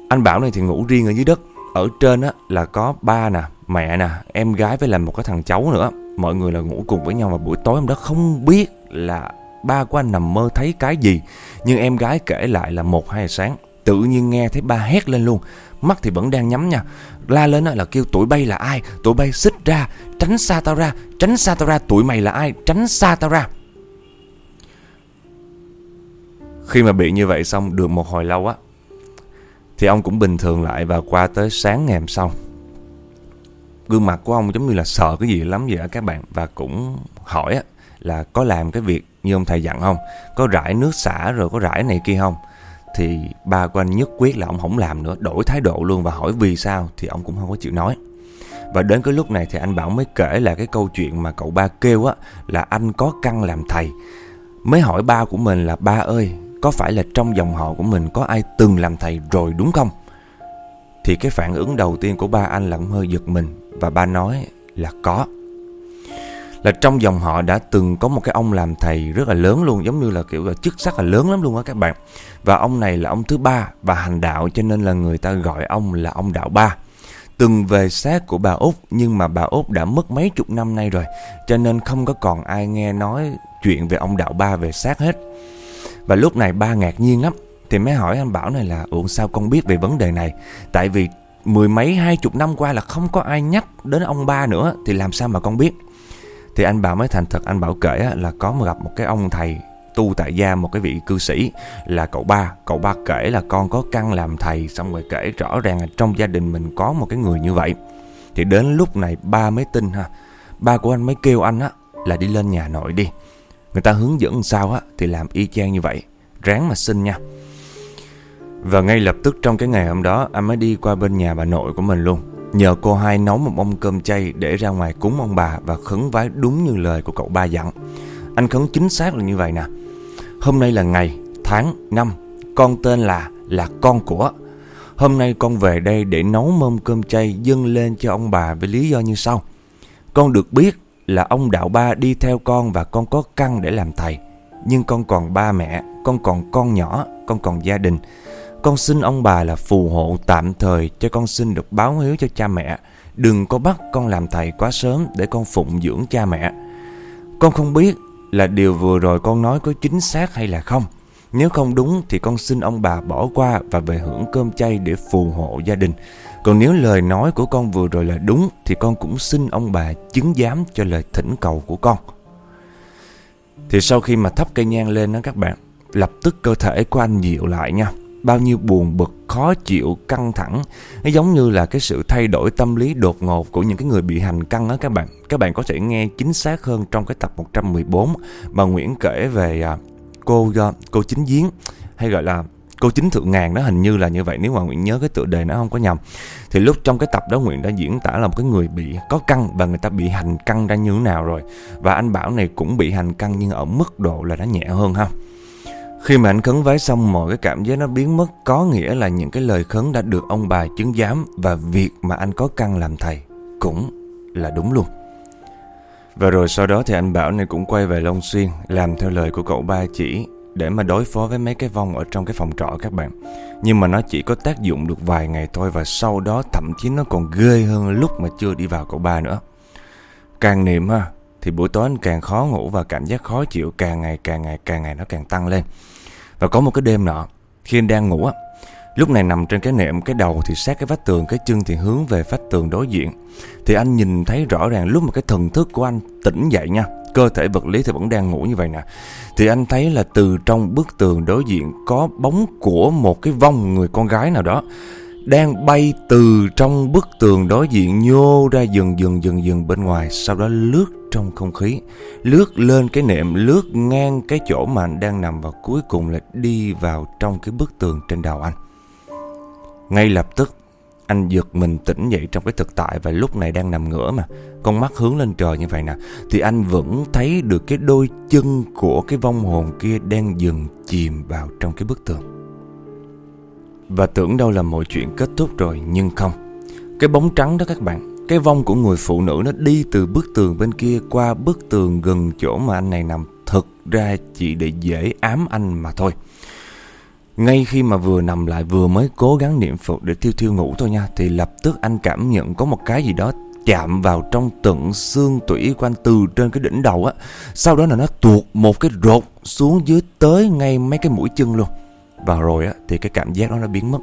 Anh Bảo này thì ngủ riêng ở dưới đất. Ở trên á là có ba nè, mẹ nè, em gái với là một cái thằng cháu nữa. Mọi người là ngủ cùng với nhau. Và buổi tối hôm đó không biết là ba của anh nằm mơ thấy cái gì, nhưng em gái kể lại là 1-2 giờ sáng tự nhiên nghe thấy ba hét lên luôn. Mắt thì vẫn đang nhắm nha. La lên là kêu tụi bay là ai, tụi bay xích ra, tránh xa tao ra, tránh xa tao ra, tụi mày là ai, tránh xa tao ra. Khi mà bị như vậy xong được một hồi lâu á, thì ông cũng bình thường lại. Và qua tới sáng ngày hôm sau, gương mặt của ông giống như là sợ cái gì lắm vậy á các bạn. Và cũng hỏi á là có làm cái việc như ông thầy dặn không, có rải nước xả rồi có rải này kia không. Thì ba của anh nhất quyết là ông không làm nữa, đổi thái độ luôn. Và hỏi vì sao thì ông cũng không có chịu nói. Và đến cái lúc này thì anh Bảo mới kể là cái câu chuyện mà cậu ba kêu á là anh có căn làm thầy. Mới hỏi ba của mình là ba ơi, có phải là trong dòng họ của mình có ai từng làm thầy rồi đúng không? Thì cái phản ứng đầu tiên của ba anh là cũng hơi giật mình. Và ba nói là có. Là trong dòng họ đã từng có một cái ông làm thầy rất là lớn luôn, giống như là kiểu là chức sắc là lớn lắm luôn á các bạn. Và ông này là ông thứ ba và hành đạo, cho nên là người ta gọi ông là ông Đạo Ba. Từng về xác của bà Út, nhưng mà bà Út đã mất mấy chục năm nay rồi, cho nên không có còn ai nghe nói chuyện về ông Đạo Ba về xác hết. Và lúc này ba ngạc nhiên lắm, thì mới hỏi anh Bảo này là ủa sao con biết về vấn đề này? Tại vì 10 mấy 20 năm qua là không có ai nhắc đến ông ba nữa, thì làm sao mà con biết? Thì anh Bảo mới thành thật, anh Bảo kể là có gặp một cái ông thầy tu tại gia, một cái vị cư sĩ là cậu ba kể là con có căn làm thầy, xong rồi kể rõ ràng là trong gia đình mình có một cái người như vậy. Thì đến lúc này ba mới tin ha. Ba của anh mới kêu anh á là đi lên nhà nội đi, người ta hướng dẫn sao á thì làm y chang như vậy, ráng mà xin nha. Và ngay lập tức trong cái ngày hôm đó, anh mới đi qua bên nhà bà nội của mình luôn, nhờ cô hai nấu một mâm cơm chay để ra ngoài cúng ông bà và khấn vái đúng như lời của cậu ba dặn. Anh khấn chính xác là như vậy nè: hôm nay là ngày, tháng, năm, con tên là con của. Hôm nay con về đây để nấu mâm cơm chay dâng lên cho ông bà với lý do như sau. Con được biết là ông Đạo Ba đi theo con và con có căn để làm thầy. Nhưng con còn ba mẹ, con còn con nhỏ, con còn gia đình. Con xin ông bà là phù hộ tạm thời cho con xin được báo hiếu cho cha mẹ. Đừng có bắt con làm thầy quá sớm để con phụng dưỡng cha mẹ. Con không biết là điều vừa rồi con nói có chính xác hay là không. Nếu không đúng thì con xin ông bà bỏ qua và về hưởng cơm chay để phù hộ gia đình. Còn nếu lời nói của con vừa rồi là đúng thì con cũng xin ông bà chứng giám cho lời thỉnh cầu của con. Thì sau khi mà thắp cây nhang lên đó các bạn, lập tức cơ thể của anh dịu lại nha. Bao nhiêu buồn bực, khó chịu, căng thẳng, nó giống như là cái sự thay đổi tâm lý đột ngột của những cái người bị hành căn đó các bạn. Các bạn có thể nghe chính xác hơn trong cái tập 114 mà Nguyễn kể về cô Chính Giếng, hay gọi là cô Chính Thượng Ngàn đó, hình như là như vậy nếu mà Nguyễn nhớ cái tựa đề nó không có nhầm. Thì lúc trong cái tập đó Nguyễn đã diễn tả là một cái người bị có căn và người ta bị hành căn ra như thế nào rồi. Và anh Bảo này cũng bị hành căn nhưng ở mức độ là nó nhẹ hơn ha. Khi mà anh khấn vái xong, mọi cái cảm giác nó biến mất, có nghĩa là những cái lời khấn đã được ông bà chứng giám và việc mà anh có căn làm thầy cũng là đúng luôn. Và rồi sau đó thì anh Bảo này cũng quay về Long Xuyên làm theo lời của cậu ba chỉ để mà đối phó với mấy cái vong ở trong cái phòng trọ các bạn. Nhưng mà nó chỉ có tác dụng được vài ngày thôi, và sau đó thậm chí nó còn ghê hơn lúc mà chưa đi vào cậu ba nữa. Càng niệm ha thì buổi tối anh càng khó ngủ và cảm giác khó chịu càng ngày nó càng tăng lên. Và có một cái đêm nọ, khi anh đang ngủ á, lúc này nằm trên cái nệm, cái đầu thì sát cái vách tường, cái chân thì hướng về vách tường đối diện, thì anh nhìn thấy rõ ràng lúc mà cái thần thức của anh tỉnh dậy nha, cơ thể vật lý thì vẫn đang ngủ như vậy nè, thì anh thấy là từ trong bức tường đối diện có bóng của một cái vong người con gái nào đó đang bay từ trong bức tường đối diện nhô ra dần bên ngoài, sau đó lướt trong không khí, lướt lên cái nệm, lướt ngang cái chỗ mà anh đang nằm, và cuối cùng là đi vào trong cái bức tường trên đầu anh. Ngay lập tức anh giật mình tỉnh dậy trong cái thực tại, và lúc này đang nằm ngửa mà con mắt hướng lên trời như vậy nè, thì anh vẫn thấy được cái đôi chân của cái vong hồn kia đang dần chìm vào trong cái bức tường. Và tưởng đâu là mọi chuyện kết thúc rồi, nhưng không. Cái bóng trắng đó các bạn, cái vong của người phụ nữ nó đi từ bức tường bên kia qua bức tường gần chỗ mà anh này nằm, thực ra chỉ để dễ ám anh mà thôi. Ngay khi mà vừa nằm lại vừa mới cố gắng niệm Phật để thiêu ngủ thôi nha, thì lập tức anh cảm nhận có một cái gì đó chạm vào trong tận xương tủy của anh từ trên cái đỉnh đầu á. Sau đó là nó tuột một cái rột xuống dưới tới ngay mấy cái mũi chân luôn. Và rồi á thì cái cảm giác đó nó biến mất.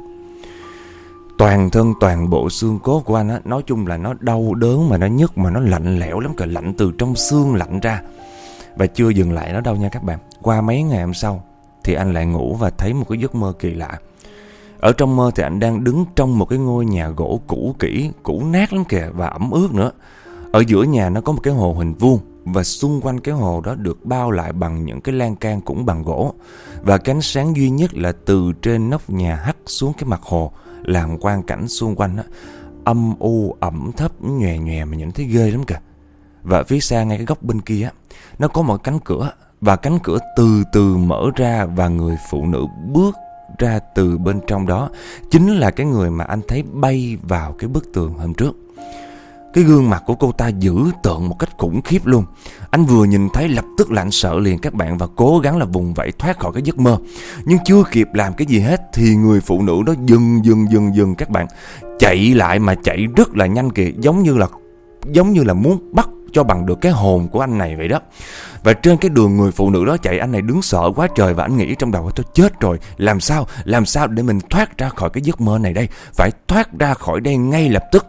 Toàn thân toàn bộ xương cốt của anh á, nói chung là nó đau đớn mà nó nhức mà nó lạnh lẽo lắm, cả lạnh từ trong xương lạnh ra. Và chưa dừng lại đó đâu nha các bạn. Qua mấy ngày hôm sau thì anh lại ngủ và thấy một cái giấc mơ kỳ lạ. Ở trong mơ thì anh đang đứng trong một cái ngôi nhà gỗ cũ kỹ, cũ nát lắm kìa và ẩm ướt nữa. Ở giữa nhà nó có một cái hồ hình vuông và xung quanh cái hồ đó được bao lại bằng những cái lan can cũng bằng gỗ. Và cái ánh sáng duy nhất là từ trên nóc nhà hắt xuống cái mặt hồ, làm quang cảnh xung quanh đó âm u ẩm thấp nhòe nhòe mà nhìn thấy ghê lắm kìa. Và phía xa ngay cái góc bên kia á, nó có một cánh cửa, và cánh cửa từ từ mở ra và người phụ nữ bước ra từ bên trong đó chính là cái người mà anh thấy bay vào cái bức tường hôm trước. Cái gương mặt của cô ta dữ tợn một cách khủng khiếp luôn. Anh vừa nhìn thấy lập tức là anh sợ liền các bạn, và cố gắng là vùng vẫy thoát khỏi cái giấc mơ. Nhưng chưa kịp làm cái gì hết thì người phụ nữ đó dừng các bạn, chạy lại mà chạy rất là nhanh kìa, giống như là muốn bắt cho bằng được cái hồn của anh này vậy đó. Và trên cái đường người phụ nữ đó chạy, anh này đứng sợ quá trời, và anh nghĩ trong đầu tôi chết rồi, làm sao để mình thoát ra khỏi cái giấc mơ này đây, phải thoát ra khỏi đây ngay lập tức.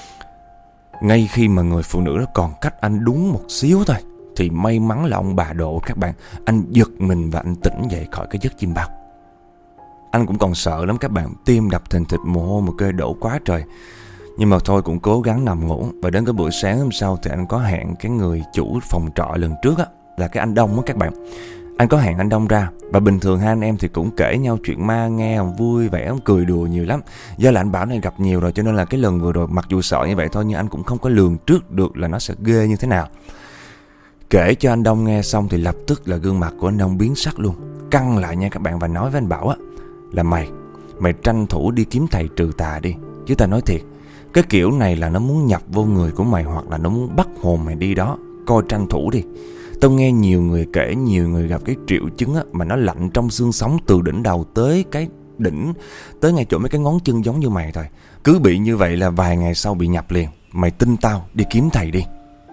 Ngay khi mà người phụ nữ đó còn cách anh đúng một xíu thôi thì may mắn là ông bà Độ các bạn. Anh giật mình và anh tỉnh dậy khỏi cái giấc chim bao. Anh cũng còn sợ lắm các bạn, tim đập thình thịch, mồ hôi một kê đổ quá trời. Nhưng mà thôi cũng cố gắng nằm ngủ. Và đến cái buổi sáng hôm sau thì anh có hẹn cái người chủ phòng trọ lần trước á, là cái anh Đông á các bạn. Anh có hẹn anh Đông ra. Và bình thường hai anh em thì cũng kể nhau chuyện ma nghe, ông vui vẻ, ông cười đùa nhiều lắm. Do là anh Bảo này gặp nhiều rồi, cho nên là cái lần vừa rồi mặc dù sợ như vậy thôi, nhưng anh cũng không có lường trước được là nó sẽ ghê như thế nào. Kể cho anh Đông nghe xong thì lập tức là gương mặt của anh Đông biến sắc luôn, căng lại nha các bạn, và nói với anh Bảo á là mày tranh thủ đi kiếm thầy trừ tà đi. Chứ ta nói thiệt, cái kiểu này là nó muốn nhập vô người của mày, hoặc là nó muốn bắt hồn mày đi đó. Coi tranh thủ đi. Tao nghe nhiều người kể, nhiều người gặp cái triệu chứng á, mà nó lạnh trong xương sống từ đỉnh đầu tới cái đỉnh, tới ngay chỗ mấy cái ngón chân giống như mày thôi. Cứ bị như vậy là vài ngày sau bị nhập liền. Mày tin tao, đi kiếm thầy đi.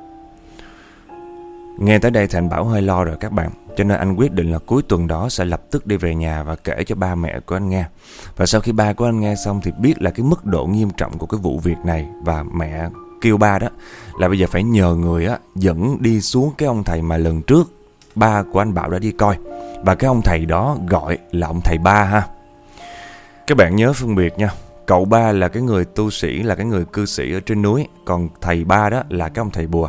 Nghe tới đây thì anh Bảo hơi lo rồi các bạn. Cho nên anh quyết định là cuối tuần đó sẽ lập tức đi về nhà và kể cho ba mẹ của anh nghe. Và sau khi ba của anh nghe xong thì biết là cái mức độ nghiêm trọng của cái vụ việc này, và mẹ kêu ba đó là bây giờ phải nhờ người á dẫn đi xuống cái ông thầy mà lần trước ba của anh Bảo đã đi coi. Và cái ông thầy đó gọi là ông thầy Ba ha. Các bạn nhớ phân biệt nha. Cậu Ba là cái người tu sĩ, là cái người cư sĩ ở trên núi. Còn thầy Ba đó là cái ông thầy bùa.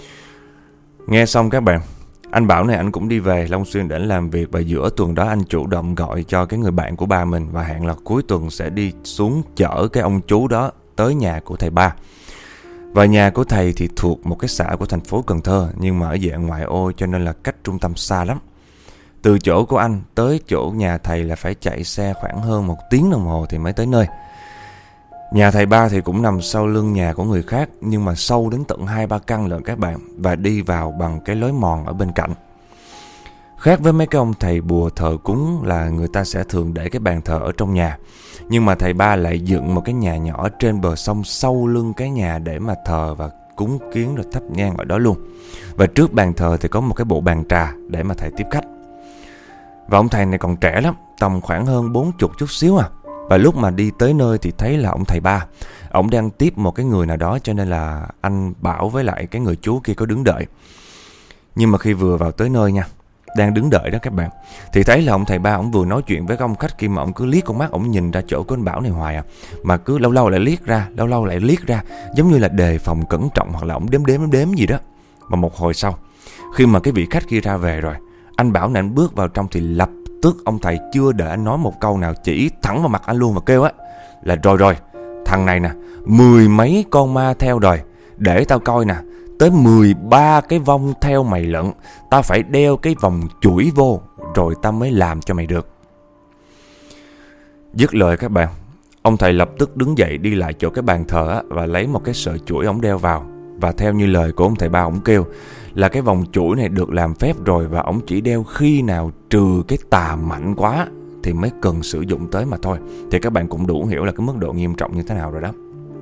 Nghe xong các bạn, anh Bảo này anh cũng đi về Long Xuyên để làm việc. Và giữa tuần đó anh chủ động gọi cho cái người bạn của ba mình và hẹn là cuối tuần sẽ đi xuống chở cái ông chú đó tới nhà của thầy Ba. Và nhà của thầy thì thuộc một cái xã của thành phố Cần Thơ, nhưng mà ở dạng ngoại ô, cho nên là cách trung tâm xa lắm. Từ chỗ của anh tới chỗ nhà thầy là phải chạy xe khoảng hơn 1 tiếng đồng hồ thì mới tới nơi. Nhà thầy Ba thì cũng nằm sau lưng nhà của người khác, nhưng mà sâu đến tận 2-3 căn lận các bạn, và đi vào bằng cái lối mòn ở bên cạnh. Khác với mấy cái ông thầy bùa thờ cúng là người ta sẽ thường để cái bàn thờ ở trong nhà, nhưng mà thầy Ba lại dựng một cái nhà nhỏ trên bờ sông sau lưng cái nhà để mà thờ và cúng kiến rồi thắp nhang ở đó luôn. Và trước bàn thờ thì có một cái bộ bàn trà để mà thầy tiếp khách. Và ông thầy này còn trẻ lắm, tầm khoảng hơn 40 chút xíu à. Và lúc mà đi tới nơi thì thấy là ông thầy Ba, ông đang tiếp một cái người nào đó, cho nên là anh Bảo với lại cái người chú kia có đứng đợi. Nhưng mà khi vừa vào tới nơi nha, đang đứng đợi đó các bạn, thì thấy là ông thầy Ba ông vừa nói chuyện với cái ông khách kia, mà ông cứ liếc con mắt ông nhìn ra chỗ của anh Bảo này hoài à. Mà cứ lâu lâu lại liếc ra, giống như là đề phòng cẩn trọng, hoặc là ông đếm gì đó. Mà một hồi sau, khi mà cái vị khách kia ra về rồi, anh Bảo này anh bước vào trong thì lập tức ông thầy chưa đợi anh nói một câu nào, chỉ thẳng vào mặt anh luôn và kêu á là rồi, thằng này nè, 10 mấy con ma theo rồi, để tao coi nè, tới 13 cái vong theo mày lận, tao phải đeo cái vòng chuỗi vô rồi tao mới làm cho mày được. Dứt lời các bạn, ông thầy lập tức đứng dậy đi lại chỗ cái bàn thờ á, và lấy một cái sợi chuỗi ông đeo vào. Và theo như lời của ông thầy Ba, ông kêu là cái vòng chuỗi này được làm phép rồi, và ông chỉ đeo khi nào trừ cái tà mạnh quá thì mới cần sử dụng tới mà thôi. Thì các bạn cũng đủ hiểu là cái mức độ nghiêm trọng như thế nào rồi đó.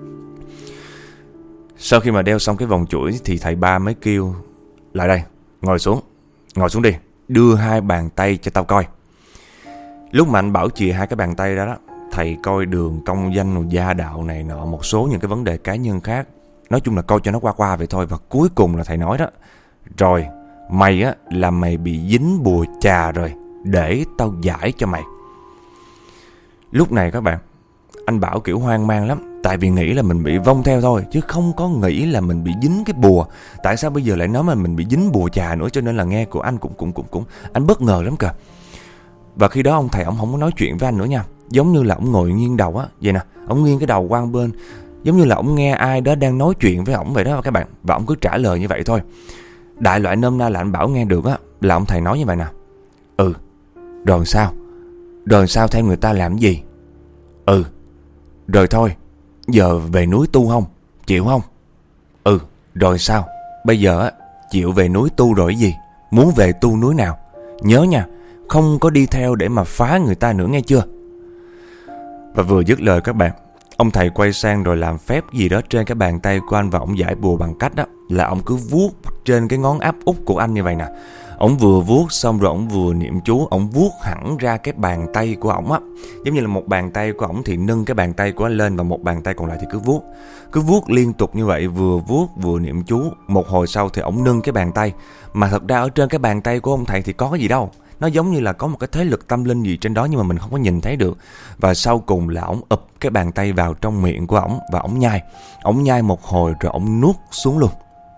Sau khi mà đeo xong cái vòng chuỗi thì thầy ba mới kêu lại đây, ngồi xuống đi, đưa 2 bàn tay cho tao coi. Lúc mà anh Bảo chìa 2 cái bàn tay ra đó, thầy coi đường công danh, gia đạo này nọ, một số những cái vấn đề cá nhân khác. Nói chung là coi cho nó qua vậy thôi. Và cuối cùng là thầy nói đó, rồi mày á là mày bị dính bùa chà rồi, để tao giải cho mày. Lúc này các bạn, anh Bảo kiểu hoang mang lắm. Tại vì nghĩ là mình bị vong theo thôi, chứ không có nghĩ là mình bị dính cái bùa. Tại sao bây giờ lại nói mà mình bị dính bùa chà nữa? Cho nên là nghe của anh cũng anh bất ngờ lắm kìa. Và khi đó ông thầy ông không có nói chuyện với anh nữa nha. Giống như là ông ngồi nghiêng đầu á, vậy nè, ông nghiêng cái đầu qua bên, giống như là ông nghe ai đó đang nói chuyện với ổng vậy đó các bạn. Và ông cứ trả lời như vậy thôi. Đại loại nôm na là anh Bảo nghe được á, là ông thầy nói như vậy nè. Rồi sao? Rồi sao theo người ta làm gì? Rồi thôi, giờ về núi tu không? Chịu không? Rồi sao? Bây giờ á, chịu về núi tu rồi gì? Muốn về tu núi nào? Nhớ nha, không có đi theo để mà phá người ta nữa nghe chưa? Và vừa dứt lời các bạn, ông thầy quay sang rồi làm phép gì đó trên cái bàn tay của anh. Và ông giải bùa bằng cách đó là ông cứ vuốt trên cái ngón áp út của anh như vậy nè. Ông vừa vuốt xong rồi ông vừa niệm chú. Ông vuốt hẳn ra cái bàn tay của ổng á. Giống như là một bàn tay của ổng thì nâng cái bàn tay của anh lên, và một bàn tay còn lại thì cứ vuốt liên tục như vậy, vừa vuốt vừa niệm chú. Một hồi sau thì ổng nâng cái bàn tay, mà thật ra ở trên cái bàn tay của ông thầy thì có cái gì đâu. Nó giống như là có một cái thế lực tâm linh gì trên đó, nhưng mà mình không có nhìn thấy được. Và sau cùng là ổng ụp cái bàn tay vào trong miệng của ổng, và ổng nhai một hồi rồi ổng nuốt xuống luôn.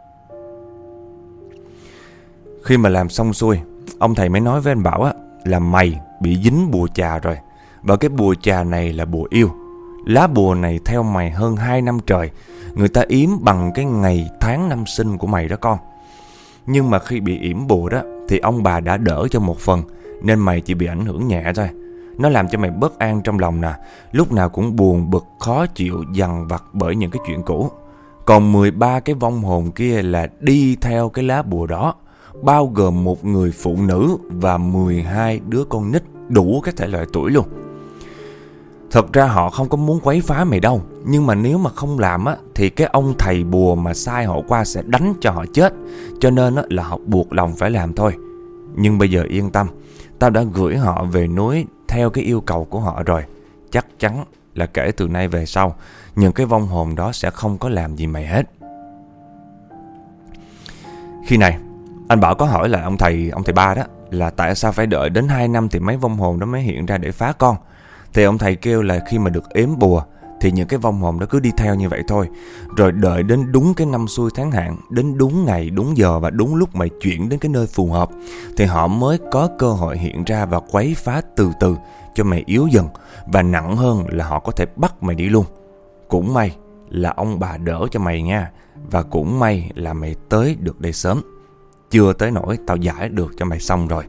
Khi mà làm xong xuôi, ông thầy mới nói với anh Bảo á, là mày bị dính bùa chà rồi. Và cái bùa chà này là bùa yêu. Lá bùa này theo mày hơn 2 năm trời. Người ta yếm bằng cái ngày tháng năm sinh của mày đó con. Nhưng mà khi bị yểm bùa đó thì ông bà đã đỡ cho một phần, nên mày chỉ bị ảnh hưởng nhẹ thôi. Nó làm cho mày bất an trong lòng nè, lúc nào cũng buồn bực, khó chịu, dằn vặt bởi những cái chuyện cũ. Còn 13 cái vong hồn kia là đi theo cái lá bùa đó, bao gồm một người phụ nữ và 12 đứa con nít đủ các thể loại tuổi luôn. Thật ra họ không có muốn quấy phá mày đâu, nhưng mà nếu mà không làm á thì cái ông thầy bùa mà sai họ qua sẽ đánh cho họ chết. Cho nên á là họ buộc lòng phải làm thôi. Nhưng bây giờ yên tâm, tao đã gửi họ về núi theo cái yêu cầu của họ rồi. Chắc chắn là kể từ nay về sau, những cái vong hồn đó sẽ không có làm gì mày hết. Khi này anh Bảo có hỏi là ông thầy ba đó là tại sao phải đợi đến 2 năm thì mấy vong hồn đó mới hiện ra để phá con. Thì ông thầy kêu là khi mà được ếm bùa thì những cái vong hồn đó cứ đi theo như vậy thôi. Rồi đợi đến đúng cái năm xuôi tháng hạn, đến đúng ngày, đúng giờ và đúng lúc mày chuyển đến cái nơi phù hợp, thì họ mới có cơ hội hiện ra và quấy phá từ từ cho mày yếu dần. Và nặng hơn là họ có thể bắt mày đi luôn. Cũng may là ông bà đỡ cho mày nha. Và cũng may là mày tới được đây sớm. Chưa tới nỗi tao giải được cho mày xong rồi.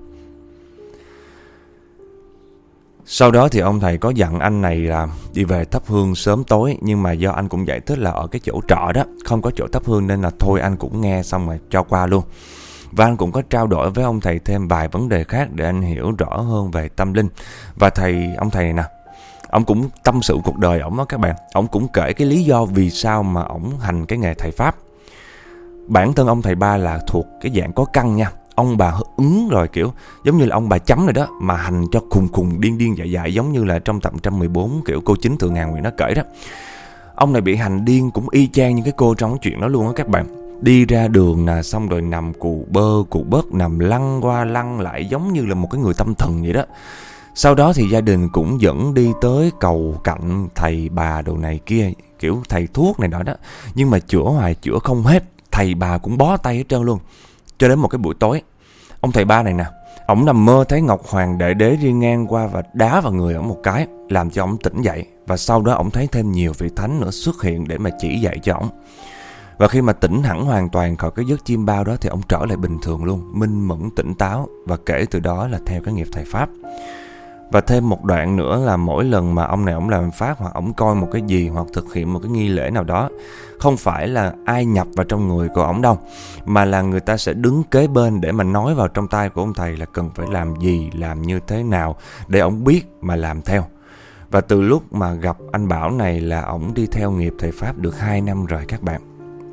Sau đó thì ông thầy có dặn anh này là đi về thắp hương sớm tối. Nhưng mà do anh cũng giải thích là ở cái chỗ trọ đó không có chỗ thắp hương, nên là thôi anh cũng nghe xong rồi cho qua luôn. Và anh cũng có trao đổi với ông thầy thêm vài vấn đề khác để anh hiểu rõ hơn về tâm linh. Và ông thầy này nè, ông cũng tâm sự cuộc đời ổng đó các bạn. Ông cũng kể cái lý do vì sao mà ổng hành cái nghề thầy Pháp. Bản thân ông thầy ba là thuộc cái dạng có căn nha. Ông bà ứng rồi, kiểu giống như là ông bà chấm rồi đó, mà hành cho khùng điên dại, giống như là trong tập 114 kiểu cô Chính Thượng Ngàn Nguyện nó kể đó. Ông này bị hành điên cũng y chang như cái cô trong chuyện đó luôn á các bạn. Đi ra đường nè, xong rồi nằm cụ bớt, nằm lăn qua lăn lại giống như là một cái người tâm thần vậy đó. Sau đó thì gia đình cũng dẫn đi tới cầu cạnh thầy bà đồ này kia, kiểu thầy thuốc này nọ đó. Nhưng mà chữa hoài chữa không hết, thầy bà cũng bó tay hết trơn luôn. Cho đến một cái buổi tối, ông thầy ba này nè, ổng nằm mơ thấy Ngọc Hoàng Đại Đế đi ngang qua và đá vào người ổng một cái, làm cho ổng tỉnh dậy. Và sau đó ổng thấy thêm nhiều vị thánh nữa xuất hiện để mà chỉ dạy cho ổng. Và khi mà tỉnh hẳn hoàn toàn khỏi cái giấc chiêm bao đó thì ổng trở lại bình thường luôn, minh mẫn tỉnh táo. Và kể từ đó là theo cái nghiệp thầy Pháp. Và thêm một đoạn nữa là mỗi lần mà ông này ông làm pháp hoặc ông coi một cái gì hoặc thực hiện một cái nghi lễ nào đó, không phải là ai nhập vào trong người của ông đâu, mà là người ta sẽ đứng kế bên để mà nói vào trong tai của ông thầy là cần phải làm gì, làm như thế nào để ông biết mà làm theo. Và từ lúc mà gặp anh Bảo này là ổng đi theo nghiệp thầy pháp được 2 năm rồi các bạn.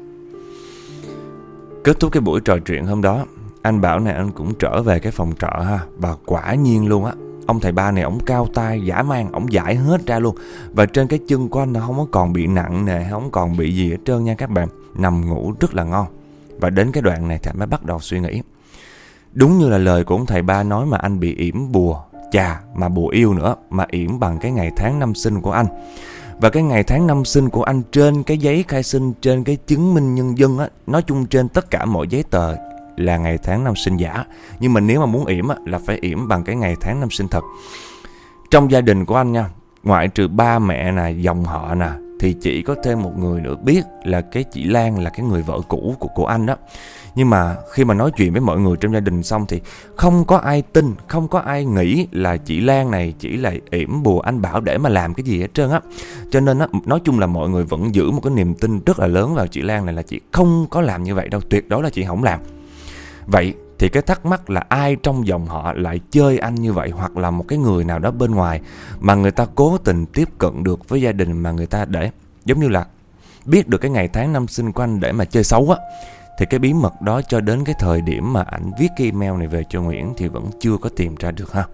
Kết thúc cái buổi trò chuyện hôm đó, anh Bảo này anh cũng trở về cái phòng trọ ha. Và quả nhiên luôn á, ông thầy ba này ổng cao tay dã man, ổng giải hết ra luôn. Và trên cái chân của anh nó không có còn bị nặng nề, không còn bị gì hết trơn nha các bạn. Nằm ngủ rất là ngon. Và đến cái đoạn này thì mới bắt đầu suy nghĩ. Đúng như là lời của ông thầy ba nói mà anh bị yểm bùa. Chà, mà bùa yêu nữa, mà yểm bằng cái ngày tháng năm sinh của anh. Và cái ngày tháng năm sinh của anh trên cái giấy khai sinh, trên cái chứng minh nhân dân á, nói chung trên tất cả mọi giấy tờ là ngày tháng năm sinh giả. Nhưng mà nếu mà muốn yểm á, là phải yểm bằng cái ngày tháng năm sinh thật. Trong gia đình của anh nha, ngoại trừ ba mẹ nè, dòng họ nè, thì chỉ có thêm một người nữa biết là cái chị Lan là cái người vợ cũ của anh đó. Nhưng mà khi mà nói chuyện với mọi người trong gia đình xong thì không có ai tin, không có ai nghĩ là chị Lan này chỉ là yểm bùa anh Bảo để mà làm cái gì hết trơn á. Cho nên á, nói chung là mọi người vẫn giữ một cái niềm tin rất là lớn vào chị Lan này là chị không có làm như vậy đâu, tuyệt đối là chị không làm. Vậy thì cái thắc mắc là ai trong dòng họ lại chơi anh như vậy, hoặc là một cái người nào đó bên ngoài mà người ta cố tình tiếp cận được với gia đình mà người ta để giống như là biết được cái ngày tháng năm sinh của anh để mà chơi xấu á. Thì cái bí mật đó cho đến cái thời điểm mà ảnh viết cái email này về cho Nguyễn thì vẫn chưa có tìm ra được ha.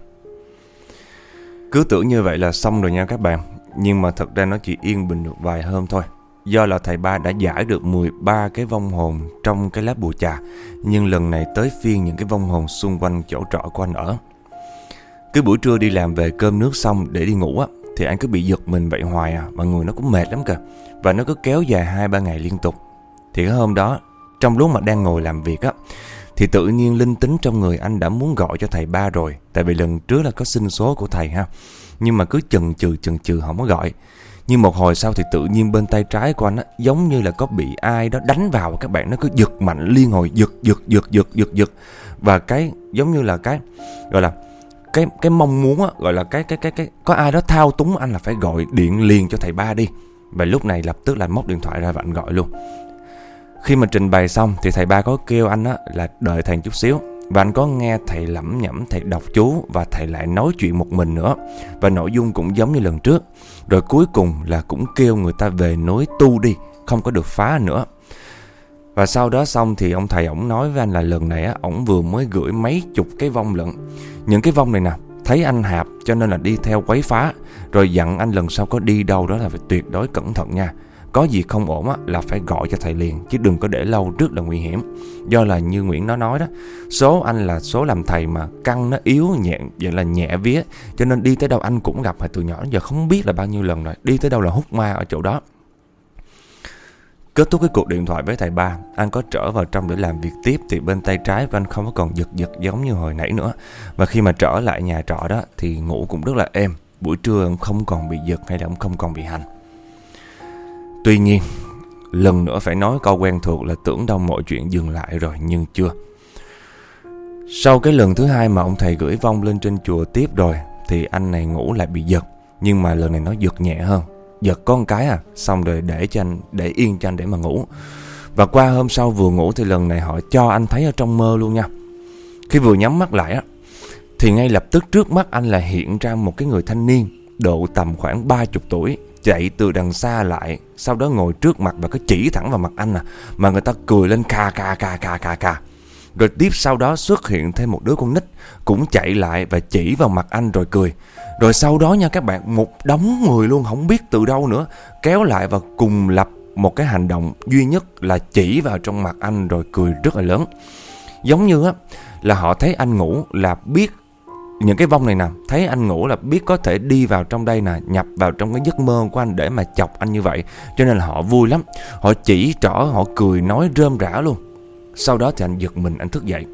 Cứ tưởng như vậy là xong rồi nha các bạn. Nhưng mà thật ra nó chỉ yên bình được vài hôm thôi. Do là thầy ba đã giải được 13 cái vong hồn trong cái lá bùa trà. Nhưng lần này tới phiên những cái vong hồn xung quanh chỗ trọ của anh ở. Cứ buổi trưa đi làm về cơm nước xong để đi ngủ á, thì anh cứ bị giật mình vậy hoài à. Mà người nó cũng mệt lắm kìa. Và nó cứ kéo dài 2-3 ngày liên tục. Thì cái hôm đó, trong lúc mà đang ngồi làm việc á, thì tự nhiên linh tính trong người anh đã muốn gọi cho thầy ba rồi. Tại vì lần trước là có xin số của thầy ha. Nhưng mà cứ chần chừ không có gọi. Nhưng một hồi sau thì tự nhiên bên tay trái của anh á, giống như là có bị ai đó đánh vào. Các bạn, nó cứ giật mạnh liên hồi, giật. Và cái giống như là cái gọi là cái mong muốn á, gọi là cái có ai đó thao túng anh là phải gọi điện liền cho thầy ba đi. Và lúc này lập tức là móc điện thoại ra và anh gọi luôn. Khi mà trình bày xong thì thầy ba có kêu anh á là đợi thầy chút xíu. Và anh có nghe thầy lẩm nhẩm, thầy đọc chú và thầy lại nói chuyện một mình nữa. Và nội dung cũng giống như lần trước. Rồi cuối cùng là cũng kêu người ta về núi tu đi, không có được phá nữa. Và sau đó xong thì ông thầy ổng nói với anh là lần này á, ổng vừa mới gửi mấy chục cái vong lận. Những cái vong này nè, thấy anh hạp cho nên là đi theo quấy phá. Rồi dặn anh lần sau có đi đâu đó là phải tuyệt đối cẩn thận nha. Có gì không ổn á, là phải gọi cho thầy liền, chứ đừng có để lâu, rất là nguy hiểm. Do là như Nguyễn nó nói đó, số anh là số làm thầy mà căn nó yếu nhẹ, vậy là nhẹ vía. Cho nên đi tới đâu anh cũng gặp, từ nhỏ đến giờ không biết là bao nhiêu lần rồi. Đi tới đâu là hút ma ở chỗ đó. Kết thúc cái cuộc điện thoại với thầy ba, anh có trở vào trong để làm việc tiếp. Thì bên tay trái của anh không có còn giật giống như hồi nãy nữa. Và khi mà trở lại nhà trọ đó thì ngủ cũng rất là êm. Buổi trưa ông không còn bị giật hay là ông không còn bị hành. Tuy nhiên, lần nữa phải nói câu quen thuộc là tưởng đâu mọi chuyện dừng lại rồi, nhưng chưa. Sau cái lần thứ hai mà ông thầy gửi vong lên trên chùa tiếp rồi, thì anh này ngủ lại bị giật. Nhưng mà lần này nó giật nhẹ hơn. Giật có một cái à, xong rồi để yên cho anh để mà ngủ. Và qua hôm sau vừa ngủ thì lần này họ cho anh thấy ở trong mơ luôn nha. Khi vừa nhắm mắt lại á, thì ngay lập tức trước mắt anh là hiện ra một cái người thanh niên độ tầm khoảng 30 tuổi, chạy từ đằng xa lại, sau đó ngồi trước mặt và cứ chỉ thẳng vào mặt anh à. Mà người ta cười lên ca. Rồi tiếp sau đó xuất hiện thêm một đứa con nít cũng chạy lại và chỉ vào mặt anh rồi cười. Rồi sau đó nha các bạn, một đống người luôn không biết từ đâu nữa kéo lại và cùng lập một cái hành động duy nhất là chỉ vào trong mặt anh rồi cười rất là lớn. Giống như á là họ thấy anh ngủ là biết, những cái vong này nè, thấy anh ngủ là biết có thể đi vào trong đây nè, nhập vào trong cái giấc mơ của anh để mà chọc anh như vậy. Cho nên là họ vui lắm, họ chỉ trỏ, họ cười nói rơm rã luôn. Sau đó thì anh giật mình, anh thức dậy.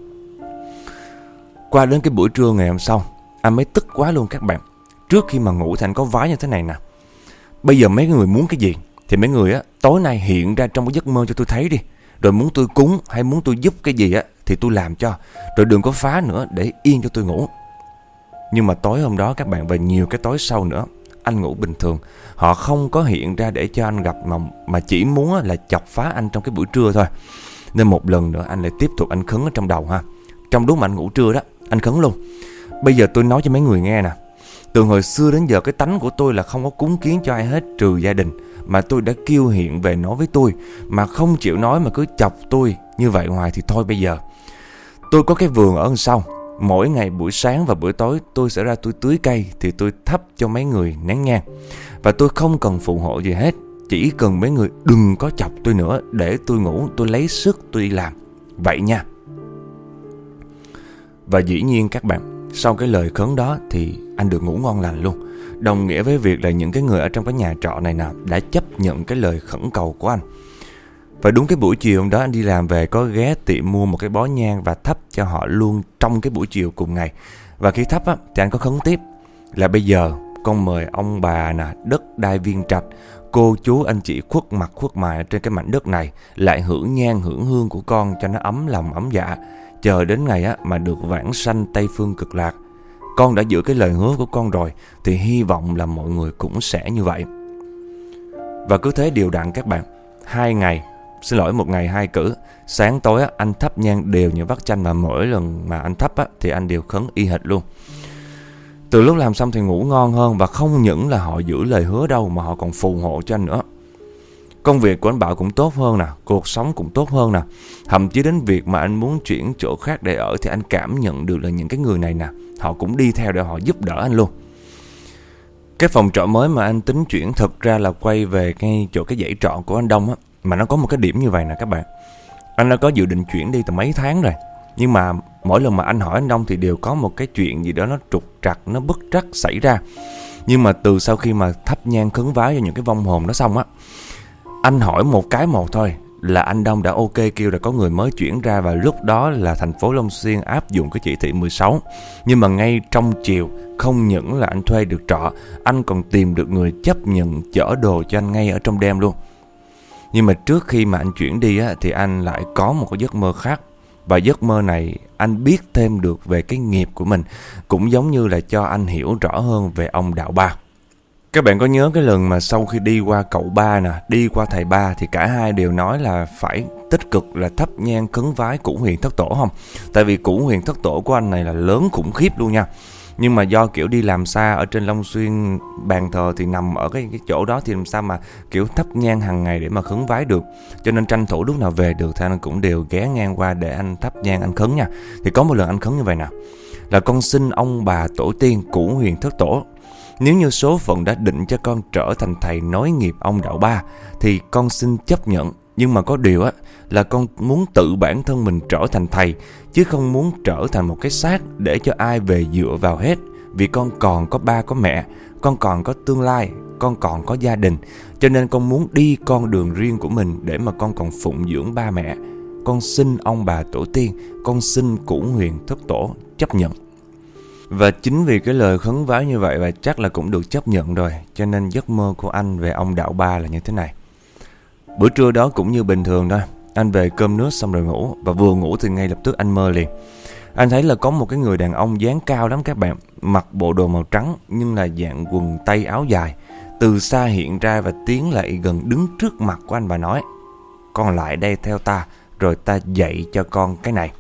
Qua đến cái buổi trưa ngày hôm sau, anh mới tức quá luôn các bạn. Trước khi mà ngủ thì anh có vái như thế này nè: bây giờ mấy người muốn cái gì thì mấy người á tối nay hiện ra trong cái giấc mơ cho tôi thấy đi. Rồi muốn tôi cúng hay muốn tôi giúp cái gì á thì tôi làm cho. Rồi đừng có phá nữa, để yên cho tôi ngủ. Nhưng mà tối hôm đó các bạn, và nhiều cái tối sau nữa, anh ngủ bình thường. Họ không có hiện ra để cho anh gặp, mà chỉ muốn là chọc phá anh trong cái buổi trưa thôi. Nên một lần nữa anh lại tiếp tục anh khấn ở trong đầu ha. Trong lúc mà anh ngủ trưa đó, anh khấn luôn: bây giờ tôi nói cho mấy người nghe nè, từ hồi xưa đến giờ cái tánh của tôi là không có cúng kiến cho ai hết trừ gia đình, mà tôi đã kêu hiện về nói với tôi mà không chịu nói, mà cứ chọc tôi như vậy hoài thì thôi. Bây giờ tôi có cái vườn ở đằng sau, mỗi ngày buổi sáng và buổi tối tôi sẽ ra tôi tưới cây, thì tôi thắp cho mấy người nén nhang, và tôi không cần phù hộ gì hết, chỉ cần mấy người đừng có chọc tôi nữa, để tôi ngủ, tôi lấy sức tôi đi làm vậy nha. Và dĩ nhiên các bạn, sau cái lời khấn đó thì anh được ngủ ngon lành luôn. Đồng nghĩa với việc là những cái người ở trong cái nhà trọ này nào đã chấp nhận cái lời khẩn cầu của anh. Và đúng cái buổi chiều hôm đó anh đi làm về, có ghé tiệm mua một cái bó nhang và thắp cho họ luôn trong cái buổi chiều cùng ngày. Và khi thắp á, thì anh có khấn tiếp là: bây giờ con mời ông bà nè, đất đai Viên Trạch, cô chú anh chị khuất mặt khuất mày trên cái mảnh đất này, lại hưởng nhang hưởng hương của con cho nó ấm lòng ấm dạ, chờ đến ngày á mà được vãng sanh Tây Phương Cực Lạc. Con đã giữ cái lời hứa của con rồi, thì hy vọng là mọi người cũng sẽ như vậy. Và cứ thế đều đặn các bạn, một ngày 2 cử. Sáng tối á, anh thắp nhang đều như vắt chanh, mà mỗi lần mà anh thắp á, thì anh đều khấn y hệt luôn. Từ lúc làm xong thì ngủ ngon hơn, và không những là họ giữ lời hứa đâu, mà họ còn phù hộ cho anh nữa. Công việc của anh Bảo cũng tốt hơn nè, cuộc sống cũng tốt hơn nè. Thậm chí đến việc mà anh muốn chuyển chỗ khác để ở, thì anh cảm nhận được là những cái người này nè, họ cũng đi theo để họ giúp đỡ anh luôn. Cái phòng trọ mới mà anh tính chuyển thực ra là quay về cái dãy trọ của anh Đông á. Mà nó có một cái điểm như vậy nè các bạn, anh đã có dự định chuyển đi từ mấy tháng rồi. Nhưng mà mỗi lần mà anh hỏi anh Đông thì đều có một cái chuyện gì đó nó trục trặc, nó bất trắc xảy ra. Nhưng mà từ sau khi mà thắp nhang khấn vái cho những cái vong hồn đó xong á, anh hỏi một cái một thôi là anh Đông đã ok kêu là có người mới chuyển ra. Và lúc đó là thành phố Long Xuyên áp dụng cái chỉ thị 16. Nhưng mà ngay trong chiều, không những là anh thuê được trọ, anh còn tìm được người chấp nhận chở đồ cho anh ngay ở trong đêm luôn. Nhưng mà trước khi mà anh chuyển đi á, thì anh lại có một cái giấc mơ khác. Và giấc mơ này anh biết thêm được về cái nghiệp của mình, cũng giống như là cho anh hiểu rõ hơn về ông Đạo Ba. Các bạn có nhớ cái lần mà sau khi đi qua cậu Ba nè, đi qua thầy Ba, thì cả hai đều nói là phải tích cực là thắp nhang khấn vái Cửu Huyền Thất Tổ không? Tại vì Cửu Huyền Thất Tổ của anh này là lớn khủng khiếp luôn nha. Nhưng mà do kiểu đi làm xa ở trên Long Xuyên, bàn thờ thì nằm ở cái chỗ đó, thì làm sao mà kiểu thắp nhang hàng ngày để mà khấn vái được. Cho nên tranh thủ lúc nào về được thì anh cũng đều ghé ngang qua để anh thắp nhang, anh khấn nha. Thì có một lần anh khấn như vậy nè, là con xin ông bà tổ tiên Cửu Huyền Thất Tổ, nếu như số phận đã định cho con trở thành thầy nối nghiệp ông Đạo Ba, thì con xin chấp nhận. Nhưng mà có điều á, là con muốn tự bản thân mình trở thành thầy, chứ không muốn trở thành một cái xác để cho ai về dựa vào hết. Vì con còn có ba có mẹ, con còn có tương lai, con còn có gia đình. Cho nên con muốn đi con đường riêng của mình để mà con còn phụng dưỡng ba mẹ. Con xin ông bà tổ tiên, con xin Cửu Huyền Thất Tổ chấp nhận. Và chính vì cái lời khấn vái như vậy, và chắc là cũng được chấp nhận rồi, cho nên giấc mơ của anh về ông Đạo Ba là như thế này. Bữa trưa đó cũng như bình thường thôi, anh về cơm nước xong rồi ngủ. Và vừa ngủ thì ngay lập tức anh mơ liền. Anh thấy là có một cái người đàn ông dáng cao lắm các bạn, mặc bộ đồ màu trắng nhưng là dạng quần tây áo dài, từ xa hiện ra và tiến lại gần đứng trước mặt của anh và nói: con lại đây theo ta, rồi ta dạy cho con cái này.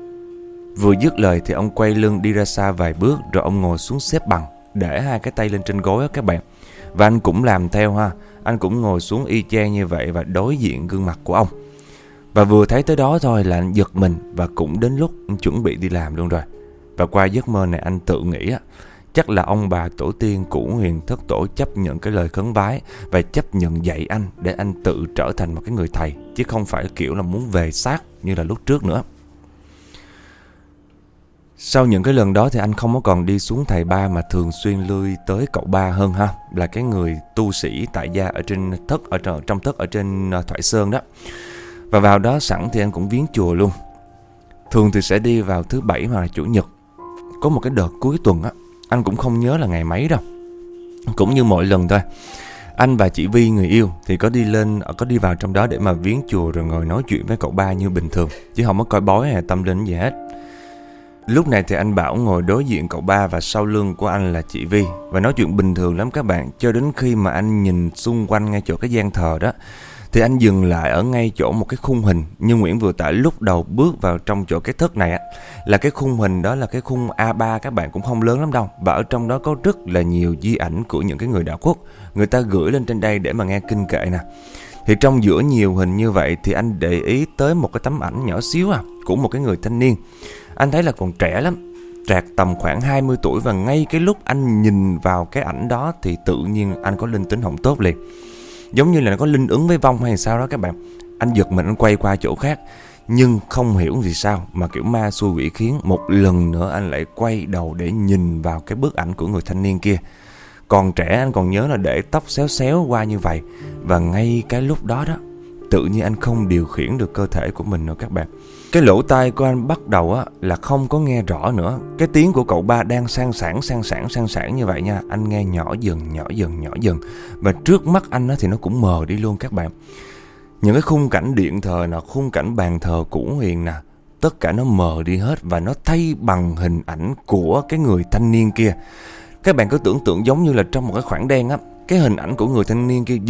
Vừa dứt lời thì ông quay lưng đi ra xa vài bước, rồi ông ngồi xuống xếp bằng, để hai cái tay lên trên gối á các bạn. Và anh cũng làm theo ha, anh cũng ngồi xuống y chang như vậy và đối diện gương mặt của ông. Và vừa thấy tới đó thôi là anh giật mình, và cũng đến lúc anh chuẩn bị đi làm luôn rồi. Và qua giấc mơ này anh tự nghĩ á, chắc là ông bà tổ tiên Cửu Huyền Thất Tổ chấp nhận cái lời khấn vái và chấp nhận dạy anh để anh tự trở thành một cái người thầy, chứ không phải kiểu là muốn về xác như là lúc trước nữa. Sau những cái lần đó thì anh không có còn đi xuống thầy Ba, mà thường xuyên lui tới cậu Ba hơn ha, là cái người tu sĩ tại gia ở trên thất, trong thất ở trên Thoại Sơn đó. Và vào đó sẵn thì anh cũng viếng chùa luôn. Thường thì sẽ đi vào thứ Bảy hoặc là Chủ nhật. Có một cái đợt cuối tuần á, anh cũng không nhớ là ngày mấy đâu. Cũng như mọi lần thôi, anh và chị Vi người yêu thì có đi vào trong đó để mà viếng chùa, rồi ngồi nói chuyện với cậu Ba như bình thường, chứ không có coi bói hay tâm linh gì hết. Lúc này thì anh Bảo ngồi đối diện cậu ba và sau lưng của anh là chị Vi và nói chuyện bình thường lắm các bạn, cho đến khi mà anh nhìn xung quanh ngay chỗ cái gian thờ đó thì anh dừng lại ở ngay chỗ một cái khung hình như Nguyễn vừa tả lúc đầu bước vào trong chỗ cái thất này á. Là cái khung hình đó là cái khung A3 các bạn, cũng không lớn lắm đâu. Và ở trong đó có rất là nhiều di ảnh của những cái người đạo quốc, người ta gửi lên trên đây để mà nghe kinh kệ nè. Thì trong giữa nhiều hình như vậy thì anh để ý tới một cái tấm ảnh nhỏ xíu của một cái người thanh niên. Anh thấy là còn trẻ lắm, trạc tầm khoảng 20 tuổi. Và ngay cái lúc anh nhìn vào cái ảnh đó thì tự nhiên anh có linh tính không tốt liền. Giống như là nó có linh ứng với vong hay sao đó các bạn. Anh giật mình, anh quay qua chỗ khác. Nhưng không hiểu vì sao mà kiểu ma xui quỷ khiến, một lần nữa anh lại quay đầu để nhìn vào cái bức ảnh của người thanh niên kia. Còn trẻ anh còn nhớ là để tóc xéo xéo qua như vậy. Và ngay cái lúc đó đó, tự nhiên anh không điều khiển được cơ thể của mình nữa các bạn. Cái lỗ tai của anh bắt đầu là không có nghe rõ nữa. Cái tiếng của cậu ba đang sang sảng như vậy nha. Anh nghe nhỏ dần. Và trước mắt anh thì nó cũng mờ đi luôn các bạn. Những cái khung cảnh điện thờ nè, khung cảnh bàn thờ cũ huyền nè, tất cả nó mờ đi hết và nó thay bằng hình ảnh của cái người thanh niên kia. Các bạn cứ tưởng tượng giống như là trong một cái khoảng đen á, cái hình ảnh của người thanh niên kia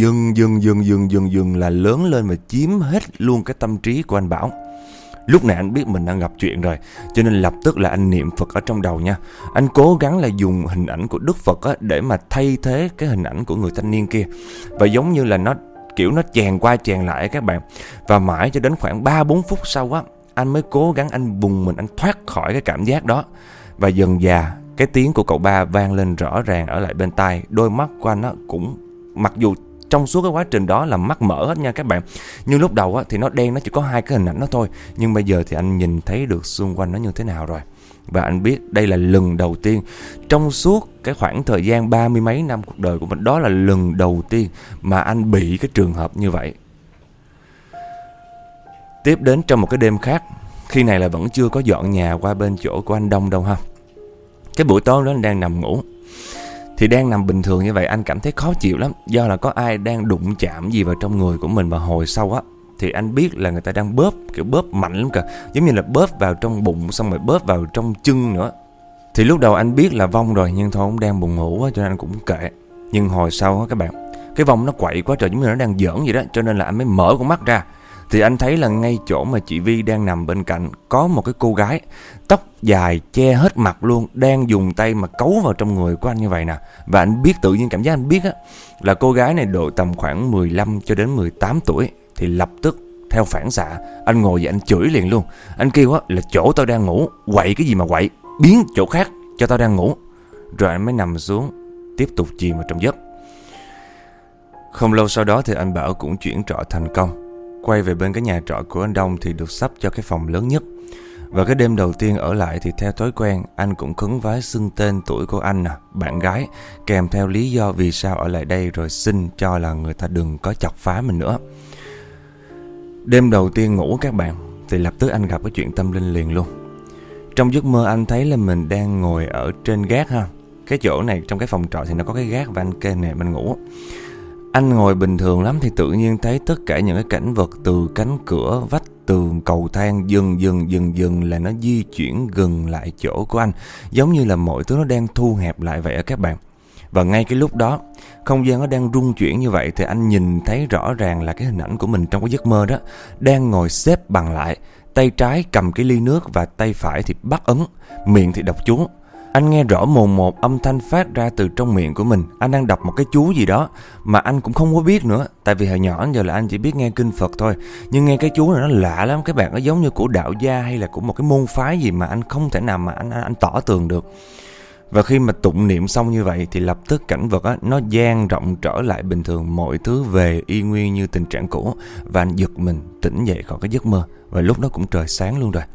dần là lớn lên và chiếm hết luôn cái tâm trí của anh Bảo. Lúc này anh biết mình đang gặp chuyện rồi, cho nên lập tức là anh niệm Phật ở trong đầu nha. Anh cố gắng là dùng hình ảnh của Đức Phật để mà thay thế cái hình ảnh của người thanh niên kia. Và giống như là nó kiểu nó chèn qua chèn lại các bạn. Và mãi cho đến khoảng 3-4 phút sau anh mới cố gắng anh vùng mình, anh thoát khỏi cái cảm giác đó. Và dần dà cái tiếng của cậu ba vang lên rõ ràng ở lại bên tai. Đôi mắt của anh cũng, mặc dù trong suốt cái quá trình đó là mắt mở hết nha các bạn, nhưng lúc đầu thì nó đen, nó chỉ có 2 cái hình ảnh đó thôi. Nhưng bây giờ thì anh nhìn thấy được xung quanh nó như thế nào rồi. Và anh biết đây là lần đầu tiên trong suốt cái khoảng thời gian 30 mấy năm cuộc đời của mình, đó là lần đầu tiên mà anh bị cái trường hợp như vậy. Tiếp đến trong một cái đêm khác, khi này là vẫn chưa có dọn nhà qua bên chỗ của anh Đông đâu ha. Cái buổi tối đó anh đang nằm ngủ. Thì đang nằm bình thường như vậy anh cảm thấy khó chịu lắm, do là có ai đang đụng chạm gì vào trong người của mình. Và hồi sau thì anh biết là người ta đang bóp, kiểu bóp mạnh lắm kìa, giống như là bóp vào trong bụng xong rồi bóp vào trong chân nữa. Thì lúc đầu anh biết là vong rồi, nhưng thôi cũng đang buồn ngủ cho nên anh cũng kệ. Nhưng hồi sau các bạn, cái vong nó quậy quá trời, giống như nó đang giỡn vậy đó, cho nên là anh mới mở con mắt ra. Thì anh thấy là ngay chỗ mà chị Vi đang nằm bên cạnh có một cái cô gái tóc dài che hết mặt luôn, đang dùng tay mà cấu vào trong người của anh như vậy nè. Và anh biết, tự nhiên cảm giác anh biết là cô gái này độ tầm khoảng 15 cho đến 18 tuổi. Thì lập tức theo phản xạ anh ngồi dậy anh chửi liền luôn. Anh kêu là chỗ tao đang ngủ, quậy cái gì mà quậy, biến chỗ khác cho tao đang ngủ. Rồi anh mới nằm xuống tiếp tục chìm vào trong giấc. Không lâu sau đó thì anh Bảo cũng chuyển trọ thành công. Quay về bên cái nhà trọ của anh Đông thì được sắp cho cái phòng lớn nhất. Và cái đêm đầu tiên ở lại thì theo thói quen anh cũng khấn vái xưng tên tuổi của anh bạn gái, kèm theo lý do vì sao ở lại đây, rồi xin cho là người ta đừng có chọc phá mình nữa. Đêm đầu tiên ngủ các bạn, thì lập tức anh gặp cái chuyện tâm linh liền luôn. Trong giấc mơ anh thấy là mình đang ngồi ở trên gác ha. Cái chỗ này trong cái phòng trọ thì nó có cái gác và anh kê nệm anh ngủ. Anh ngồi bình thường lắm thì tự nhiên thấy tất cả những cái cảnh vật từ cánh cửa, vách tường, cầu thang dần là nó di chuyển gần lại chỗ của anh. Giống như là mọi thứ nó đang thu hẹp lại vậy các bạn. Và ngay cái lúc đó, không gian nó đang rung chuyển như vậy thì anh nhìn thấy rõ ràng là cái hình ảnh của mình trong cái giấc mơ đó đang ngồi xếp bằng lại, tay trái cầm cái ly nước và tay phải thì bắt ấn, miệng thì đọc chú. Anh nghe rõ mồn một âm thanh phát ra từ trong miệng của mình. Anh đang đọc một cái chú gì đó mà anh cũng không có biết nữa. Tại vì hồi nhỏ giờ là anh chỉ biết nghe kinh Phật thôi. Nhưng nghe cái chú này nó lạ lắm các bạn. Nó giống như của đạo gia hay là của một cái môn phái gì mà anh không thể nào mà anh tỏ tường được. Và khi mà tụng niệm xong như vậy thì lập tức cảnh vật nó dang rộng trở lại bình thường. Mọi thứ về y nguyên như tình trạng cũ. Và anh giật mình tỉnh dậy khỏi cái giấc mơ. Và lúc đó cũng trời sáng luôn rồi.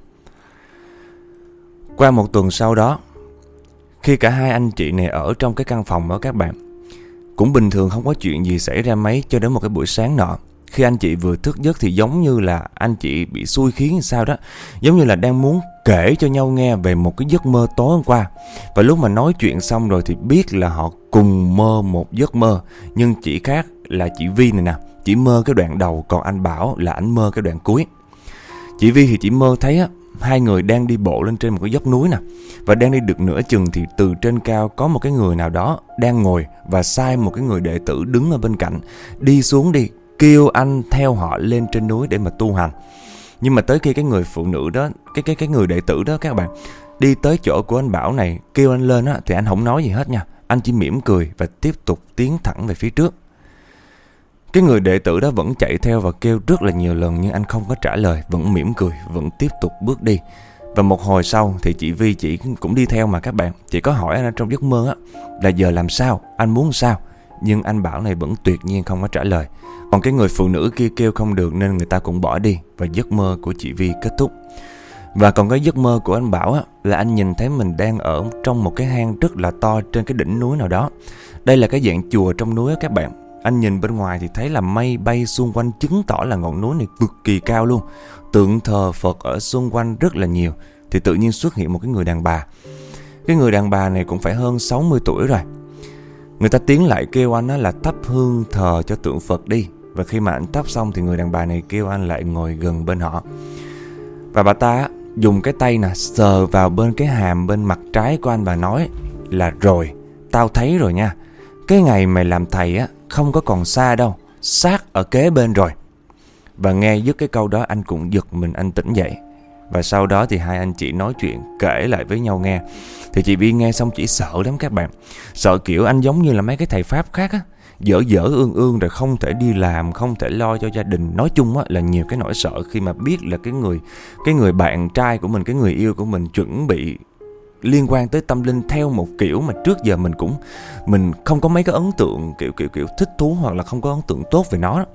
Qua một tuần sau đó, khi cả hai anh chị này ở trong cái căn phòng đó các bạn, cũng bình thường không có chuyện gì xảy ra mấy, cho đến một cái buổi sáng nọ. Khi anh chị vừa thức giấc thì giống như là anh chị bị xui khiến sao đó, giống như là đang muốn kể cho nhau nghe về một cái giấc mơ tối hôm qua. Và lúc mà nói chuyện xong rồi thì biết là họ cùng mơ một giấc mơ, nhưng chỉ khác là chị Vi này nè, chỉ mơ cái đoạn đầu, còn anh Bảo là anh mơ cái đoạn cuối. Chị Vi thì chỉ mơ thấy hai người đang đi bộ lên trên một cái dốc núi nè. Và đang đi được nửa chừng thì từ trên cao có một cái người nào đó đang ngồi và sai một cái người đệ tử đứng ở bên cạnh đi xuống đi, kêu anh theo họ lên trên núi để mà tu hành. Nhưng mà tới khi cái người phụ nữ đó, cái người đệ tử đó các bạn, đi tới chỗ của anh Bảo này kêu anh lên á, thì anh không nói gì hết nha. Anh chỉ mỉm cười và tiếp tục tiến thẳng về phía trước. Cái người đệ tử đó vẫn chạy theo và kêu rất là nhiều lần, nhưng anh không có trả lời, vẫn mỉm cười, vẫn tiếp tục bước đi. Và một hồi sau thì chị Vi chị cũng đi theo mà các bạn. Chị có hỏi anh trong giấc mơ á là giờ làm sao, anh muốn sao, nhưng anh Bảo này vẫn tuyệt nhiên không có trả lời. Còn cái người phụ nữ kia kêu không được nên người ta cũng bỏ đi, và giấc mơ của chị Vi kết thúc. Và còn cái giấc mơ của anh Bảo á, là anh nhìn thấy mình đang ở trong một cái hang rất là to trên cái đỉnh núi nào đó. Đây là cái dạng chùa trong núi á các bạn. Anh nhìn bên ngoài thì thấy là mây bay xung quanh, chứng tỏ là ngọn núi này cực kỳ cao luôn. Tượng thờ Phật ở xung quanh rất là nhiều. Thì tự nhiên xuất hiện một cái người đàn bà. Cái người đàn bà này cũng phải hơn 60 tuổi rồi. Người ta tiến lại kêu anh là thắp hương thờ cho tượng Phật đi. Và khi mà anh thắp xong thì người đàn bà này kêu anh lại ngồi gần bên họ. Và bà ta dùng cái tay sờ vào bên cái hàm bên mặt trái của anh và nói là rồi, tao thấy rồi nha. Cái ngày mày làm thầy á không có còn xa đâu, xác ở kế bên rồi. Và nghe dứt cái câu đó anh cũng giật mình, anh tỉnh dậy. Và sau đó thì hai anh chị nói chuyện, kể lại với nhau nghe. Thì chị Vi nghe xong chỉ sợ lắm các bạn. Sợ kiểu anh giống như là mấy cái thầy Pháp khác á, dở ương rồi không thể đi làm, không thể lo cho gia đình. Nói chung á là nhiều cái nỗi sợ khi mà biết là cái người bạn trai của mình, cái người yêu của mình chuẩn bị liên quan tới tâm linh theo một kiểu mà trước giờ mình không có mấy cái ấn tượng kiểu thích thú, hoặc là không có ấn tượng tốt về nó đó.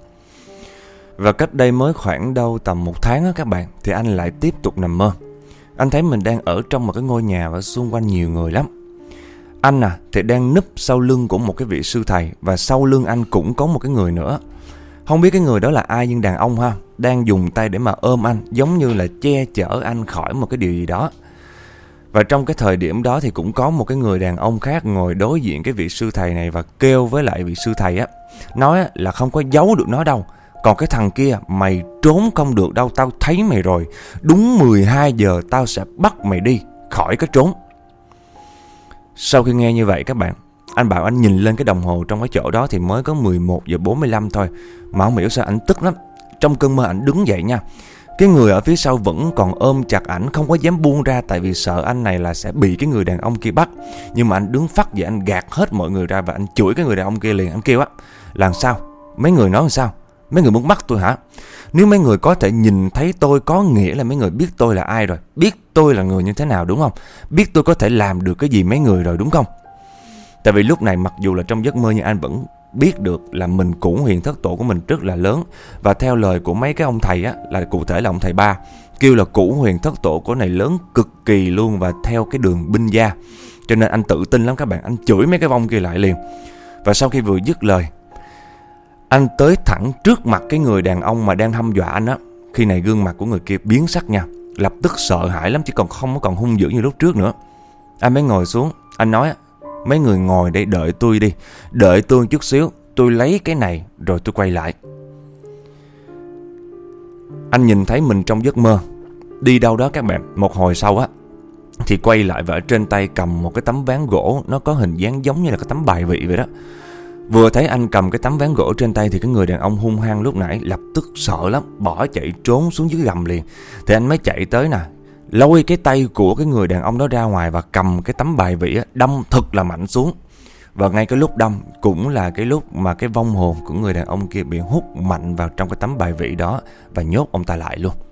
Và cách đây mới khoảng đâu tầm 1 tháng á các bạn, thì anh lại tiếp tục nằm mơ. Anh thấy mình đang ở trong một cái ngôi nhà và xung quanh nhiều người lắm. Anh thì đang núp sau lưng của một cái vị sư thầy, và sau lưng anh cũng có một cái người nữa. Không biết cái người đó là ai, nhưng đàn ông ha, đang dùng tay để mà ôm anh, giống như là che chở anh khỏi một cái điều gì đó. Và trong cái thời điểm đó thì cũng có một cái người đàn ông khác ngồi đối diện cái vị sư thầy này và kêu với lại vị sư thầy á, nói là không có giấu được nó đâu. Còn cái thằng kia mày trốn không được đâu, tao thấy mày rồi. Đúng 12 giờ tao sẽ bắt mày đi khỏi cái trốn. Sau khi nghe như vậy các bạn, anh Bảo anh nhìn lên cái đồng hồ trong cái chỗ đó thì mới có 11 giờ 45 thôi. Mà không hiểu sao anh tức lắm. Trong cơn mơ anh đứng dậy nha. Cái người ở phía sau vẫn còn ôm chặt ảnh, không có dám buông ra, tại vì sợ anh này là sẽ bị cái người đàn ông kia bắt. Nhưng mà anh đứng phắt dậy, anh gạt hết mọi người ra và anh chửi cái người đàn ông kia liền. Anh kêu á, làm sao? Mấy người nói làm sao? Mấy người muốn bắt tôi hả? Nếu mấy người có thể nhìn thấy tôi, có nghĩa là mấy người biết tôi là ai rồi, biết tôi là người như thế nào đúng không? Biết tôi có thể làm được cái gì mấy người rồi đúng không? Tại vì lúc này mặc dù là trong giấc mơ, nhưng anh vẫn biết được là mình cũ huyền thất tổ của mình rất là lớn. Và theo lời của mấy cái ông thầy á, là cụ thể là ông thầy Ba, kêu là cũ huyền thất tổ của này lớn cực kỳ luôn, và theo cái đường binh gia. Cho nên anh tự tin lắm các bạn, anh chửi mấy cái vong kia lại liền. Và sau khi vừa dứt lời, anh tới thẳng trước mặt cái người đàn ông mà đang hăm dọa anh á. Khi này gương mặt của người kia biến sắc nha, lập tức sợ hãi lắm, chứ không còn hung dữ như lúc trước nữa. Anh mới ngồi xuống, anh nói, mấy người ngồi đây đợi tôi đi, đợi tôi chút xíu, tôi lấy cái này rồi tôi quay lại. Anh nhìn thấy mình trong giấc mơ đi đâu đó các bạn. Một hồi sau á thì quay lại và ở trên tay cầm một cái tấm ván gỗ, nó có hình dáng giống như là cái tấm bài vị vậy đó. Vừa thấy anh cầm cái tấm ván gỗ trên tay thì cái người đàn ông hung hăng lúc nãy lập tức sợ lắm, bỏ chạy trốn xuống dưới gầm liền. Thì anh mới chạy tới lôi cái tay của cái người đàn ông đó ra ngoài và cầm cái tấm bài vị đâm thật là mạnh xuống. Và ngay cái lúc đâm cũng là cái lúc mà cái vong hồn của người đàn ông kia bị hút mạnh vào trong cái tấm bài vị đó và nhốt ông ta lại luôn.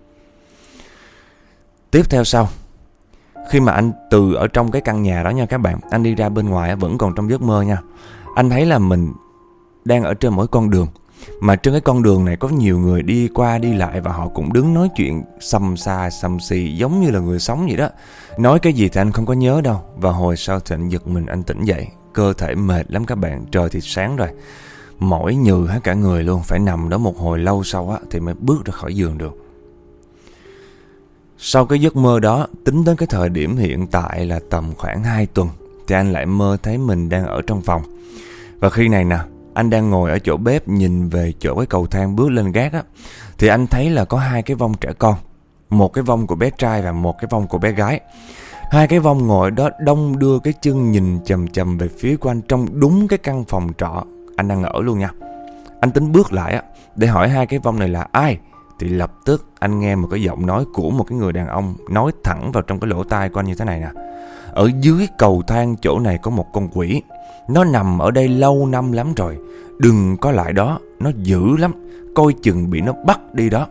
Tiếp theo sau, khi mà anh từ ở trong cái căn nhà đó nha các bạn, anh đi ra bên ngoài vẫn còn trong giấc mơ nha. Anh thấy là mình đang ở trên mỗi con đường, mà trên cái con đường này có nhiều người đi qua đi lại, và họ cũng đứng nói chuyện xăm xa xăm xì giống như là người sống vậy đó. Nói cái gì thì anh không có nhớ đâu. Và hồi sau thì anh giật mình, anh tỉnh dậy, cơ thể mệt lắm các bạn, trời thì sáng rồi, mỏi nhừ hết cả người luôn, phải nằm đó một hồi lâu sau thì mới bước ra khỏi giường được. Sau cái giấc mơ đó, tính đến cái thời điểm hiện tại là tầm khoảng 2 tuần, thì anh lại mơ thấy mình đang ở trong phòng. Và khi này anh đang ngồi ở chỗ bếp nhìn về chỗ cái cầu thang bước lên gác thì anh thấy là có 2 cái vong trẻ con. một cái vong của bé trai và một cái vong của bé gái. Hai cái vong ngồi đó đong đưa cái chân nhìn chằm chằm về phía của anh trong đúng cái căn phòng trọ anh đang ở luôn nha. Anh tính bước lại để hỏi hai cái vong này là ai, thì lập tức anh nghe một cái giọng nói của một cái người đàn ông nói thẳng vào trong cái lỗ tai của anh như thế này nè: ở dưới cầu thang chỗ này có một con quỷ, nó nằm ở đây lâu năm lắm rồi, đừng có lại đó, nó dữ lắm, coi chừng bị nó bắt đi đó.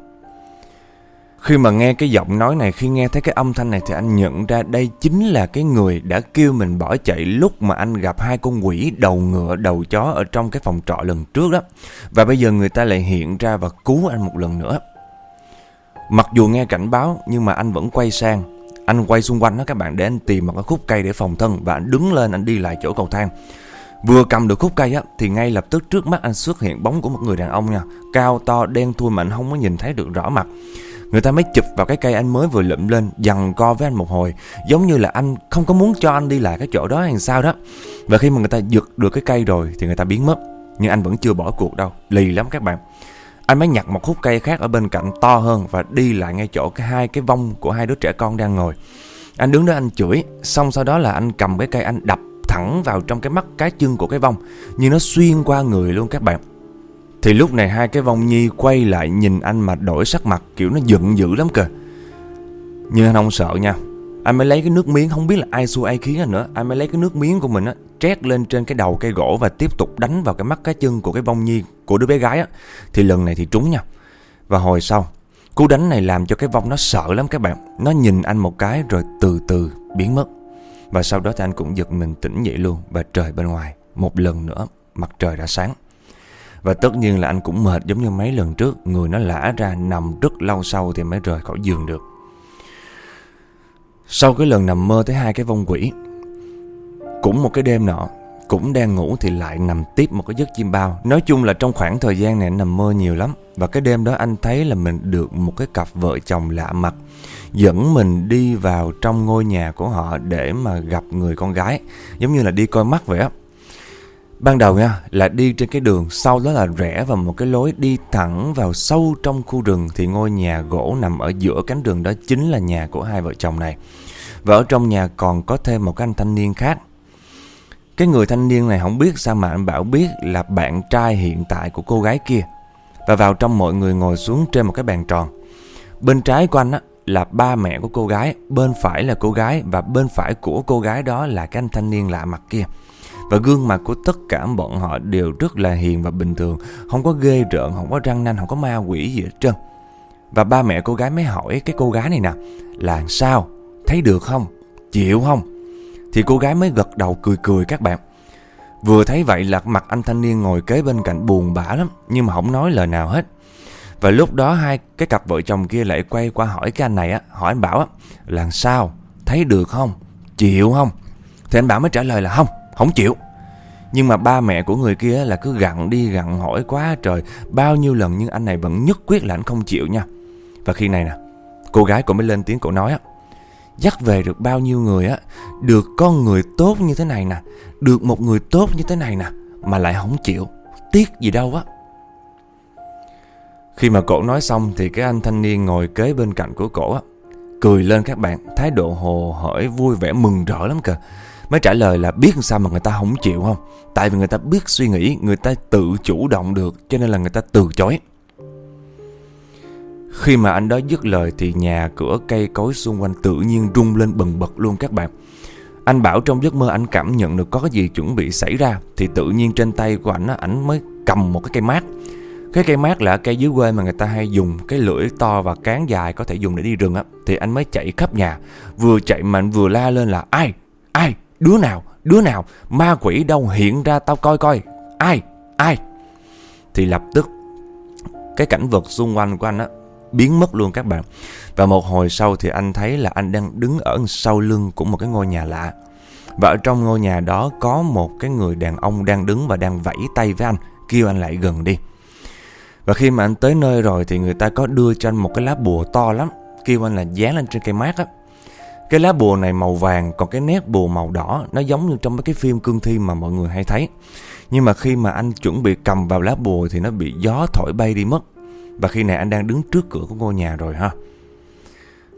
Khi mà nghe cái giọng nói này, khi nghe thấy cái âm thanh này thì anh nhận ra đây chính là cái người đã kêu mình bỏ chạy lúc mà anh gặp hai con quỷ đầu ngựa đầu chó ở trong cái phòng trọ lần trước đó. Và bây giờ người ta lại hiện ra và cứu anh một lần nữa. Mặc dù nghe cảnh báo nhưng mà anh vẫn quay sang, anh quay xung quanh đó các bạn, để anh tìm một cái khúc cây để phòng thân. Và anh đứng lên, anh đi lại chỗ cầu thang. Vừa cầm được khúc cây thì ngay lập tức trước mắt anh xuất hiện bóng của một người đàn ông nha, cao to đen thui mà anh không có nhìn thấy được rõ mặt. Người ta mới chụp vào cái cây anh mới vừa lụm lên, giằng co với anh một hồi, giống như là anh không có muốn cho anh đi lại cái chỗ đó hay sao đó. Và khi mà người ta giật được cái cây rồi thì người ta biến mất. Nhưng anh vẫn chưa bỏ cuộc đâu, lì lắm các bạn. Anh mới nhặt một khúc cây khác ở bên cạnh to hơn và đi lại ngay chỗ hai cái vong của hai đứa trẻ con đang ngồi. Anh đứng đó anh chửi, xong sau đó là anh cầm cái cây anh đập thẳng vào trong cái mắt cái chân của cái vong, nhưng nó xuyên qua người luôn các bạn. Thì lúc này hai cái vong nhi quay lại nhìn anh mà đổi sắc mặt, kiểu nó giận dữ lắm kìa. Nhưng anh không sợ nha. Anh mới lấy cái nước miếng, không biết là ai xui ai khiến anh nữa, anh mới lấy cái nước miếng của mình trét lên trên cái đầu cây gỗ và tiếp tục đánh vào cái mắt cái chân của cái vong nhi của đứa bé gái Thì lần này thì trúng nha. Và hồi sau, cú đánh này làm cho cái vong nó sợ lắm các bạn. Nó nhìn anh một cái rồi từ từ biến mất. Và sau đó thì anh cũng giật mình tỉnh dậy luôn. Và trời bên ngoài một lần nữa mặt trời đã sáng. Và tất nhiên là anh cũng mệt giống như mấy lần trước, người nó lả ra nằm rất lâu sau thì mới rời khỏi giường được. Sau cái lần nằm mơ thấy hai cái vong quỷ, cũng một cái đêm nọ, cũng đang ngủ thì lại nằm tiếp một cái giấc chim bao. Nói chung là trong khoảng thời gian này anh nằm mơ nhiều lắm. Và cái đêm đó anh thấy là mình được một cái cặp vợ chồng lạ mặt dẫn mình đi vào trong ngôi nhà của họ để mà gặp người con gái, giống như là đi coi mắt vậy á. Ban đầu nha là đi trên cái đường, sau đó là rẽ vào một cái lối đi thẳng vào sâu trong khu rừng. Thì ngôi nhà gỗ nằm ở giữa cánh rừng đó chính là nhà của hai vợ chồng này. Và ở trong nhà còn có thêm một cái anh thanh niên khác. Cái người thanh niên này không biết sao mà anh bảo biết là bạn trai hiện tại của cô gái kia. Và vào trong mọi người ngồi xuống trên một cái bàn tròn. Bên trái của anh là ba mẹ của cô gái, bên phải là cô gái, và bên phải của cô gái đó là cái anh thanh niên lạ mặt kia. Và gương mặt của tất cả bọn họ đều rất là hiền và bình thường, không có ghê rợn, không có răng nanh, không có ma quỷ gì hết trơn. Và ba mẹ cô gái mới hỏi cái cô gái này nè là sao, thấy được không, chịu không? Thì cô gái mới gật đầu cười cười các bạn. Vừa thấy vậy là mặt anh thanh niên ngồi kế bên cạnh buồn bã lắm, nhưng mà không nói lời nào hết. Và lúc đó hai cái cặp vợ chồng kia lại quay qua hỏi cái anh này hỏi anh Bảo là sao, thấy được không, chịu không? Thì anh Bảo mới trả lời là không chịu. Nhưng mà ba mẹ của người kia là cứ gặn đi gặn hỏi quá trời, bao nhiêu lần nhưng anh này vẫn nhất quyết là anh không chịu nha. Và khi này nè, cô gái cũng mới lên tiếng, cổ nói dắt về được bao nhiêu người được con người tốt như thế này nè, được một người tốt như thế này nè, mà lại không chịu, tiếc gì đâu á. Khi mà cổ nói xong thì cái anh thanh niên ngồi kế bên cạnh của cổ cười lên các bạn, thái độ hồ hởi vui vẻ mừng rỡ lắm kìa. Mới trả lời là biết sao mà người ta không chịu không? Tại vì người ta biết suy nghĩ, người ta tự chủ động được, cho nên là người ta từ chối. Khi mà anh đó dứt lời thì nhà cửa cây cối xung quanh tự nhiên rung lên bần bật luôn các bạn. Anh Bảo trong giấc mơ anh cảm nhận được có cái gì chuẩn bị xảy ra. Thì tự nhiên trên tay của ảnh mới cầm một cái cây mát. Cái cây mát là cây dưới quê mà người ta hay dùng, cái lưỡi to và cán dài có thể dùng để đi rừng Thì anh mới chạy khắp nhà. Vừa chạy mà anh vừa la lên là ai, đứa nào, ma quỷ đâu, hiện ra tao coi coi, ai. Thì lập tức cái cảnh vật xung quanh của anh biến mất luôn các bạn. Và một hồi sau thì anh thấy là anh đang đứng ở sau lưng của một cái ngôi nhà lạ. Và ở trong ngôi nhà đó có một cái người đàn ông đang đứng và đang vẫy tay với anh, kêu anh lại gần đi. Và khi mà anh tới nơi rồi thì người ta có đưa cho anh một cái lá bùa to lắm, kêu anh là dán lên trên cây mát Cái lá bùa này màu vàng, còn cái nét bùa màu đỏ, nó giống như trong mấy cái phim cương thi mà mọi người hay thấy. Nhưng mà khi mà anh chuẩn bị cầm vào lá bùa thì nó bị gió thổi bay đi mất. Và khi này anh đang đứng trước cửa của ngôi nhà rồi ha.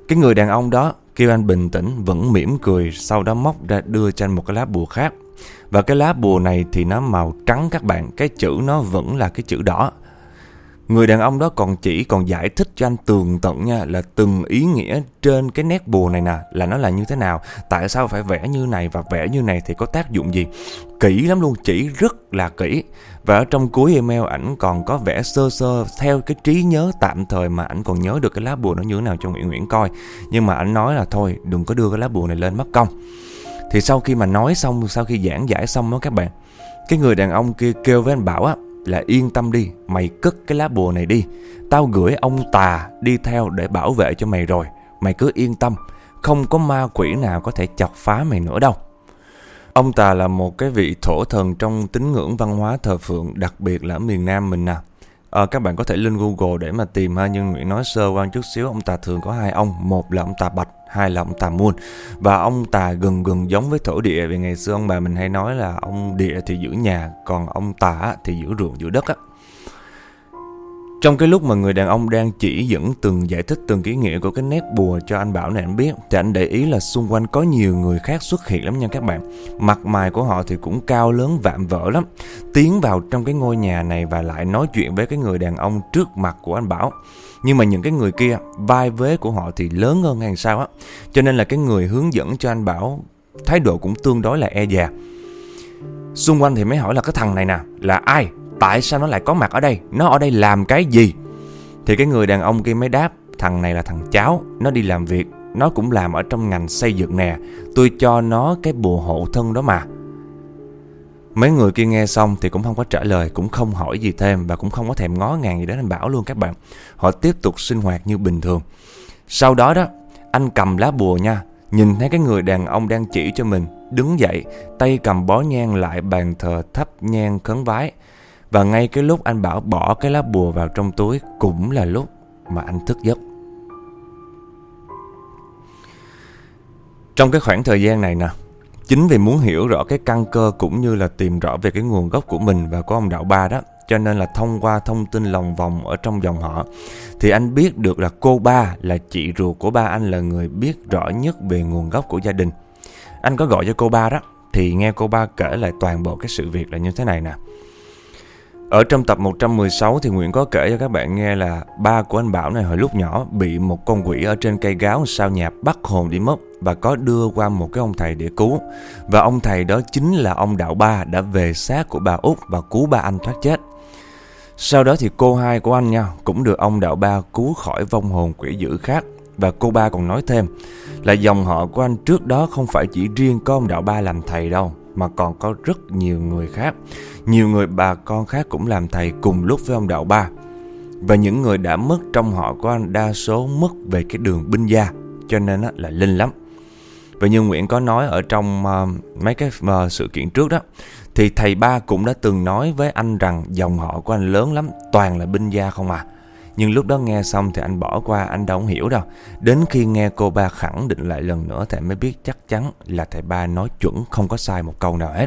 Cái người đàn ông đó kêu anh bình tĩnh, vẫn mỉm cười, sau đó móc ra đưa cho anh một cái lá bùa khác. Và cái lá bùa này thì nó màu trắng các bạn, cái chữ nó vẫn là cái chữ đỏ. Người đàn ông đó còn giải thích cho anh tường tận nha, là từng ý nghĩa trên cái nét bùa này nè, là nó là như thế nào, tại sao phải vẽ như này và vẽ như này thì có tác dụng gì. Kỹ lắm luôn, chỉ rất là kỹ. Và ở trong cuối email ảnh còn có vẽ sơ sơ theo cái trí nhớ tạm thời mà ảnh còn nhớ được cái lá bùa nó như thế nào cho Nguyễn coi. Nhưng mà ảnh nói là thôi đừng có đưa cái lá bùa này lên mất công. Thì sau khi mà nói xong, sau khi giảng giải xong đó các bạn, cái người đàn ông kia kêu với anh Bảo á, là yên tâm đi, mày cất cái lá bùa này đi, tao gửi ông Tà đi theo để bảo vệ cho mày rồi, mày cứ yên tâm, không có ma quỷ nào có thể chọc phá mày nữa đâu. Ông Tà là một cái vị thổ thần trong tín ngưỡng văn hóa thờ phượng, đặc biệt là ở miền Nam mình nè. Các bạn có thể lên Google để mà tìm ha, nhưng Nguyễn nói sơ qua chút xíu. Ông Tà thường có hai ông, một là ông Tà Bạch, hai là ông Tà Muôn. Và ông Tà gần giống với thổ địa, vì ngày xưa ông bà mình hay nói là ông địa thì giữ nhà, còn ông Tà thì giữ ruộng giữ đất á. Trong cái lúc mà người đàn ông đang chỉ dẫn giải thích từng ý nghĩa của cái nét bùa cho anh Bảo này anh biết, thì anh để ý là xung quanh có nhiều người khác xuất hiện lắm nha các bạn. Mặt mày của họ thì cũng cao lớn vạm vỡ lắm, tiến vào trong cái ngôi nhà này và lại nói chuyện với cái người đàn ông trước mặt của anh Bảo. Nhưng mà những cái người kia, vai vế của họ thì lớn hơn hay sao á, cho nên là cái người hướng dẫn cho anh Bảo thái độ cũng tương đối là e dè. Xung quanh thì mới hỏi là cái thằng này nè là ai, tại sao nó lại có mặt ở đây, nó ở đây làm cái gì. Thì cái người đàn ông kia mới đáp, thằng này là thằng cháu, nó đi làm việc, nó cũng làm ở trong ngành xây dựng nè, tôi cho nó cái bùa hộ thân đó mà. Mấy người kia nghe xong thì cũng không có trả lời, cũng không hỏi gì thêm và cũng không có thèm ngó ngàng gì đến anh Bảo luôn các bạn. Họ tiếp tục sinh hoạt như bình thường. Sau đó đó, anh cầm lá bùa nha, nhìn thấy cái người đàn ông đang chỉ cho mình, đứng dậy, tay cầm bó nhang lại bàn thờ thắp nhang khấn vái. Và ngay cái lúc anh Bảo bỏ cái lá bùa vào trong túi cũng là lúc mà anh thức giấc. Trong cái khoảng thời gian này nè, chính vì muốn hiểu rõ cái căn cơ cũng như là tìm rõ về cái nguồn gốc của mình và của ông Đạo Ba đó, cho nên là thông qua thông tin lòng vòng ở trong dòng họ, thì anh biết được là cô ba là chị ruột của ba anh là người biết rõ nhất về nguồn gốc của gia đình. Anh có gọi cho cô ba đó, thì nghe cô ba kể lại toàn bộ cái sự việc là như thế này nè. Ở trong tập 116 thì Nguyễn có kể cho các bạn nghe là ba của anh Bảo này hồi lúc nhỏ bị một con quỷ ở trên cây gáo sau nhà bắt hồn đi mất và có đưa qua một cái ông thầy để cứu. Và ông thầy đó chính là ông Đạo Ba đã về xác của bà Út và cứu ba anh thoát chết. Sau đó thì cô hai của anh nha cũng được ông Đạo Ba cứu khỏi vong hồn quỷ dữ khác. Và cô ba còn nói thêm là dòng họ của anh trước đó không phải chỉ riêng có ông Đạo Ba làm thầy đâu, mà còn có rất nhiều người khác. Nhiều người bà con khác cũng làm thầy cùng lúc với ông Đạo Ba. Và những người đã mất trong họ của anh đa số mất về cái đường binh gia, cho nên là linh lắm. Và như Nguyễn có nói ở trong mấy cái sự kiện trước đó, thì thầy ba cũng đã từng nói với anh rằng dòng họ của anh lớn lắm, toàn là binh gia không à. Nhưng lúc đó nghe xong thì anh bỏ qua, anh đâu hiểu đâu. Đến khi nghe cô ba khẳng định lại lần nữa thì anh mới biết chắc chắn là thầy ba nói chuẩn, không có sai một câu nào hết.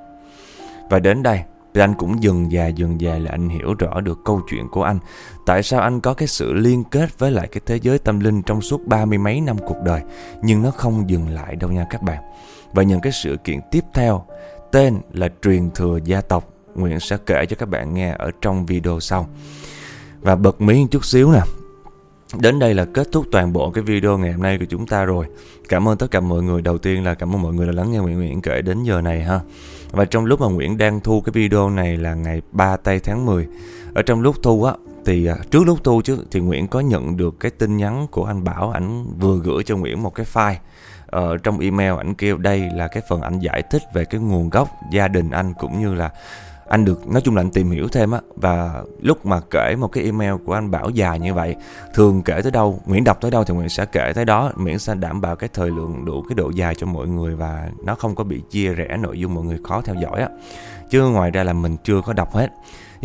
Và đến đây thì anh cũng dần dà là anh hiểu rõ được câu chuyện của anh. Tại sao anh có cái sự liên kết với lại cái thế giới tâm linh trong suốt 30 mấy năm cuộc đời. Nhưng nó không dừng lại đâu nha các bạn. Và những cái sự kiện tiếp theo tên là truyền thừa gia tộc, Nguyễn sẽ kể cho các bạn nghe ở trong video sau. Và bật mí chút xíu nè, đến đây là kết thúc toàn bộ cái video ngày hôm nay của chúng ta rồi. Cảm ơn tất cả mọi người. Đầu tiên là cảm ơn mọi người đã lắng nghe Nguyễn kể đến giờ này ha. Và trong lúc mà Nguyễn đang thu cái video này là ngày 3 tây tháng 10. Ở trong lúc thu á, thì trước lúc thu chứ, thì Nguyễn có nhận được cái tin nhắn của anh Bảo. Ảnh vừa gửi cho Nguyễn một cái file trong email. Ảnh kêu đây là cái phần ảnh giải thích về cái nguồn gốc gia đình anh, cũng như là anh được, nói chung là anh tìm hiểu thêm á. Và lúc mà kể một cái email của anh Bảo dài như vậy, thường kể tới đâu, Nguyễn đọc tới đâu thì Nguyễn sẽ kể tới đó, miễn sẽ đảm bảo cái thời lượng đủ cái độ dài cho mọi người và nó không có bị chia rẽ nội dung mọi người khó theo dõi á. Chứ ngoài ra là mình chưa có đọc hết. Ví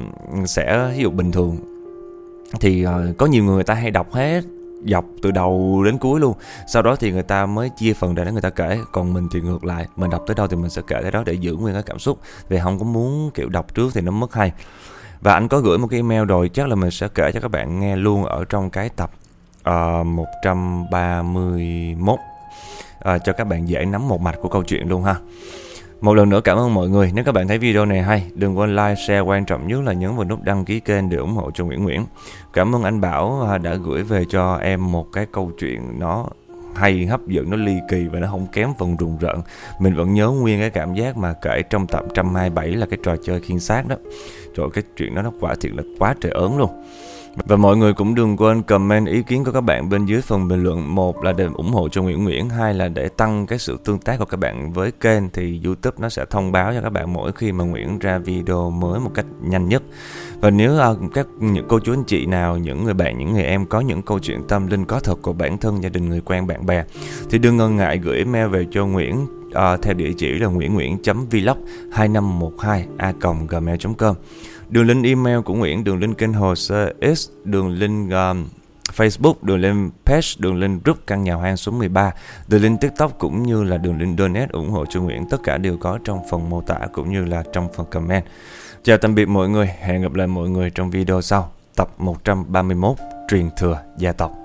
dụ bình thường thì có nhiều người ta hay đọc hết dọc từ đầu đến cuối luôn, sau đó thì người ta mới chia phần ra để người ta kể. Còn mình thì ngược lại, mình đọc tới đâu thì mình sẽ kể tới đó để giữ nguyên cái cảm xúc, vì không có muốn kiểu đọc trước thì nó mất hay. Và anh có gửi một cái email rồi, chắc là mình sẽ kể cho các bạn nghe luôn ở trong cái tập 131 cho các bạn dễ nắm một mạch của câu chuyện luôn ha. Một lần nữa cảm ơn mọi người. Nếu các bạn thấy video này hay, đừng quên like, share, quan trọng nhất là nhấn vào nút đăng ký kênh để ủng hộ cho Nguyễn. Cảm ơn anh Bảo đã gửi về cho em một cái câu chuyện nó hay, hấp dẫn, nó ly kỳ và nó không kém phần rùng rợn. Mình vẫn nhớ nguyên cái cảm giác mà kể trong tập 127 là cái trò chơi khiên xác đó. Trời, cái chuyện đó nó quả thiệt là quá trời ớn luôn. Và mọi người cũng đừng quên comment ý kiến của các bạn bên dưới phần bình luận. Một là để ủng hộ cho Nguyễn, hai là để tăng cái sự tương tác của các bạn với kênh, thì YouTube nó sẽ thông báo cho các bạn mỗi khi mà Nguyễn ra video mới một cách nhanh nhất. Và nếu những cô chú anh chị nào, những người bạn, những người em có những câu chuyện tâm linh có thật của bản thân, gia đình, người quen, bạn bè, thì đừng ngần ngại gửi email về cho Nguyễn theo địa chỉ là nguyễn.vlog2512a@gmail.com. Đường link email của Nguyễn, đường link kênh hồ sơ X, đường link Facebook, đường link page, đường link group căn nhà hoang số 13, đường link TikTok cũng như là đường link donate ủng hộ cho Nguyễn, tất cả đều có trong phần mô tả cũng như là trong phần comment. Chào tạm biệt mọi người, hẹn gặp lại mọi người trong video sau, tập 131 truyền thừa gia tộc.